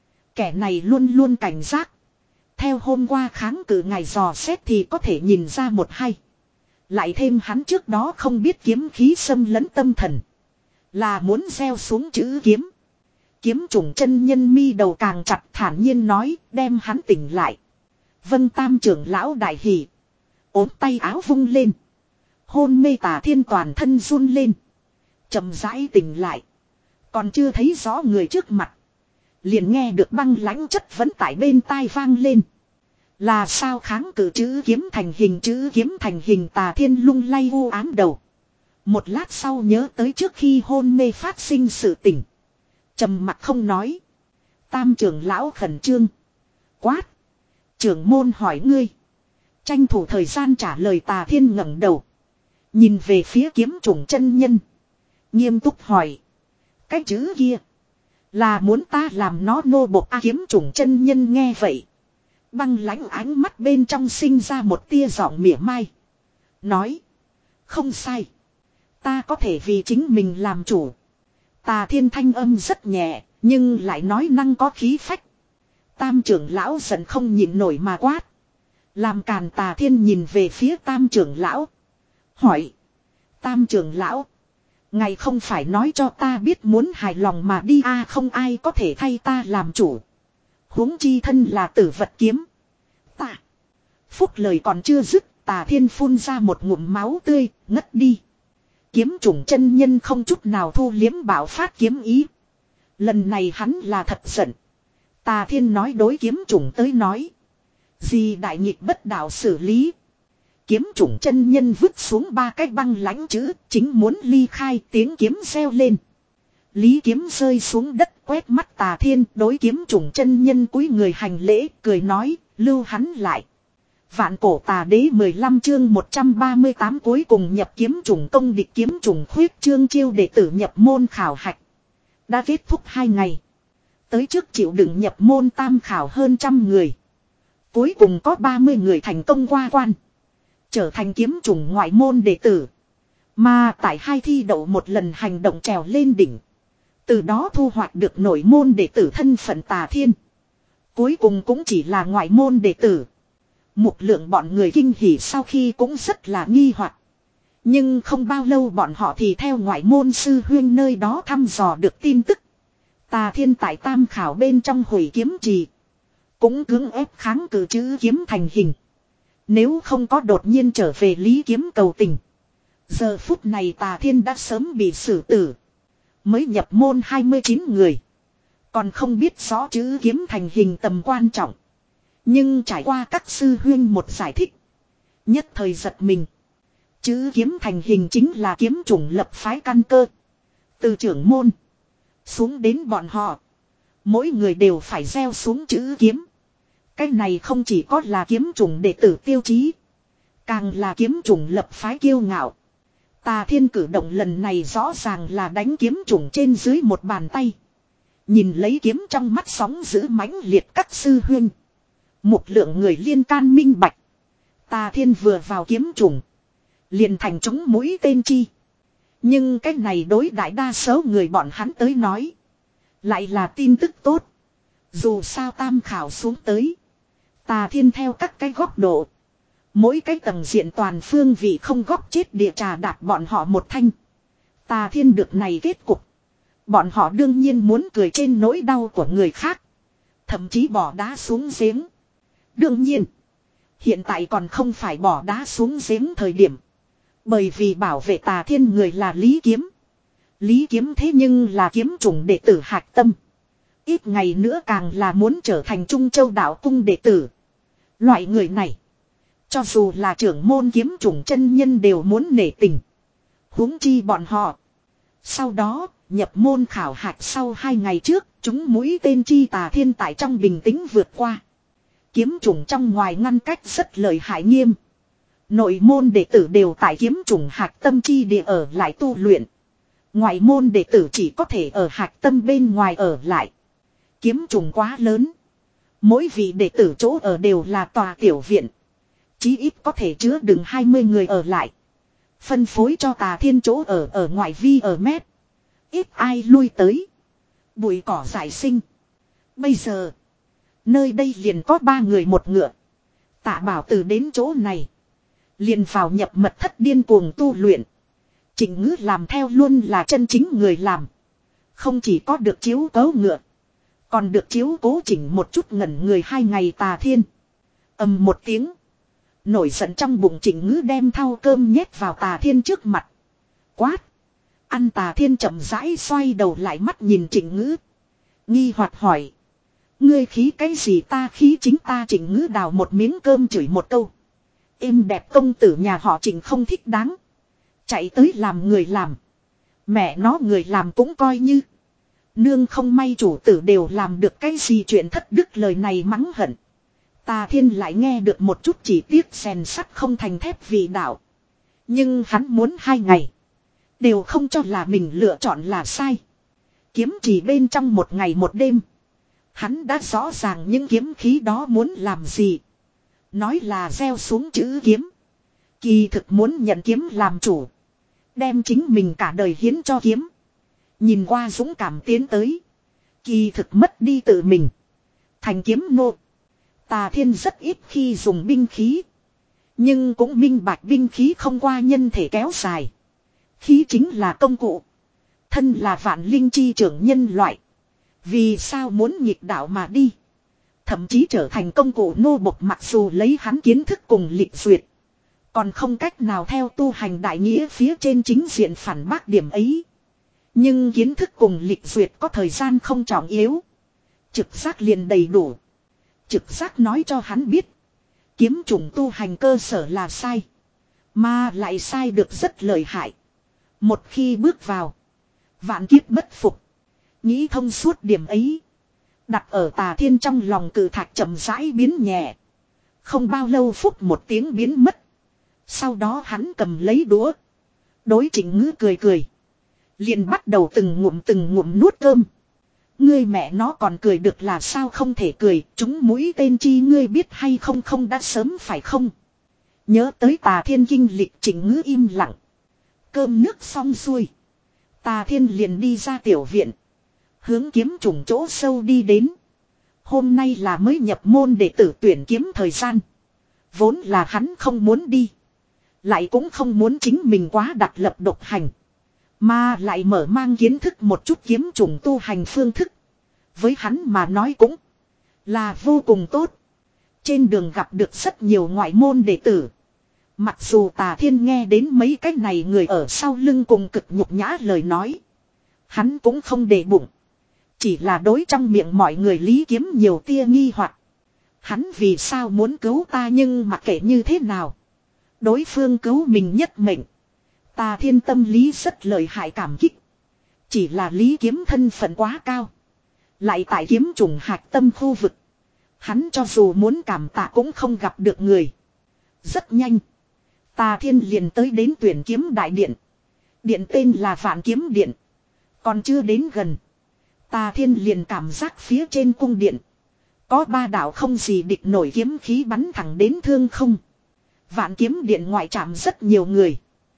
Kẻ này luôn luôn cảnh giác. Theo hôm qua kháng cự ngài dò xét thì có thể nhìn ra một hay. Lại thêm hắn trước đó không biết kiếm khí xâm lấn tâm thần. Là muốn gieo xuống chữ kiếm. Kiếm trùng chân nhân mi đầu càng chặt thản nhiên nói đem hắn tỉnh lại. Vân tam trưởng lão đại hỉ. Ốm tay áo vung lên. Hôn mê Tà Thiên toàn thân run lên. Chậm rãi tỉnh lại. Còn chưa thấy rõ người trước mặt. Liền nghe được băng lãnh chất vấn tại bên tai vang lên. Là sao kháng cự chữ kiếm thành hình chữ kiếm thành hình Tà Thiên lung lay u ám đầu. Một lát sau nhớ tới trước khi hôn mê phát sinh sự tỉnh. Trầm mặt không nói. Tam trưởng lão khẩn trương. Quát. Trưởng môn hỏi ngươi. Tranh thủ thời gian trả lời Tà Thiên ngẩng đầu. Nhìn về phía kiếm trùng chân nhân. Nghiêm túc hỏi. Cái chữ kia. Là muốn ta làm nó nô bộc a kiếm trùng chân nhân nghe vậy. Băng lãnh ánh mắt bên trong sinh ra một tia giọng mỉa mai. Nói. Không sai. Ta có thể vì chính mình làm chủ. Tà Thiên thanh âm rất nhẹ. Nhưng lại nói năng có khí phách. Tam trưởng lão giận không nhịn nổi mà quát. Làm càn Tà Thiên nhìn về phía tam trưởng lão. Hỏi. Tam trưởng lão. Ngài không phải nói cho ta biết muốn hài lòng mà đi a à, không ai có thể thay ta làm chủ. Huống chi thân là tử vật kiếm. Ta. Phúc lời còn chưa dứt, Tà Thiên phun ra một ngụm máu tươi, ngất đi. Kiếm trùng chân nhân không chút nào thu liếm bảo phát kiếm ý. Lần này hắn là thật giận. Tà Thiên nói đối kiếm trùng tới nói. Gì đại nghịch bất đạo xử lý. Kiếm trùng chân nhân vứt xuống ba cái băng lãnh chữ, chính muốn ly khai tiếng kiếm reo lên. Lý kiếm rơi xuống đất quét mắt Tà Thiên đối kiếm trùng chân nhân cúi người hành lễ, cười nói, lưu hắn lại. Vạn cổ tà đế mười lăm chương một trăm ba mươi tám cuối cùng nhập kiếm trùng công địch kiếm trùng khuyết chương chiêu đệ tử nhập môn khảo hạch. Đã kết thúc hai ngày. Tới trước chịu đựng nhập môn tam khảo hơn trăm người. Cuối cùng có ba mươi người thành công qua quan. Trở thành kiếm trùng ngoại môn đệ tử. Mà tại hai thi đậu một lần hành động trèo lên đỉnh. Từ đó thu hoạch được nội môn đệ tử thân phận Tà Thiên. Cuối cùng cũng chỉ là ngoại môn đệ tử. Một lượng bọn người kinh hỉ sau khi cũng rất là nghi hoặc. Nhưng không bao lâu bọn họ thì theo ngoại môn sư huyên nơi đó thăm dò được tin tức. Tà Thiên tại tam khảo bên trong hủy kiếm trì. Cũng cưỡng ép kháng cự chữ kiếm thành hình. Nếu không có đột nhiên trở về Lý Kiếm cầu tình. Giờ phút này Tà Thiên đã sớm bị xử tử. Mới nhập môn hai mươi chín người. Còn không biết rõ chữ kiếm thành hình tầm quan trọng. Nhưng trải qua các sư huyên một giải thích. Nhất thời giật mình. Chữ kiếm thành hình chính là kiếm chủng lập phái căn cơ. Từ trưởng môn. Xuống đến bọn họ. Mỗi người đều phải gieo xuống chữ kiếm. Cái này không chỉ có là kiếm chủng đệ tử tiêu chí. Càng là kiếm chủng lập phái kiêu ngạo. Tà Thiên cử động lần này rõ ràng là đánh kiếm chủng trên dưới một bàn tay. Nhìn lấy kiếm trong mắt sóng giữ mãnh liệt các sư huynh. Một lượng người liên can minh bạch. Tà Thiên vừa vào kiếm chủng. Liền thành chúng mũi tên chi. Nhưng cái này đối đại đa số người bọn hắn tới nói. Lại là tin tức tốt. Dù sao tam khảo xuống tới. Tà Thiên theo các cái góc độ. Mỗi cái tầng diện toàn phương vị không góp chết địa trà đạp bọn họ một thanh. Tà Thiên được này kết cục. Bọn họ đương nhiên muốn cười trên nỗi đau của người khác. Thậm chí bỏ đá xuống giếng. Đương nhiên. Hiện tại còn không phải bỏ đá xuống giếng thời điểm. Bởi vì bảo vệ Tà Thiên người là Lý Kiếm. Lý Kiếm thế nhưng là kiếm chủng đệ tử hạch tâm. Ít ngày nữa càng là muốn trở thành Trung Châu Đạo Cung đệ tử. Loại người này. Cho dù là trưởng môn kiếm chủng chân nhân đều muốn nể tình. Huống chi bọn họ. Sau đó, nhập môn khảo hạch sau hai ngày trước, chúng mũi tên chi Tà Thiên tại trong bình tĩnh vượt qua. Kiếm chủng trong ngoài ngăn cách rất lợi hại nghiêm. Nội môn đệ tử đều tại kiếm trùng hạc tâm chi địa ở lại tu luyện. Ngoại môn đệ tử chỉ có thể ở hạc tâm bên ngoài ở lại. Kiếm trùng quá lớn. Mỗi vị đệ tử chỗ ở đều là tòa tiểu viện. Chí ít có thể chứa đựng hai mươi người ở lại. Phân phối cho Tà Thiên chỗ ở ở ngoại vi ở mét. Ít ai lui tới. Bụi cỏ dại sinh. Bây giờ. Nơi đây liền có ba người một ngựa. Tạ Bảo Tử đến chỗ này. Liền vào nhập mật thất điên cuồng tu luyện. Trịnh Ngữ làm theo luôn là chân chính người làm. Không chỉ có được chiếu cố ngựa. Còn được chiếu cố chỉnh một chút ngẩn người hai ngày Tà Thiên. Ầm một tiếng. Nổi giận trong bụng Trịnh Ngữ đem thau cơm nhét vào Tà Thiên trước mặt. Quát. Ăn. Tà Thiên chậm rãi xoay đầu lại mắt nhìn Trịnh Ngữ. Nghi hoặc hỏi. Ngươi khí cái gì ta khí chính ta. Trịnh Ngữ đào một miếng cơm chửi một câu. Êm đẹp công tử nhà họ Trịnh không thích đáng. Chạy tới làm người làm. Mẹ nó người làm cũng coi như. Nương không may chủ tử đều làm được cái gì chuyện thất đức lời này mắng hận. Tà Thiên lại nghe được một chút chỉ tiếc rèn sắt không thành thép vì đạo. Nhưng hắn muốn hai ngày. Đều không cho là mình lựa chọn là sai. Kiếm chỉ bên trong một ngày một đêm. Hắn đã rõ ràng những kiếm khí đó muốn làm gì. Nói là gieo xuống chữ kiếm. Kỳ thực muốn nhận kiếm làm chủ. Đem chính mình cả đời hiến cho kiếm. Nhìn qua dũng cảm tiến tới. Kỳ thực mất đi tự mình. Thành kiếm nô. Tà Thiên rất ít khi dùng binh khí. Nhưng cũng minh bạch binh khí không qua nhân thể kéo dài. Khí chính là công cụ. Thân là vạn linh chi trưởng nhân loại. Vì sao muốn nghịch đạo mà đi. Thậm chí trở thành công cụ nô bộc mặc dù lấy hắn kiến thức cùng lịch duyệt. Còn không cách nào theo tu hành đại nghĩa phía trên chính diện phản bác điểm ấy. Nhưng kiến thức cùng lịch duyệt có thời gian không trọng yếu. Trực giác liền đầy đủ. Trực giác nói cho hắn biết. Kiếm chủng tu hành cơ sở là sai. Mà lại sai được rất lợi hại. Một khi bước vào. Vạn kiếp bất phục. Nghĩ thông suốt điểm ấy. Đặt ở Tà Thiên trong lòng cự thạch chậm rãi biến nhẹ. Không bao lâu phút một tiếng biến mất. Sau đó hắn cầm lấy đũa. Đối Trịnh Ngữ cười cười. Liền bắt đầu từng ngụm từng ngụm nuốt cơm. Ngươi mẹ nó còn cười được là sao không thể cười. Chúng mũi tên chi ngươi biết hay không không đã sớm phải không. Nhớ tới Tà Thiên kinh lịch Trịnh Ngữ im lặng. Cơm nước xong xuôi. Tà Thiên liền đi ra tiểu viện. Hướng kiếm trùng chỗ sâu đi đến. Hôm nay là mới nhập môn để tử tuyển kiếm thời gian. Vốn là hắn không muốn đi. Lại cũng không muốn chính mình quá đặt lập độc hành. Mà lại mở mang kiến thức một chút kiếm trùng tu hành phương thức. Với hắn mà nói cũng là vô cùng tốt. Trên đường gặp được rất nhiều ngoại môn đệ tử. Mặc dù Tà Thiên nghe đến mấy cái này người ở sau lưng cùng cực nhục nhã lời nói. Hắn cũng không để bụng. Chỉ là đối trong miệng mọi người lý kiếm nhiều tia nghi hoặc. Hắn vì sao muốn cứu ta nhưng mặc kệ như thế nào. Đối phương cứu mình nhất mệnh. Tà Thiên tâm lý rất lợi hại cảm kích. Chỉ là lý kiếm thân phận quá cao. Lại tại kiếm trùng hạch tâm khu vực. Hắn cho dù muốn cảm tạ cũng không gặp được người. Rất nhanh. Tà Thiên liền tới đến tuyển kiếm đại điện. Điện tên là Vạn Kiếm Điện. Còn chưa đến gần. Tà Thiên liền cảm giác phía trên cung điện. Có ba đạo không gì địch nổi kiếm khí bắn thẳng đến thương không. Vạn Kiếm Điện ngoại trạm rất nhiều người.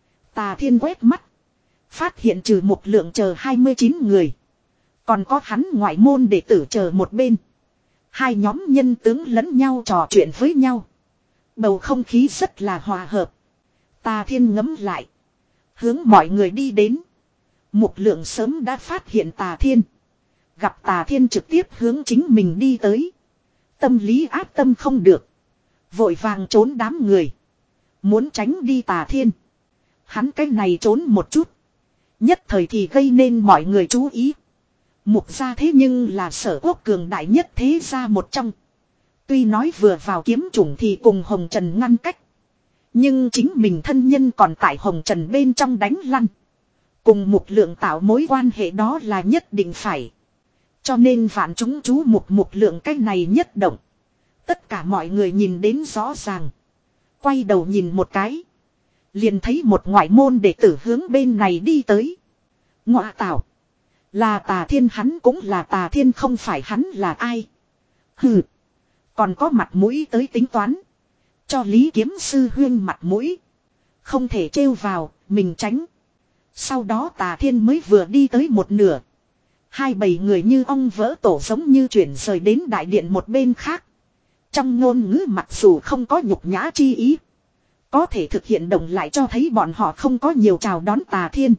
Tà Thiên quét mắt. Phát hiện trừ một lượng chờ hai mươi chín người. Còn có hắn ngoại môn đệ tử chờ một bên. Hai nhóm nhân tướng lẫn nhau trò chuyện với nhau. Bầu không khí rất là hòa hợp. Tà Thiên ngấm lại. Hướng mọi người đi đến. Mục lượng sớm đã phát hiện Tà Thiên. Gặp Tà Thiên trực tiếp hướng chính mình đi tới. Tâm lý áp tâm không được. Vội vàng trốn đám người. Muốn tránh đi Tà Thiên. Hắn cái này trốn một chút. Nhất thời thì gây nên mọi người chú ý. Mục gia thế nhưng là Sở Quốc cường đại nhất thế gia một trong. Tuy nói vừa vào kiếm chủng thì cùng Hồng Trần ngăn cách. Nhưng chính mình thân nhân còn tại Hồng Trần bên trong đánh lăn. Cùng Mục Lượng tạo mối quan hệ đó là nhất định phải. Cho nên vạn chúng chú Mục Mục Lượng cái này nhất động. Tất cả mọi người nhìn đến rõ ràng. Quay đầu nhìn một cái. Liền thấy một ngoại môn đệ tử hướng bên này đi tới. Ngọa tảo. Là Tà Thiên, hắn cũng là Tà Thiên, không phải hắn là ai. Hừ. Còn có mặt mũi tới tính toán. Cho Lý Kiếm sư huyên mặt mũi. Không thể trêu vào, mình tránh. Sau đó Tà Thiên mới vừa đi tới một nửa. Hai bầy người như ong vỡ tổ giống như chuyển rời đến đại điện một bên khác. Trong ngôn ngữ mặc dù không có nhục nhã chi ý. Có thể thực hiện động lại cho thấy bọn họ không có nhiều chào đón Tà Thiên.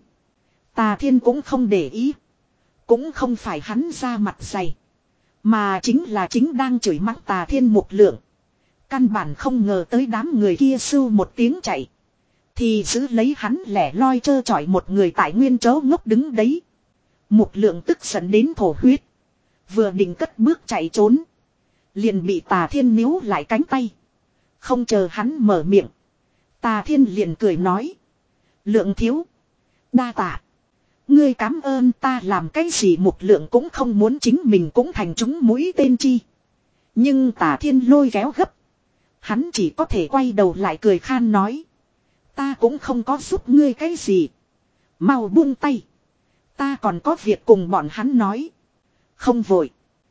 Tà Thiên cũng không để ý. Cũng không phải hắn ra mặt dày. Mà chính là chính đang chửi mắng Tà Thiên Mục Lượng. Căn bản không ngờ tới đám người kia sưu một tiếng chạy. Thì giữ lấy hắn lẻ loi trơ trọi một người tại nguyên chỗ ngốc đứng đấy. Mục Lượng tức giận đến thổ huyết. Vừa định cất bước chạy trốn. Liền bị Tà Thiên níu lại cánh tay. Không chờ hắn mở miệng. Tà Thiên liền cười nói. Lượng thiếu. Đa tạ. Ngươi cảm ơn ta làm cái gì? Mục Lượng cũng không muốn chính mình cũng thành chúng mũi tên chi. Nhưng Tà Thiên lôi kéo gấp. Hắn chỉ có thể quay đầu lại cười khan nói. Ta cũng không có giúp ngươi cái gì. Mau buông tay. Ta còn có việc cùng bọn hắn nói. Không vội.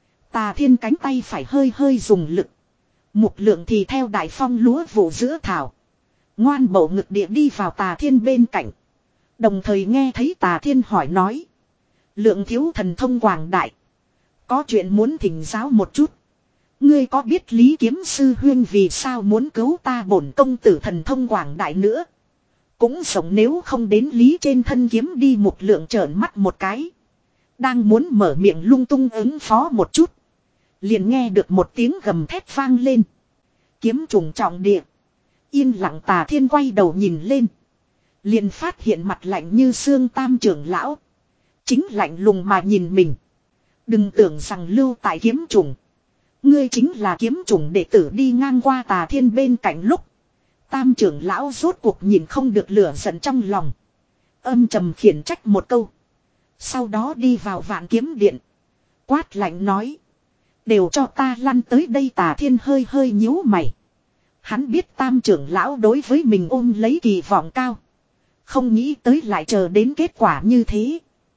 Tà Thiên cánh tay phải hơi hơi dùng lực. Mục Lượng thì theo đại phong lúa vụ giữa thảo. Ngoan bổ ngực địa đi vào Tà Thiên bên cạnh. Đồng thời nghe thấy Tà Thiên hỏi nói. Lượng thiếu thần thông quảng đại. Có chuyện muốn thỉnh giáo một chút. Ngươi có biết Lý Kiếm sư huyên vì sao muốn cứu ta bổn công tử thần thông quảng đại nữa? Cũng sống nếu không đến Lý trên thân kiếm đi. Mục Lượng trợn mắt một cái. Đang muốn mở miệng lung tung ứng phó một chút. Liền nghe được một tiếng gầm thét vang lên. Kiếm trùng trọng địa. Yên lặng Tà Thiên quay đầu nhìn lên. Liền phát hiện mặt lạnh như xương Tam trưởng lão. Chính lạnh lùng mà nhìn mình. Đừng tưởng rằng lưu tại kiếm trùng. Ngươi chính là kiếm trùng đệ tử. Đi ngang qua Tà Thiên bên cạnh lúc. Tam trưởng lão rốt cuộc nhìn không được lửa giận trong lòng. Âm trầm khiển trách một câu. Sau đó đi vào Vạn Kiếm Điện. Quát lạnh nói. Đều cho ta lăn tới đây. Tà Thiên hơi hơi nhíu mày. Hắn biết Tam trưởng lão đối với mình ôm lấy kỳ vọng cao. Không nghĩ tới lại chờ đến kết quả như thế.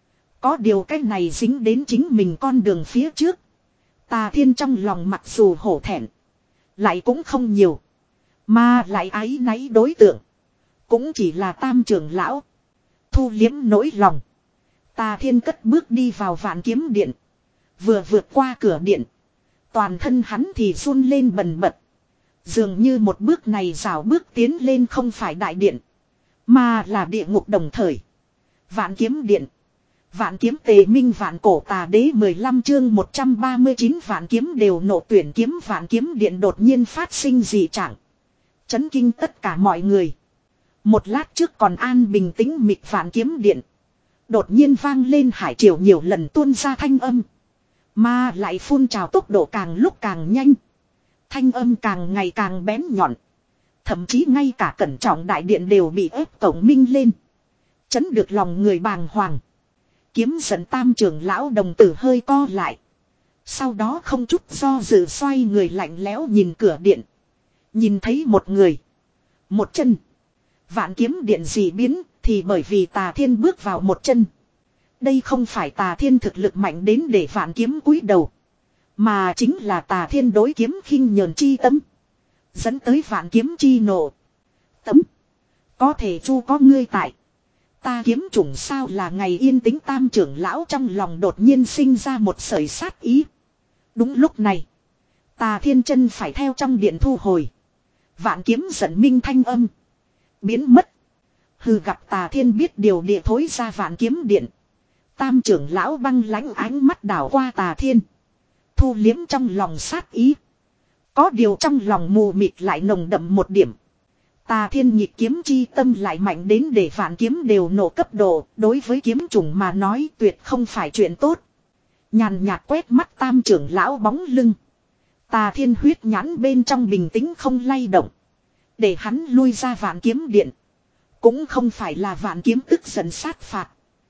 Có điều cái này dính đến chính mình con đường phía trước. Tà Thiên trong lòng mặc dù hổ thẹn. Lại cũng không nhiều. Mà lại áy náy đối tượng. Cũng chỉ là Tam trưởng lão. Thu liếm nỗi lòng. Tà Thiên cất bước đi vào Vạn Kiếm Điện. Vừa vượt qua cửa điện. Toàn thân hắn thì run lên bần bật. Dường như một bước này rào bước tiến lên không phải đại điện. Mà là địa ngục đồng thời. Vạn Kiếm Điện. Vạn Kiếm Tề Minh Vạn Cổ Tà Đế mười lăm chương một trăm ba mươi chín Vạn Kiếm đều nộ tuyển kiếm. Vạn Kiếm Điện đột nhiên phát sinh dị trạng. Chấn kinh tất cả mọi người. Một lát trước còn an bình tĩnh mịt Vạn Kiếm Điện. Đột nhiên vang lên hải triều nhiều lần tuôn ra thanh âm. Mà lại phun trào tốc độ càng lúc càng nhanh. Thanh âm càng ngày càng bén nhọn. Thậm chí ngay cả cẩn trọng đại điện đều bị ép cổng minh lên. Chấn được lòng người bàng hoàng. Kiếm dẫn Tam trưởng lão đồng tử hơi co lại. Sau đó không chút do dự xoay người lạnh lẽo nhìn cửa điện. Nhìn thấy một người. Một chân. Vạn Kiếm Điện dị biến thì bởi vì Tà Thiên bước vào một chân. Đây không phải Tà Thiên thực lực mạnh đến để Vạn Kiếm cúi đầu. Mà chính là Tà Thiên đối kiếm khinh nhờn chi tâm. Dẫn tới Vạn Kiếm chi nộ. Tấm. Có thể chu có ngươi tại. Ta kiếm chủng sao là ngày yên tĩnh. Tam trưởng lão trong lòng đột nhiên sinh ra một sợi sát ý. Đúng lúc này. Tà Thiên chân phải theo trong điện thu hồi. Vạn Kiếm giận minh thanh âm. Biến mất. Hừ, gặp Tà Thiên biết điều địa thối ra Vạn Kiếm Điện. Tam trưởng lão băng lãnh ánh mắt đảo qua Tà Thiên. Thu liếm trong lòng sát ý. Có điều trong lòng mù mịt lại nồng đậm một điểm. Tà Thiên nhịp kiếm chi tâm lại mạnh đến để Vạn Kiếm đều nổ cấp độ. Đối với kiếm trùng mà nói tuyệt không phải chuyện tốt. Nhàn nhạt quét mắt Tam trưởng lão bóng lưng. Tà Thiên huyết nhãn bên trong bình tĩnh không lay động. Để hắn lui ra Vạn Kiếm Điện. Cũng không phải là Vạn Kiếm tức giận sát phạt.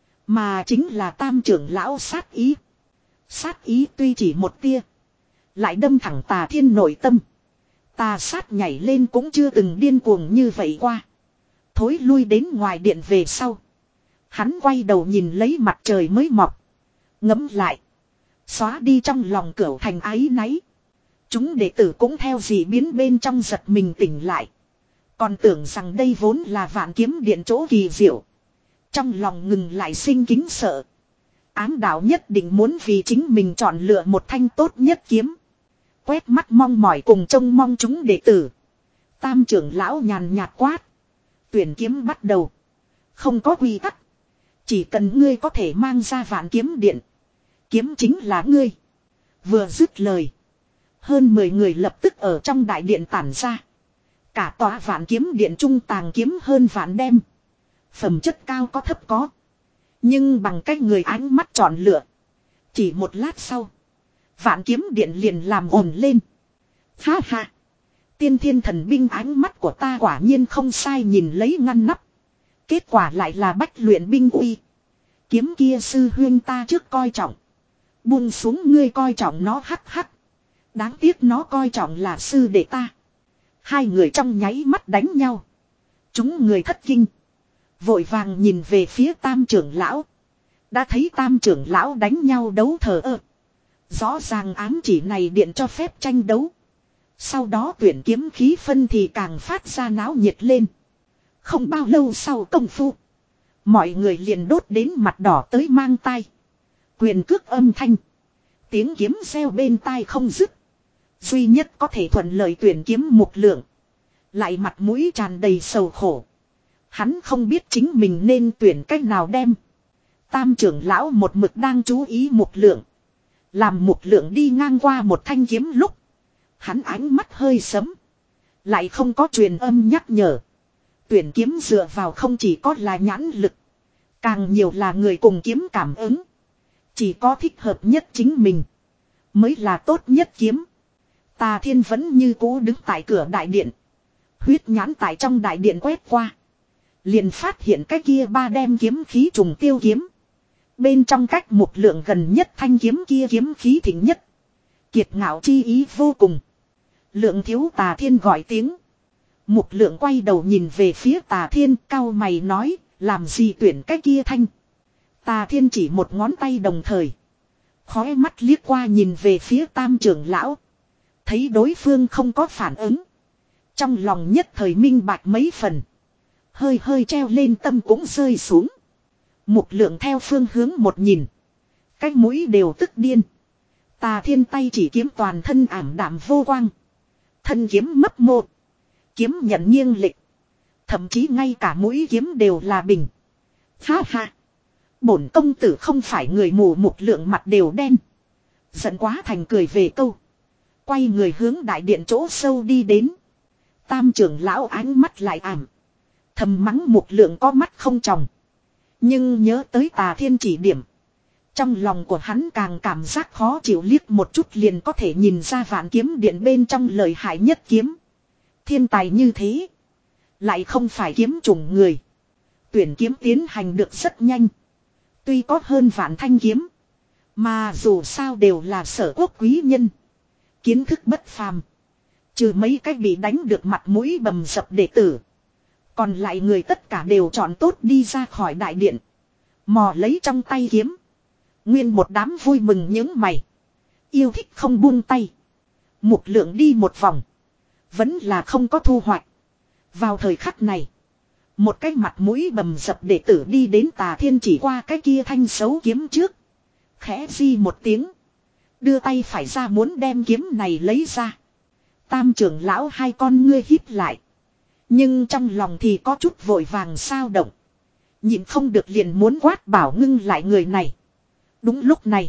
Mà chính là Tam trưởng lão sát ý. Sát ý tuy chỉ một tia. Lại đâm thẳng Tà Thiên nội tâm. Tà sát nhảy lên cũng chưa từng điên cuồng như vậy qua. Thối lui đến ngoài điện về sau. Hắn quay đầu nhìn lấy mặt trời mới mọc. Ngấm lại. Xóa đi trong lòng cửu thành áy náy. Chúng đệ tử cũng theo dị biến bên trong giật mình tỉnh lại. Còn tưởng rằng đây vốn là Vạn Kiếm Điện chỗ kỳ diệu. Trong lòng ngừng lại sinh kính sợ. Ám đạo nhất định muốn vì chính mình chọn lựa một thanh tốt nhất kiếm. Quét mắt mong mỏi cùng trông mong chúng đệ tử. Tam trưởng lão nhàn nhạt quát. Tuyển kiếm bắt đầu. Không có quy tắc. Chỉ cần ngươi có thể mang ra Vạn Kiếm Điện. Kiếm chính là ngươi. Vừa dứt lời. Hơn mười người lập tức ở trong đại điện tản ra. Cả tòa Vạn Kiếm Điện trung tàng kiếm hơn vạn đem. Phẩm chất cao có thấp có. Nhưng bằng cách người ánh mắt chọn lựa. Chỉ một lát sau. Vạn Kiếm Điện liền làm ồn lên. Ha ha. Tiên thiên thần binh ánh mắt của ta quả nhiên không sai nhìn lấy ngăn nắp. Kết quả lại là bách luyện binh uy. Kiếm kia sư huyên ta trước coi trọng. Buông xuống ngươi coi trọng nó hắc hắc. Đáng tiếc nó coi trọng là sư đệ ta. Hai người trong nháy mắt đánh nhau. Chúng người thất kinh. Vội vàng nhìn về phía tam trưởng lão. Đã thấy tam trưởng lão đánh nhau đấu thờ ơ. Rõ ràng ám chỉ này điện cho phép tranh đấu. Sau đó tuyển kiếm khí phân thì càng phát ra náo nhiệt lên. Không bao lâu sau công phu. Mọi người liền đốt đến mặt đỏ tới mang tai. Quyền cước âm thanh. Tiếng kiếm reo bên tai không dứt. Duy nhất có thể thuận lợi tuyển kiếm Mục Lượng. Lại mặt mũi tràn đầy sầu khổ. Hắn không biết chính mình nên tuyển cách nào đem. Tam trưởng lão một mực đang chú ý Mục Lượng. Làm Mục Lượng đi ngang qua một thanh kiếm lúc. Hắn ánh mắt hơi sấm. Lại không có truyền âm nhắc nhở. Tuyển kiếm dựa vào không chỉ có là nhãn lực. Càng nhiều là người cùng kiếm cảm ứng. Chỉ có thích hợp nhất chính mình. Mới là tốt nhất kiếm. Tà Thiên vẫn như cũ đứng tại cửa đại điện. Huyết nhãn tại trong đại điện quét qua. Liền phát hiện cái kia ba đem kiếm khí trùng tiêu kiếm. Bên trong cách Mục Lượng gần nhất thanh kiếm kia kiếm khí thịnh nhất. Kiệt ngạo chi ý vô cùng. Lượng thiếu. Tà Thiên gọi tiếng. Mục Lượng quay đầu nhìn về phía Tà Thiên, cau mày nói, làm gì tuyển cái kia thanh. Tà Thiên chỉ một ngón tay đồng thời. Khói mắt liếc qua nhìn về phía tam trưởng lão. Thấy đối phương không có phản ứng. Trong lòng nhất thời minh bạch mấy phần. Hơi hơi treo lên tâm cũng rơi xuống. Mục Lượng theo phương hướng một nhìn. Cái mũi đều tức điên. Tà Thiên tay chỉ kiếm toàn thân ảm đạm vô quang. Thân kiếm mấp một. Kiếm nhận nghiêng lịch. Thậm chí ngay cả mũi kiếm đều là bình. Ha ha. Bổn công tử không phải người mù. Mục Lượng mặt đều đen. Giận quá thành cười về câu. Quay người hướng đại điện chỗ sâu đi đến. Tam trưởng lão ánh mắt lại ảm. Thầm mắng Mục Lượng có mắt không tròng. Nhưng nhớ tới Tà Thiên chỉ điểm. Trong lòng của hắn càng cảm giác khó chịu, liếc một chút liền có thể nhìn ra Vạn Kiếm Điện bên trong lợi hại nhất kiếm. Thiên tài như thế. Lại không phải kiếm chủng người. Tuyển kiếm tiến hành được rất nhanh. Tuy có hơn vạn thanh kiếm. Mà dù sao đều là sở quốc quý nhân. Kiến thức bất phàm. Trừ mấy cách bị đánh được mặt mũi bầm dập đệ tử. Còn lại người tất cả đều chọn tốt đi ra khỏi đại điện. Mò lấy trong tay kiếm. Nguyên một đám vui mừng những mày. Yêu thích không buông tay. Mục Lượng đi một vòng. Vẫn là không có thu hoạch. Vào thời khắc này. Một cái mặt mũi bầm dập đệ tử đi đến Tà Thiên chỉ qua cái kia thanh xấu kiếm trước. Khẽ di một tiếng. Đưa tay phải ra muốn đem kiếm này lấy ra. Tam trưởng lão hai con ngươi híp lại. Nhưng trong lòng thì có chút vội vàng sao động. Nhịn không được liền muốn quát bảo ngưng lại người này. Đúng lúc này.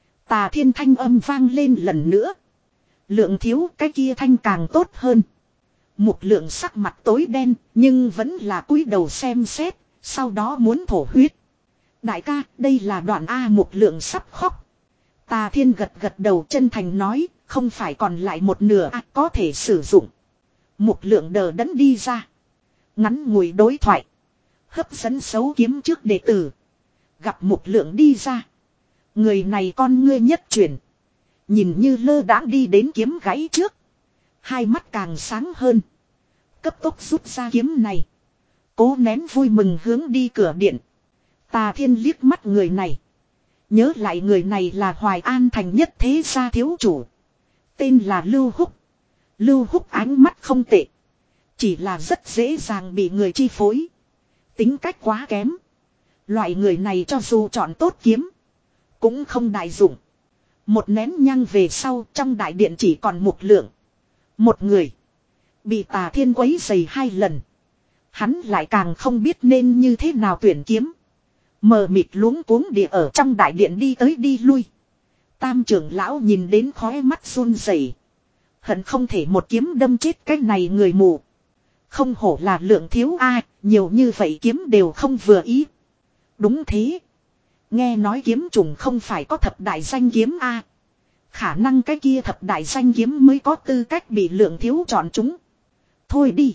Tà Thiên thanh âm vang lên lần nữa. Lượng thiếu, cái kia thanh càng tốt hơn. Mục Lượng sắc mặt tối đen, nhưng vẫn là cúi đầu xem xét, sau đó muốn thổ huyết. Đại ca, đây là đoạn A. Mục Lượng sắp khóc. Tà Thiên gật gật đầu chân thành nói, không phải còn lại một nửa A có thể sử dụng. Mục Lượng đờ đẫn đi ra. Ngắn ngủi đối thoại. Hấp dẫn xấu kiếm trước đệ tử. Gặp Mục Lượng đi ra. Người này con ngươi nhất chuyển. Nhìn như lơ đãng đi đến kiếm gãy trước. Hai mắt càng sáng hơn. Cấp tốc rút ra kiếm này. Cố nén vui mừng hướng đi cửa điện. Tà Thiên liếc mắt người này. Nhớ lại người này là Hoài An thành nhất thế gia thiếu chủ. Tên là Lưu Húc. Lưu Húc ánh mắt không tệ. Chỉ là rất dễ dàng bị người chi phối. Tính cách quá kém. Loại người này cho dù chọn tốt kiếm. Cũng không đại dụng. Một nén nhang về sau trong đại điện chỉ còn một lượng. Một người. Bị Tà Thiên quấy dày hai lần. Hắn lại càng không biết nên như thế nào tuyển kiếm. Mờ mịt luống cuống địa ở trong đại điện đi tới đi lui. Tam trưởng lão nhìn đến khóe mắt run rẩy, hận không thể một kiếm đâm chết cái này người mù. Không hổ là Lượng thiếu a, nhiều như vậy kiếm đều không vừa ý. Đúng thế. Nghe nói kiếm trùng không phải có thập đại danh kiếm a. Khả năng cái kia thập đại danh kiếm mới có tư cách bị Lượng thiếu chọn chúng. Thôi đi.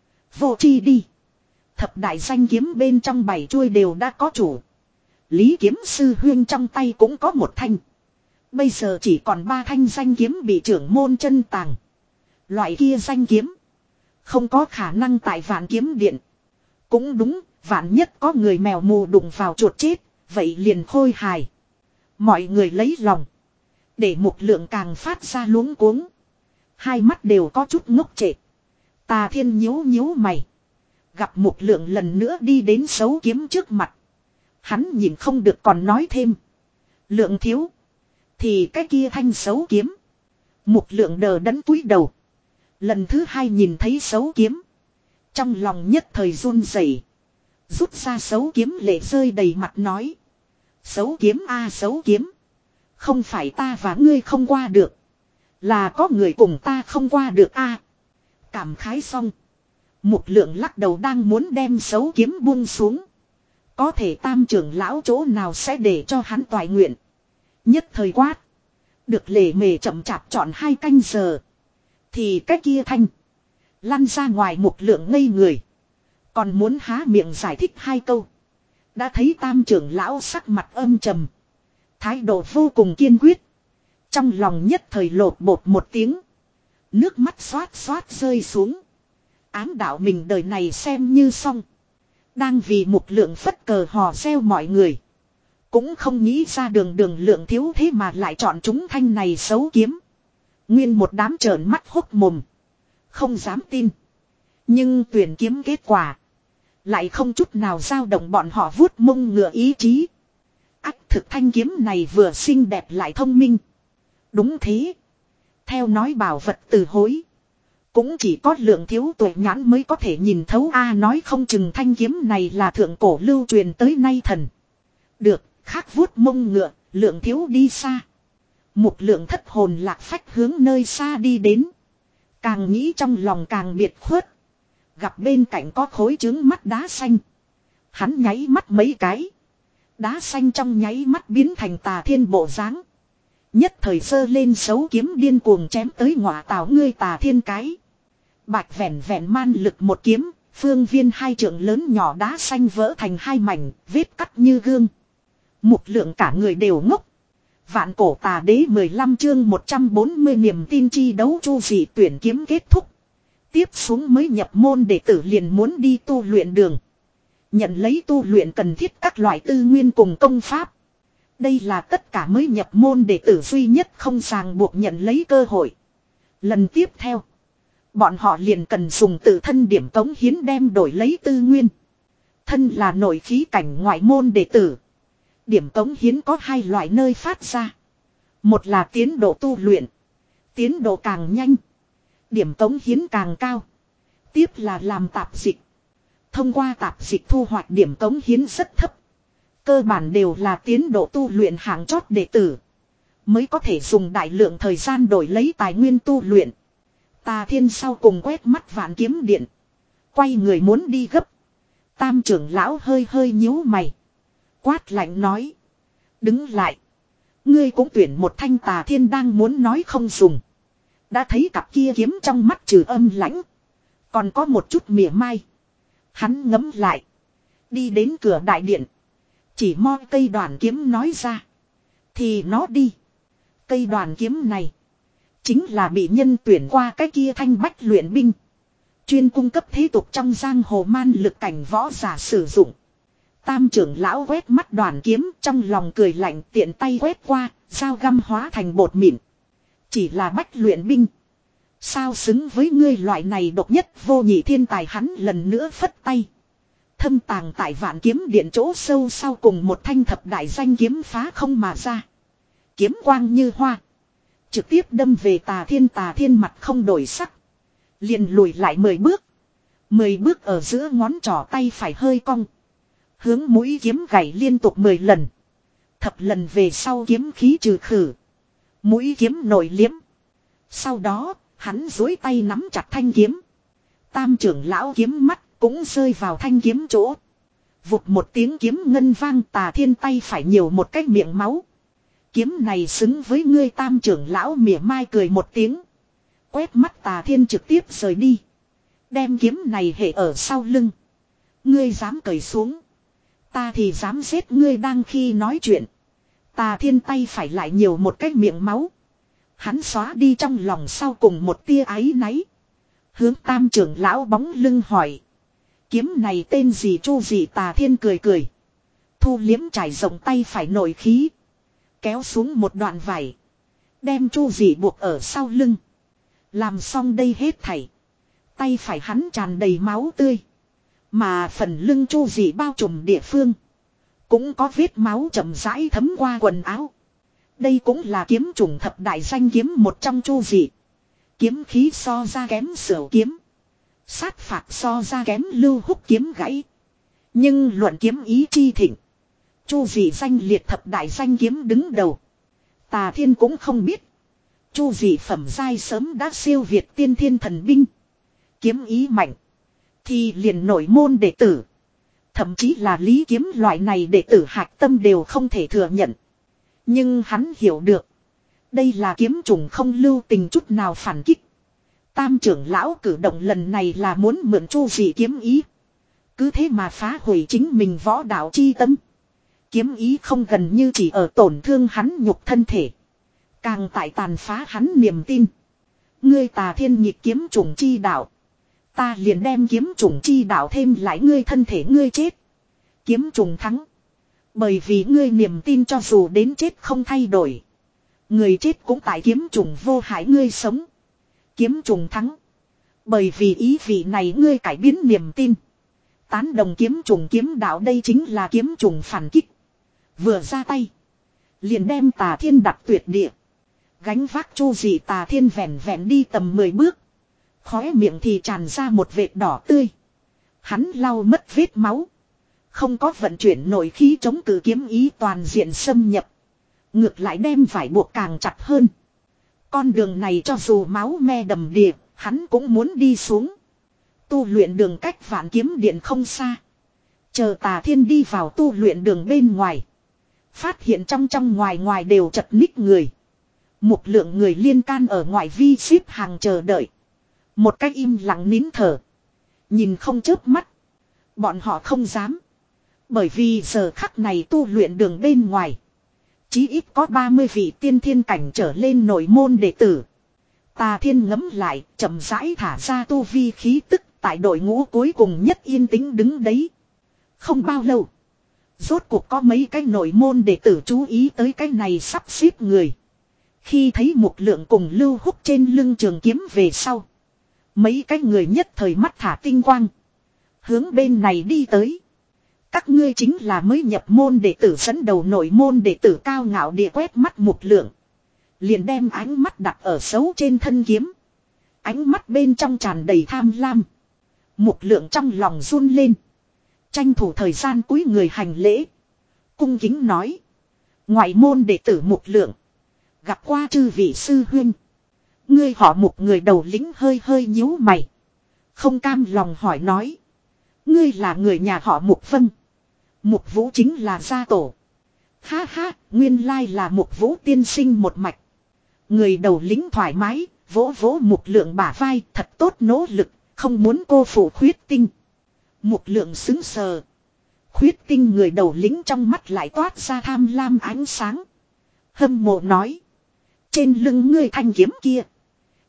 Vô chi đi. Thập đại danh kiếm bên trong bảy chuôi đều đã có chủ. Lý kiếm sư huyên trong tay cũng có một thanh. Bây giờ chỉ còn ba thanh danh kiếm bị trưởng môn chân tàng. Loại kia danh kiếm không có khả năng tại Vạn Kiếm Điện. Cũng đúng, vạn nhất có người mèo mù đụng vào chuột chết, vậy liền khôi hài. Mọi người lấy lòng. Để Mục Lượng càng phát ra luống cuống. Hai mắt đều có chút ngốc trệ. Tà Thiên nhíu nhíu mày. Gặp Mục Lượng lần nữa đi đến xấu kiếm trước mặt. Hắn nhìn không được còn nói thêm. Lượng thiếu. Thì cái kia thanh xấu kiếm. Mục Lượng đờ đẫn cúi đầu. Lần thứ hai nhìn thấy xấu kiếm. Trong lòng nhất thời run rẩy, rút ra xấu kiếm lệ rơi đầy mặt nói. Xấu kiếm a xấu kiếm. Không phải ta và ngươi không qua được. Là có người cùng ta không qua được a. Cảm khái xong. Mục Lượng lắc đầu đang muốn đem xấu kiếm buông xuống. Có thể Tam trưởng lão chỗ nào sẽ để cho hắn toại nguyện. Nhất thời quát. Được lề mề chậm chạp chọn hai canh giờ. Thì cái kia thanh. Lăn ra ngoài. Mục Lượng ngây người. Còn muốn há miệng giải thích hai câu. Đã thấy Tam trưởng lão sắc mặt âm trầm. Thái độ vô cùng kiên quyết. Trong lòng nhất thời lột bột một tiếng. Nước mắt xoát xoát rơi xuống. Ám đạo mình đời này xem như xong. Đang vì Mục Lượng phất cờ hò reo mọi người. Cũng không nghĩ ra đường đường Lượng thiếu thế mà lại chọn chúng thanh này xấu kiếm. Nguyên một đám trợn mắt hốc mồm. Không dám tin. Nhưng tuyển kiếm kết quả. Lại không chút nào dao động bọn họ vuốt mông ngựa ý chí. Ác thực thanh kiếm này vừa xinh đẹp lại thông minh. Đúng thế. Theo nói bảo vật từ hối. Cũng chỉ có Lượng thiếu tuổi nhãn mới có thể nhìn thấu a, nói không chừng thanh kiếm này là thượng cổ lưu truyền tới nay thần. Được, khác vuốt mông ngựa, Lượng thiếu đi xa. Mục Lượng thất hồn lạc phách hướng nơi xa đi đến. Càng nghĩ trong lòng càng biệt khuất. Gặp bên cạnh có khối trứng mắt đá xanh. Hắn nháy mắt mấy cái. Đá xanh trong nháy mắt biến thành Tà Thiên bộ dáng. Nhất thời sơ lên xấu kiếm điên cuồng chém tới ngọa tảo ngươi Tà Thiên cái. Bạch vẹn vẹn man lực một kiếm, phương viên hai trượng lớn nhỏ đá xanh vỡ thành hai mảnh, vết cắt như gương. Mục Lượng cả người đều ngốc. Vạn cổ tà đế mười lăm chương một trăm bốn mươi niềm tin chi đấu chu dị tuyển kiếm kết thúc. Tiếp xuống mới nhập môn đệ tử liền muốn đi tu luyện đường. Nhận lấy tu luyện cần thiết các loại tư nguyên cùng công pháp. Đây là tất cả mới nhập môn đệ tử duy nhất không ràng buộc nhận lấy cơ hội. Lần tiếp theo. Bọn họ liền cần dùng tự thân điểm cống hiến đem đổi lấy tư nguyên. Thân là nội khí cảnh ngoại môn đệ tử. Điểm cống hiến có hai loại nơi phát ra. Một là tiến độ tu luyện. Tiến độ càng nhanh. Điểm cống hiến càng cao. Tiếp là làm tạp dịch. Thông qua tạp dịch thu hoạch điểm cống hiến rất thấp. Cơ bản đều là tiến độ tu luyện hạng chót đệ tử. Mới có thể dùng đại lượng thời gian đổi lấy tài nguyên tu luyện. Tà Thiên sau cùng quét mắt Vạn Kiếm Điện. Quay người muốn đi gấp. Tam trưởng lão hơi hơi nhíu mày. Quát lạnh nói. Đứng lại. Ngươi cũng tuyển một thanh. Tà Thiên đang muốn nói không dùng. Đã thấy cặp kia kiếm trong mắt trừ âm lãnh. Còn có một chút mỉa mai. Hắn ngấm lại. Đi đến cửa đại điện. Chỉ mo cây đoàn kiếm nói ra. Thì nó đi. Cây đoàn kiếm này. Chính là bị nhân tuyển qua cái kia thanh bách luyện binh. Chuyên cung cấp thế tục trong giang hồ man lực cảnh võ giả sử dụng. Tam trưởng lão quét mắt đoàn kiếm trong lòng cười lạnh tiện tay quét qua, dao găm hóa thành bột mịn. Chỉ là bách luyện binh. Sao xứng với ngươi loại này độc nhất vô nhị thiên tài hắn lần nữa phất tay. Thâm tàng tại vạn kiếm điện chỗ sâu sau cùng một thanh thập đại danh kiếm phá không mà ra. Kiếm quang như hoa. Trực tiếp đâm về Tà Thiên. Tà Thiên mặt không đổi sắc. Liền lùi lại mười bước. Mười bước ở giữa ngón trỏ tay phải hơi cong. Hướng mũi kiếm gảy liên tục mười lần. Thập lần về sau kiếm khí trừ khử. Mũi kiếm nổi liếm. Sau đó, hắn duỗi tay nắm chặt thanh kiếm. Tam trưởng lão kiếm mắt cũng rơi vào thanh kiếm chỗ. Vụt một tiếng kiếm ngân vang. Tà Thiên tay phải nhiều một cái miệng máu. Kiếm này xứng với ngươi. Tam trưởng lão mỉa mai cười một tiếng. Quét mắt Tà Thiên trực tiếp rời đi. Đem kiếm này hệ ở sau lưng. Ngươi dám cởi xuống. Ta thì dám giết ngươi. Đang khi nói chuyện. Tà Thiên tay phải lại nhiều một cái miệng máu. Hắn xóa đi trong lòng sau cùng một tia áy náy. Hướng tam trưởng lão bóng lưng hỏi. Kiếm này tên gì Chu gì? Tà Thiên cười cười. Thu liếm trải rộng tay phải nội khí. Kéo xuống một đoạn vải. Đem Chu gì buộc ở sau lưng. Làm xong đây hết thảy. Tay phải hắn tràn đầy máu tươi. Mà phần lưng Chu gì bao trùm địa phương. Cũng có vết máu chậm rãi thấm qua quần áo. Đây cũng là kiếm chủng thập đại danh kiếm một trong Chu gì. Kiếm khí so ra kém Sửu kiếm. Sát phạt so ra kém Lưu Húc kiếm gãy. Nhưng luận kiếm ý chi thịnh. Chu gì danh liệt thập đại danh kiếm đứng đầu. Tà Thiên cũng không biết. Chu gì phẩm giai sớm đã siêu việt tiên thiên thần binh. Kiếm ý mạnh. Thì liền nổi môn đệ tử. Thậm chí là lý kiếm loại này đệ tử hạch tâm đều không thể thừa nhận. Nhưng hắn hiểu được. Đây là kiếm chủng không lưu tình chút nào phản kích. Tam trưởng lão cử động lần này là muốn mượn Chu gì kiếm ý. Cứ thế mà phá hủy chính mình võ đạo chi tâm. Kiếm ý không gần như chỉ ở tổn thương hắn nhục thân thể. Càng tại tàn phá hắn niềm tin. Ngươi Tà Thiên nhịp kiếm chủng chi đạo. Ta liền đem kiếm chủng chi đạo thêm lại ngươi thân thể ngươi chết. Kiếm chủng thắng. Bởi vì ngươi niềm tin cho dù đến chết không thay đổi. Người chết cũng tại kiếm chủng vô hại ngươi sống. Kiếm chủng thắng. Bởi vì ý vị này ngươi cải biến niềm tin. Tán đồng kiếm chủng kiếm đạo đây chính là kiếm chủng phản kích. Vừa ra tay. Liền đem Tà Thiên đặt tuyệt địa. Gánh vác Chu gì Tà Thiên vẹn vẹn đi tầm mười bước. Khóe miệng thì tràn ra một vệt đỏ tươi. Hắn lau mất vết máu. Không có vận chuyển nội khí chống cự kiếm ý toàn diện xâm nhập. Ngược lại đem vải buộc càng chặt hơn. Con đường này cho dù máu me đầm đìa, hắn cũng muốn đi xuống. Tu luyện đường cách vạn kiếm điện không xa. Chờ Tà Thiên đi vào tu luyện đường bên ngoài. Phát hiện trong trong ngoài ngoài đều chật ních người. Một lượng người liên can ở ngoài vi xếp hàng chờ đợi. Một cách im lặng nín thở. Nhìn không chớp mắt. Bọn họ không dám. Bởi vì giờ khắc này tu luyện đường bên ngoài. Chí ít có ba mươi vị tiên thiên cảnh trở lên nội môn đệ tử. Tà Thiên ngấm lại, chậm rãi thả ra tu vi khí tức tại đội ngũ cuối cùng nhất yên tĩnh đứng đấy. Không bao lâu. Rốt cuộc có mấy cái nội môn đệ tử chú ý tới cái này sắp xếp người. Khi thấy một lượng cùng Lưu Húc trên lưng trường kiếm về sau. Mấy cái người nhất thời mắt thả tinh quang. Hướng bên này đi tới. Các ngươi chính là mới nhập môn đệ tử dẫn đầu nội môn đệ tử cao ngạo địa quét mắt một lượng. Liền đem ánh mắt đặt ở xấu trên thân kiếm. Ánh mắt bên trong tràn đầy tham lam. Một lượng trong lòng run lên. Tranh thủ thời gian cúi người hành lễ. Cung kính nói. Ngoại môn đệ tử một lượng. Gặp qua chư vị sư huynh. Ngươi họ một người đầu lĩnh hơi hơi nhíu mày. Không cam lòng hỏi nói. Ngươi là người nhà họ Mục Vân. Mục Vũ chính là gia tổ. Ha ha, nguyên lai là Mục Vũ tiên sinh một mạch. Người đầu lĩnh thoải mái, vỗ vỗ Mục Lượng bả vai, thật tốt nỗ lực, không muốn cô phụ Khuyết Tinh. Mục Lượng sững sờ. Khuyết Tinh người đầu lĩnh trong mắt lại toát ra tham lam ánh sáng. Hâm mộ nói. Trên lưng ngươi thanh kiếm kia.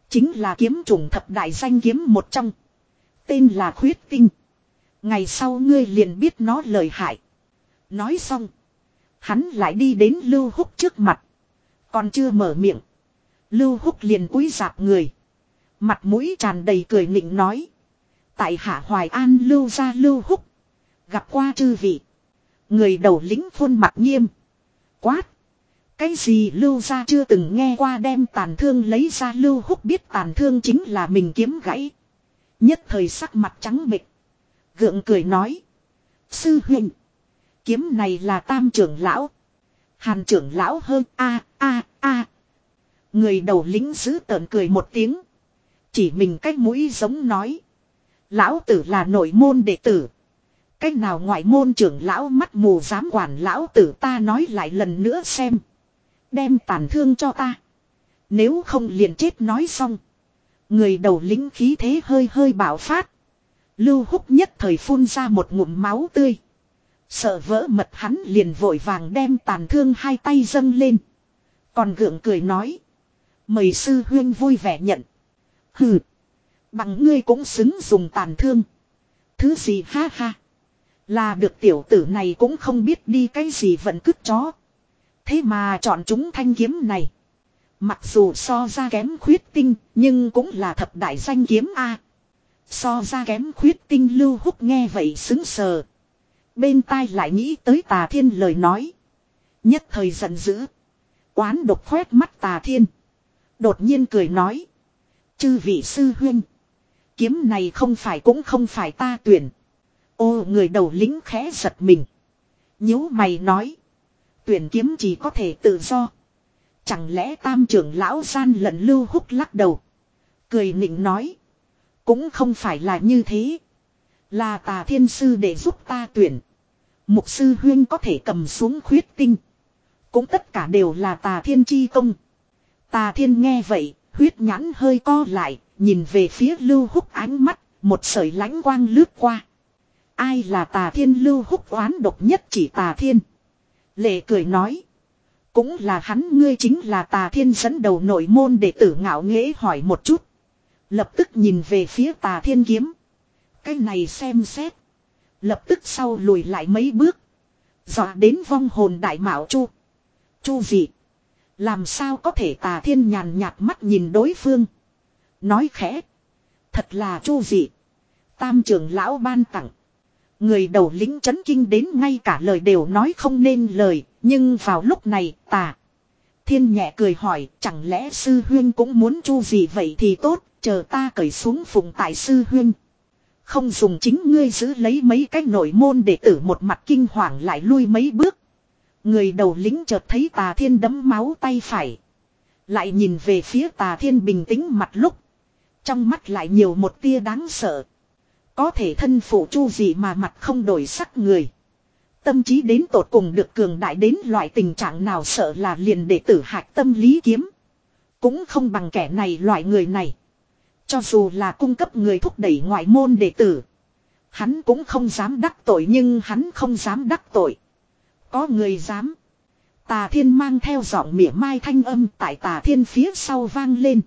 Chính là kiếm chủng thập đại danh kiếm một trong. Tên là Khuyết Tinh. Ngày sau ngươi liền biết nó lợi hại. Nói xong. Hắn lại đi đến Lưu Húc trước mặt. Còn chưa mở miệng. Lưu Húc liền cúi rạp người. Mặt mũi tràn đầy cười nịnh nói. Tại hạ Hoài An Lưu gia Lưu Húc. Gặp qua chư vị. Người đầu lĩnh khuôn mặt nghiêm. Quát. Cái gì Lưu gia chưa từng nghe qua đem tàn thương lấy ra. Lưu Húc biết tàn thương chính là mình kiếm gãy. Nhất thời sắc mặt trắng bệch. Gượng cười nói. Sư huynh. Kiếm này là Tam trưởng lão. Hàn trưởng lão hơn a a a. Người đầu lĩnh giữ tợn cười một tiếng. Chỉ mình cái mũi giống nói. Lão tử là nội môn đệ tử. Cách nào ngoại môn trưởng lão mắt mù dám quản lão tử. Ta nói lại lần nữa xem. Đem tàn thương cho ta. Nếu không liền chết. Nói xong. Người đầu lĩnh khí thế hơi hơi bạo phát. Lưu Húc nhất thời phun ra một ngụm máu tươi. Sợ vỡ mật hắn liền vội vàng đem tàn thương hai tay dâng lên. Còn gượng cười nói. Mời sư huynh vui vẻ nhận. Hừ. Bằng ngươi cũng xứng dùng tàn thương. Thứ gì ha ha. Là được tiểu tử này cũng không biết đi cái gì vẫn cứt chó. Thế mà chọn chúng thanh kiếm này. Mặc dù so ra kém Khuyết Tinh. Nhưng cũng là thập đại danh kiếm A. So ra kém Khuyết Tinh. Lưu Húc nghe vậy xứng sờ. Bên tai lại nghĩ tới Tà Thiên lời nói. Nhất thời giận dữ. Oán độc khoét mắt Tà Thiên. Đột nhiên cười nói. Chư vị sư huynh. Kiếm này không phải cũng không phải ta tuyển. Ô người đầu lĩnh khẽ giật mình. Nhíu mày nói. Tuyển kiếm chỉ có thể tự do. Chẳng lẽ Tam trưởng lão gian lận. Lưu Húc lắc đầu. Cười nịnh nói. Cũng không phải là như thế. Là Tà Thiên sư để giúp ta tuyển. Mục sư huyên có thể cầm xuống Khuyết Tinh. Cũng tất cả đều là Tà Thiên chi công. Tà Thiên nghe vậy, huyết nhãn hơi co lại, nhìn về phía Lưu Húc ánh mắt, một sợi lãnh quang lướt qua. Ai là Tà Thiên? Lưu Húc oán độc nhất chỉ Tà Thiên. Lệ cười nói. Cũng là hắn. Ngươi chính là Tà Thiên dẫn đầu nội môn đệ tử. Ngạo nghễ hỏi một chút. Lập tức nhìn về phía Tà Thiên kiếm. Cái này xem xét. Lập tức sau lùi lại mấy bước. Dọa đến vong hồn đại mạo chu. Chu gì? Làm sao có thể? Tà Thiên nhàn nhạt mắt nhìn đối phương. Nói khẽ. Thật là chu dị. Tam trưởng lão ban tặng. Người đầu lĩnh chấn kinh đến ngay cả lời đều nói không nên lời. Nhưng vào lúc này Tà Thiên nhẹ cười hỏi. Chẳng lẽ sư huyên cũng muốn chu dị? Vậy thì tốt. Chờ ta cởi xuống phụng tại sư huyên. Không dùng. Chính ngươi giữ lấy mấy cái nội môn đệ tử. Một mặt kinh hoàng lại lui mấy bước. Người đầu lĩnh chợt thấy Tà Thiên đấm máu tay phải. Lại nhìn về phía Tà Thiên bình tĩnh mặt lúc. Trong mắt lại nhiều một tia đáng sợ. Có thể thân phụ chu gì mà mặt không đổi sắc người. Tâm trí đến tột cùng được cường đại đến loại tình trạng nào, sợ là liền đệ tử hạch tâm lý kiếm. Cũng không bằng kẻ này loại người này. Cho dù là cung cấp người thúc đẩy ngoại môn đệ tử. Hắn cũng không dám đắc tội, nhưng hắn không dám đắc tội. Có người dám. Tà Thiên mang theo giọng mỉa mai thanh âm tại Tà Thiên phía sau vang lên.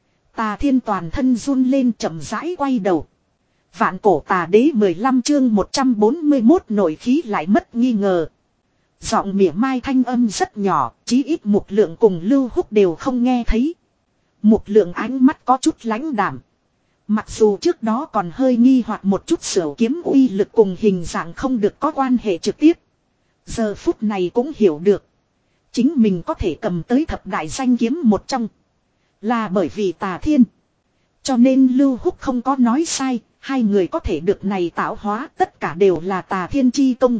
Tà Thiên toàn thân run lên, chậm rãi quay đầu. Vạn cổ tà đế mười lăm chương một trăm bốn mươi mốt nổi khí lại mất nghi ngờ. Giọng mỉa mai thanh âm rất nhỏ, chí ít Mục Lượng cùng Lưu Húc đều không nghe thấy. Mục Lượng ánh mắt có chút lãnh đạm. Mặc dù trước đó còn hơi nghi hoặc một chút sửa kiếm uy lực cùng hình dạng không được có quan hệ trực tiếp. Giờ phút này cũng hiểu được. Chính mình có thể cầm tới thập đại danh kiếm một trong. Là bởi vì Tà Thiên. Cho nên Lưu Húc không có nói sai. Hai người có thể được này tạo hóa tất cả đều là Tà Thiên chi công.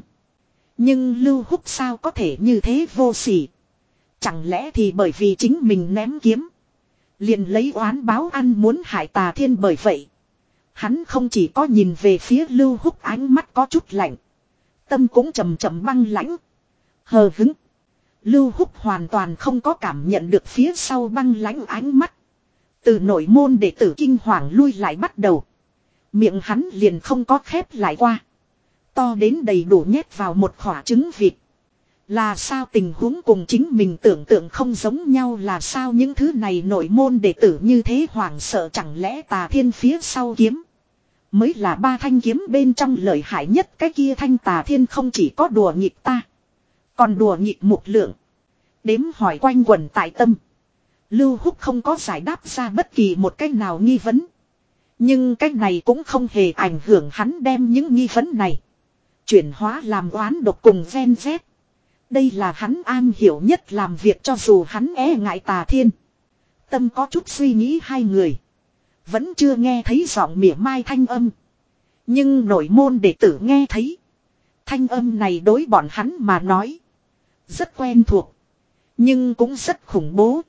Nhưng Lưu Húc sao có thể như thế vô sỉ. Chẳng lẽ thì bởi vì chính mình ném kiếm. Liền lấy oán báo ăn muốn hại Tà Thiên. Bởi vậy hắn không chỉ có nhìn về phía Lưu Húc ánh mắt có chút lạnh. Tâm cũng chầm chậm băng lãnh. Hờ hứng. Lưu Húc hoàn toàn không có cảm nhận được phía sau băng lãnh ánh mắt. Từ nội môn đệ tử kinh hoàng lui lại bắt đầu. Miệng hắn liền không có khép lại qua. To đến đầy đủ nhét vào một khỏa trứng vịt. Là sao tình huống cùng chính mình tưởng tượng không giống nhau, là sao những thứ này nội môn đệ tử như thế hoảng sợ, chẳng lẽ Tà Thiên phía sau kiếm mới là ba thanh kiếm bên trong lợi hại nhất, cái kia thanh Tà Thiên không chỉ có đùa nghịch ta, còn đùa nghịch Mục Lượng. Đếm hỏi quanh quẩn tại tâm. Lưu Húc không có giải đáp ra bất kỳ một cách nào nghi vấn. Nhưng cách này cũng không hề ảnh hưởng hắn đem những nghi vấn này chuyển hóa làm oán độc cùng ven vét. Đây là hắn am hiểu nhất làm việc, cho dù hắn e ngại Tà Thiên. Tâm có chút suy nghĩ hai người vẫn chưa nghe thấy giọng mỉa mai thanh âm. Nhưng nội môn đệ tử nghe thấy. Thanh âm này đối bọn hắn mà nói rất quen thuộc, nhưng cũng rất khủng bố.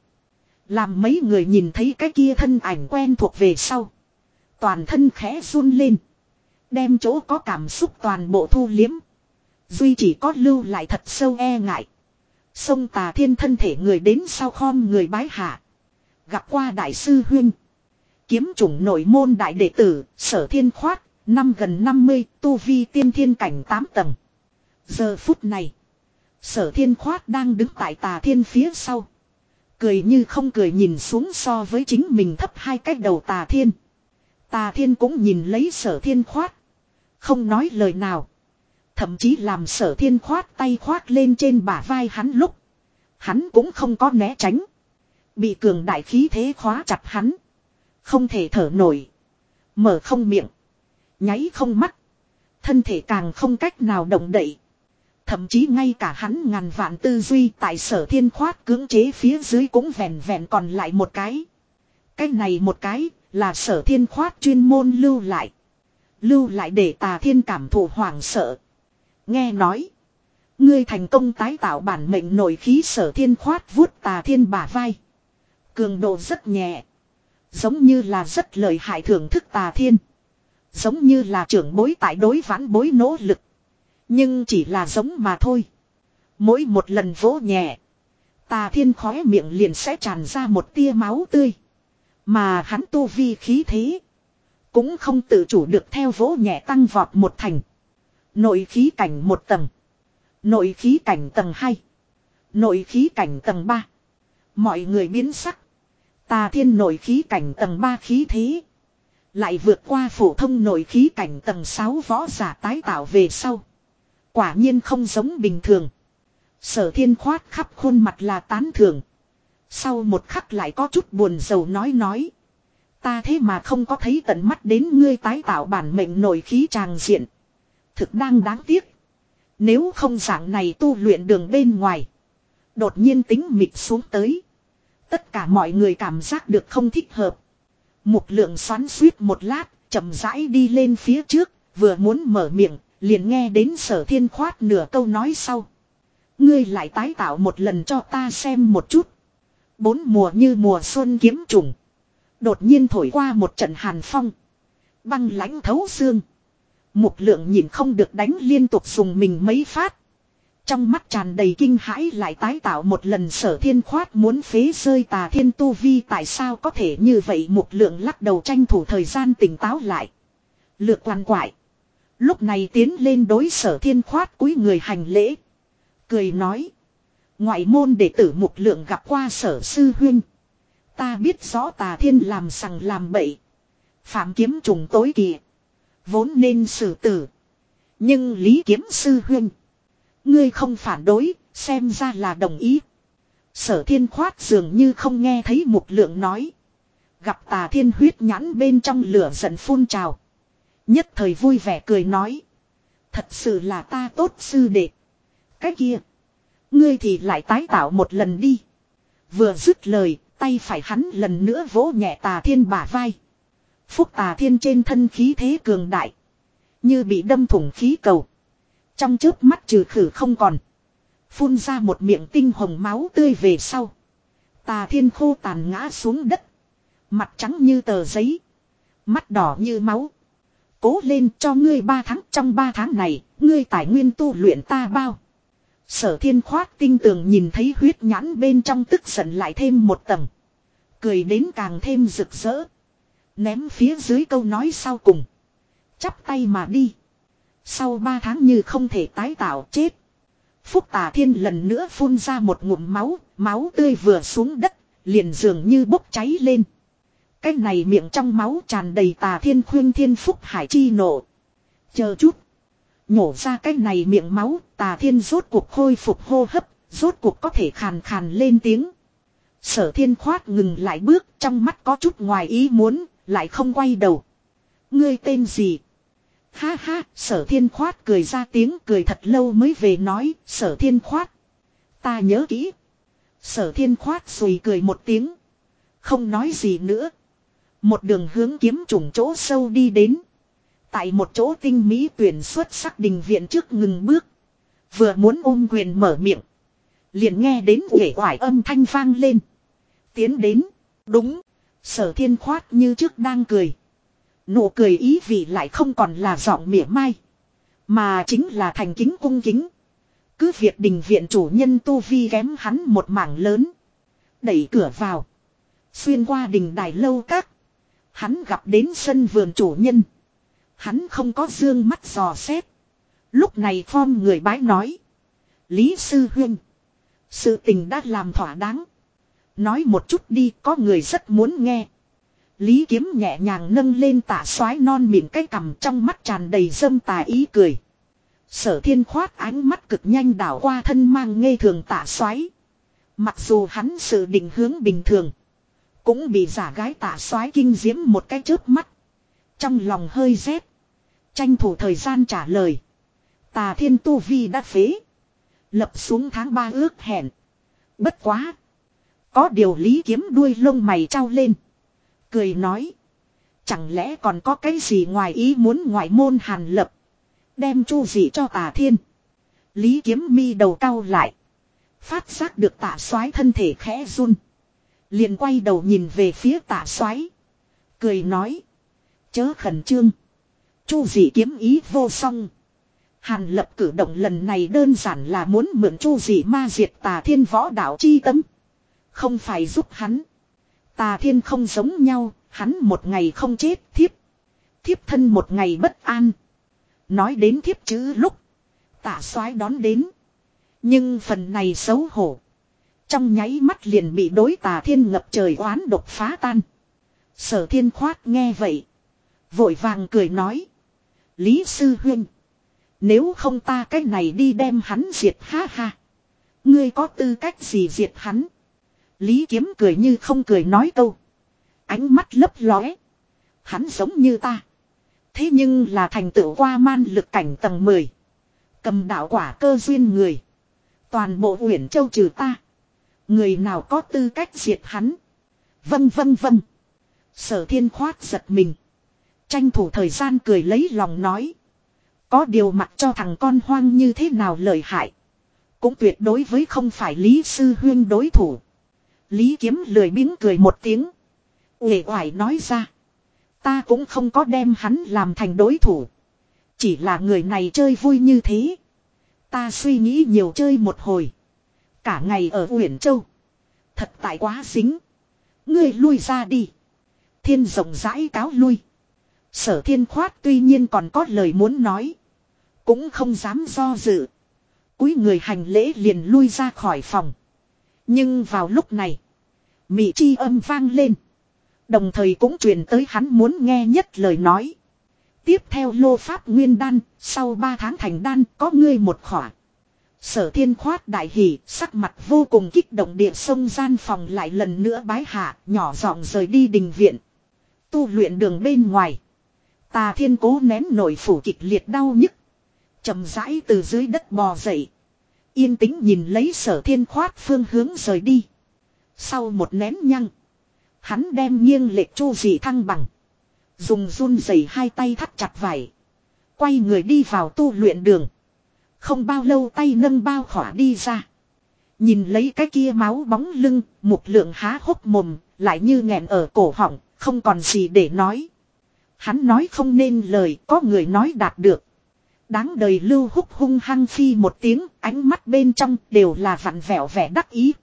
Làm mấy người nhìn thấy cái kia thân ảnh quen thuộc về sau, toàn thân khẽ run lên, đem chỗ có cảm xúc toàn bộ thu liếm, duy chỉ có lưu lại thật sâu e ngại. Xông Tà Thiên thân thể người đến sau khom người bái hạ. Gặp qua đại sư huynh. Kiếm chủng nội môn đại đệ tử Sở Thiên Khoát, năm gần năm mươi, tu vi tiên thiên cảnh tám tầng. Giờ phút này, Sở Thiên Khoát đang đứng tại Tà Thiên phía sau, cười như không cười nhìn xuống so với chính mình thấp hai cái đầu Tà Thiên. Tà Thiên cũng nhìn lấy Sở Thiên Khoát, không nói lời nào. Thậm chí làm Sở Thiên Khoát tay khoát lên trên bả vai hắn lúc, hắn cũng không có né tránh. Bị cường đại khí thế khóa chặt hắn, không thể thở nổi, mở không miệng, nháy không mắt, thân thể càng không cách nào động đậy. Thậm chí ngay cả hắn ngàn vạn tư duy tại Sở Thiên Khoát cưỡng chế phía dưới cũng vẹn vẹn còn lại một cái. Cái này một cái là Sở Thiên Khoát chuyên môn lưu lại. Lưu lại để Tà Thiên cảm thụ hoảng sợ. Nghe nói, ngươi thành công tái tạo bản mệnh nội khí. Sở Thiên Khoát vuốt Tà Thiên bả vai. Cường độ rất nhẹ, giống như là rất lợi hại thưởng thức Tà Thiên. Giống như là trưởng bối tại đối vãn bối nỗ lực. Nhưng chỉ là giống mà thôi. Mỗi một lần vỗ nhẹ, Tà Thiên khóe miệng liền sẽ tràn ra một tia máu tươi. Mà hắn tu vi khí thế cũng không tự chủ được theo vỗ nhẹ tăng vọt một thành. Nội khí cảnh một tầng, nội khí cảnh tầng hai, nội khí cảnh tầng ba. Mọi người biến sắc. Tà Thiên nội khí cảnh tầng ba khí thế lại vượt qua phổ thông nội khí cảnh tầng sáu võ giả tái tạo về sau. Quả nhiên không giống bình thường. Sở Thiên Khoát khắp khuôn mặt là tán thưởng. Sau một khắc lại có chút buồn rầu nói nói. Ta thế mà không có thấy tận mắt đến ngươi tái tạo bản mệnh nội khí tràng diện. Thực đang đáng tiếc. Nếu không dạng này tu luyện đường bên ngoài, đột nhiên tính mịt xuống tới, tất cả mọi người cảm giác được không thích hợp. Mục Lượng xoắn xuýt một lát, chậm rãi đi lên phía trước, vừa muốn mở miệng, liền nghe đến Sở Thiên Khoát nửa câu nói sau. Ngươi lại tái tạo một lần cho ta xem một chút. Bốn mùa như mùa xuân kiếm trùng, đột nhiên thổi qua một trận hàn phong, băng lãnh thấu xương. Mục Lượng nhìn không được đánh liên tục dùng mình mấy phát. Trong mắt tràn đầy kinh hãi, lại tái tạo một lần. Sở Thiên Khoát muốn phế rơi Tà Thiên tu vi, tại sao có thể như vậy? Mục Lượng lắc đầu tranh thủ thời gian tỉnh táo lại. Lược quan quại. Lúc này tiến lên đối Sở Thiên Khoát cúi người hành lễ. Cười nói. Ngoại môn đệ tử Mục Lượng gặp qua Sở sư huynh. Ta biết rõ Tà Thiên làm sằng làm bậy, phạm kiếm trùng tối kỵ, vốn nên xử tử. Nhưng Lý Kiếm sư huynh, ngươi không phản đối, xem ra là đồng ý. Sở Thiên Khoát dường như không nghe thấy Mục Lượng nói. Gặp Tà Thiên huyết nhãn bên trong lửa giận phun trào, nhất thời vui vẻ cười nói. Thật sự là ta tốt sư đệ. Cái kia, ngươi thì lại tái tạo một lần đi. Vừa dứt lời, tay phải hắn lần nữa vỗ nhẹ Tà Thiên bả vai. Phúc Tà Thiên trên thân khí thế cường đại, như bị đâm thủng khí cầu. Trong chớp mắt trừ khử không còn, phun ra một miệng tinh hồng máu tươi về sau. Tà Thiên khô tàn ngã xuống đất, mặt trắng như tờ giấy, mắt đỏ như máu. Cố lên, cho ngươi ba tháng, trong ba tháng này, ngươi tài nguyên tu luyện ta bao. Sở Thiên Khoát tinh tường nhìn thấy huyết nhãn bên trong tức giận lại thêm một tầng, cười đến càng thêm rực rỡ. Ném phía dưới câu nói sau cùng, chắp tay mà đi. Sau ba tháng như không thể tái tạo chết. Phúc Tà Thiên lần nữa phun ra một ngụm máu, máu tươi vừa xuống đất, liền dường như bốc cháy lên. Cái này miệng trong máu tràn đầy Tà Thiên khuyên thiên phúc hải chi nộ. Chờ chút. Nhổ ra cái này miệng máu, Tà Thiên rốt cuộc khôi phục hô hấp, rốt cuộc có thể khàn khàn lên tiếng. Sở Thiên khoát ngừng lại bước, trong mắt có chút ngoài ý muốn, lại không quay đầu. Ngươi tên gì? Ha ha, Sở Thiên khoát cười ra tiếng, cười thật lâu mới về nói, Sở Thiên khoát. Ta nhớ kỹ. Sở Thiên khoát rồi cười một tiếng. Không nói gì nữa. Một đường hướng kiếm trùng chỗ sâu đi đến. Tại một chỗ tinh mỹ tuyển xuất sắc đình viện trước ngừng bước. Vừa muốn ôm quyền mở miệng. Liền nghe đến uể oải âm thanh vang lên. Tiến đến. Đúng. Sở Thiên khoát như trước đang cười. Nụ cười ý vị lại không còn là giọng mỉa mai. Mà chính là thành kính cung kính. Cứ việc đình viện chủ nhân tu vi kém hắn một mảng lớn. Đẩy cửa vào. Xuyên qua đình đài lâu các. Hắn gặp đến sân vườn chủ nhân. Hắn không có dương mắt dò xét. Lúc này phong người bái nói. Lý sư huynh. Sự tình đã làm thỏa đáng. Nói một chút đi, có người rất muốn nghe. Lý Kiếm nhẹ nhàng nâng lên tả soái non mịn cái cằm, trong mắt tràn đầy dâm tà ý cười. Sở Thiên khoát ánh mắt cực nhanh đảo qua thân mang ngây thường tả soái. Mặc dù hắn sự định hướng bình thường, cũng bị giả gái tả soái kinh diễm một cái chớp mắt. Trong lòng hơi rét, tranh thủ thời gian trả lời. Tà Thiên tu vi đã phế, lập xuống tháng ba ước hẹn. Bất quá, có điều Lý Kiếm đuôi lông mày trao lên, cười nói. Chẳng lẽ còn có cái gì ngoài ý muốn ngoại môn hàn lập, đem chu dị cho Tà Thiên. Lý Kiếm mi đầu cau lại, phát giác được Tạ Soái thân thể khẽ run, liền quay đầu nhìn về phía Tạ Soái, cười nói. Chớ khẩn trương, chu dị kiếm ý vô song. Hàn lập cử động lần này đơn giản là muốn mượn chu dị ma diệt Tà Thiên võ đạo chi tâm, không phải giúp hắn. Tà Thiên không giống nhau, hắn một ngày không chết thiếp. Thiếp thân một ngày bất an. Nói đến thiếp chữ lúc, Tạ Soái đón đến. Nhưng phần này xấu hổ, trong nháy mắt liền bị đối Tà Thiên ngập trời oán độc phá tan. Sở Thiên khoát nghe vậy, vội vàng cười nói. Lý sư huynh, nếu không ta cách này đi đem hắn diệt ha ha. Ngươi có tư cách gì diệt hắn? Lý Kiếm cười như không cười nói câu. Ánh mắt lấp lóe. Hắn giống như ta, thế nhưng là thành tựu qua man lực cảnh tầng mười. Cầm đạo quả cơ duyên người. Toàn bộ Uyển Châu trừ ta, người nào có tư cách diệt hắn? Vâng vâng vâng. Sở Thiên khoát giật mình, tranh thủ thời gian cười lấy lòng nói. Có điều mặc cho thằng con hoang như thế nào lợi hại, cũng tuyệt đối với không phải Lý sư huynh đối thủ. Lý Kiếm lười biếng cười một tiếng, uể oải nói ra. Ta cũng không có đem hắn làm thành đối thủ, chỉ là người này chơi vui như thế, ta suy nghĩ nhiều chơi một hồi. Cả ngày ở Uyển Châu, thật tại quá dính. Ngươi lui ra đi. Thiên rộng rãi cáo lui. Sở Thiên khoát tuy nhiên còn có lời muốn nói, cũng không dám do dự, cúi người hành lễ liền lui ra khỏi phòng. Nhưng vào lúc này, mị chi âm vang lên, đồng thời cũng truyền tới hắn muốn nghe nhất lời nói. Tiếp theo lô pháp nguyên đan, sau ba tháng thành đan, có ngươi một khỏa. Sở Thiên khoát đại hỉ, sắc mặt vô cùng kích động, địa sông gian phòng lại lần nữa bái hạ, nhỏ giọng rời đi đình viện. Tu luyện đường bên ngoài, Tà Thiên cố nén nổi phủ kịch liệt đau nhức, chậm rãi từ dưới đất bò dậy, yên tĩnh nhìn lấy Sở Thiên khoát phương hướng rời đi. Sau một nén nhăng, hắn đem nghiêng lệch chu dị thăng bằng, dùng run rẩy hai tay thắt chặt vải, quay người đi vào tu luyện đường. Không bao lâu tay nâng bao khỏa đi ra. Nhìn lấy cái kia máu bóng lưng, Mục Lượng há hốc mồm, lại như nghẹn ở cổ họng, không còn gì để nói. Hắn nói không nên lời, có người nói đạt được. Đáng đời Lưu Húc hung hăng phi một tiếng, ánh mắt bên trong đều là vặn vẹo vẻ đắc ý.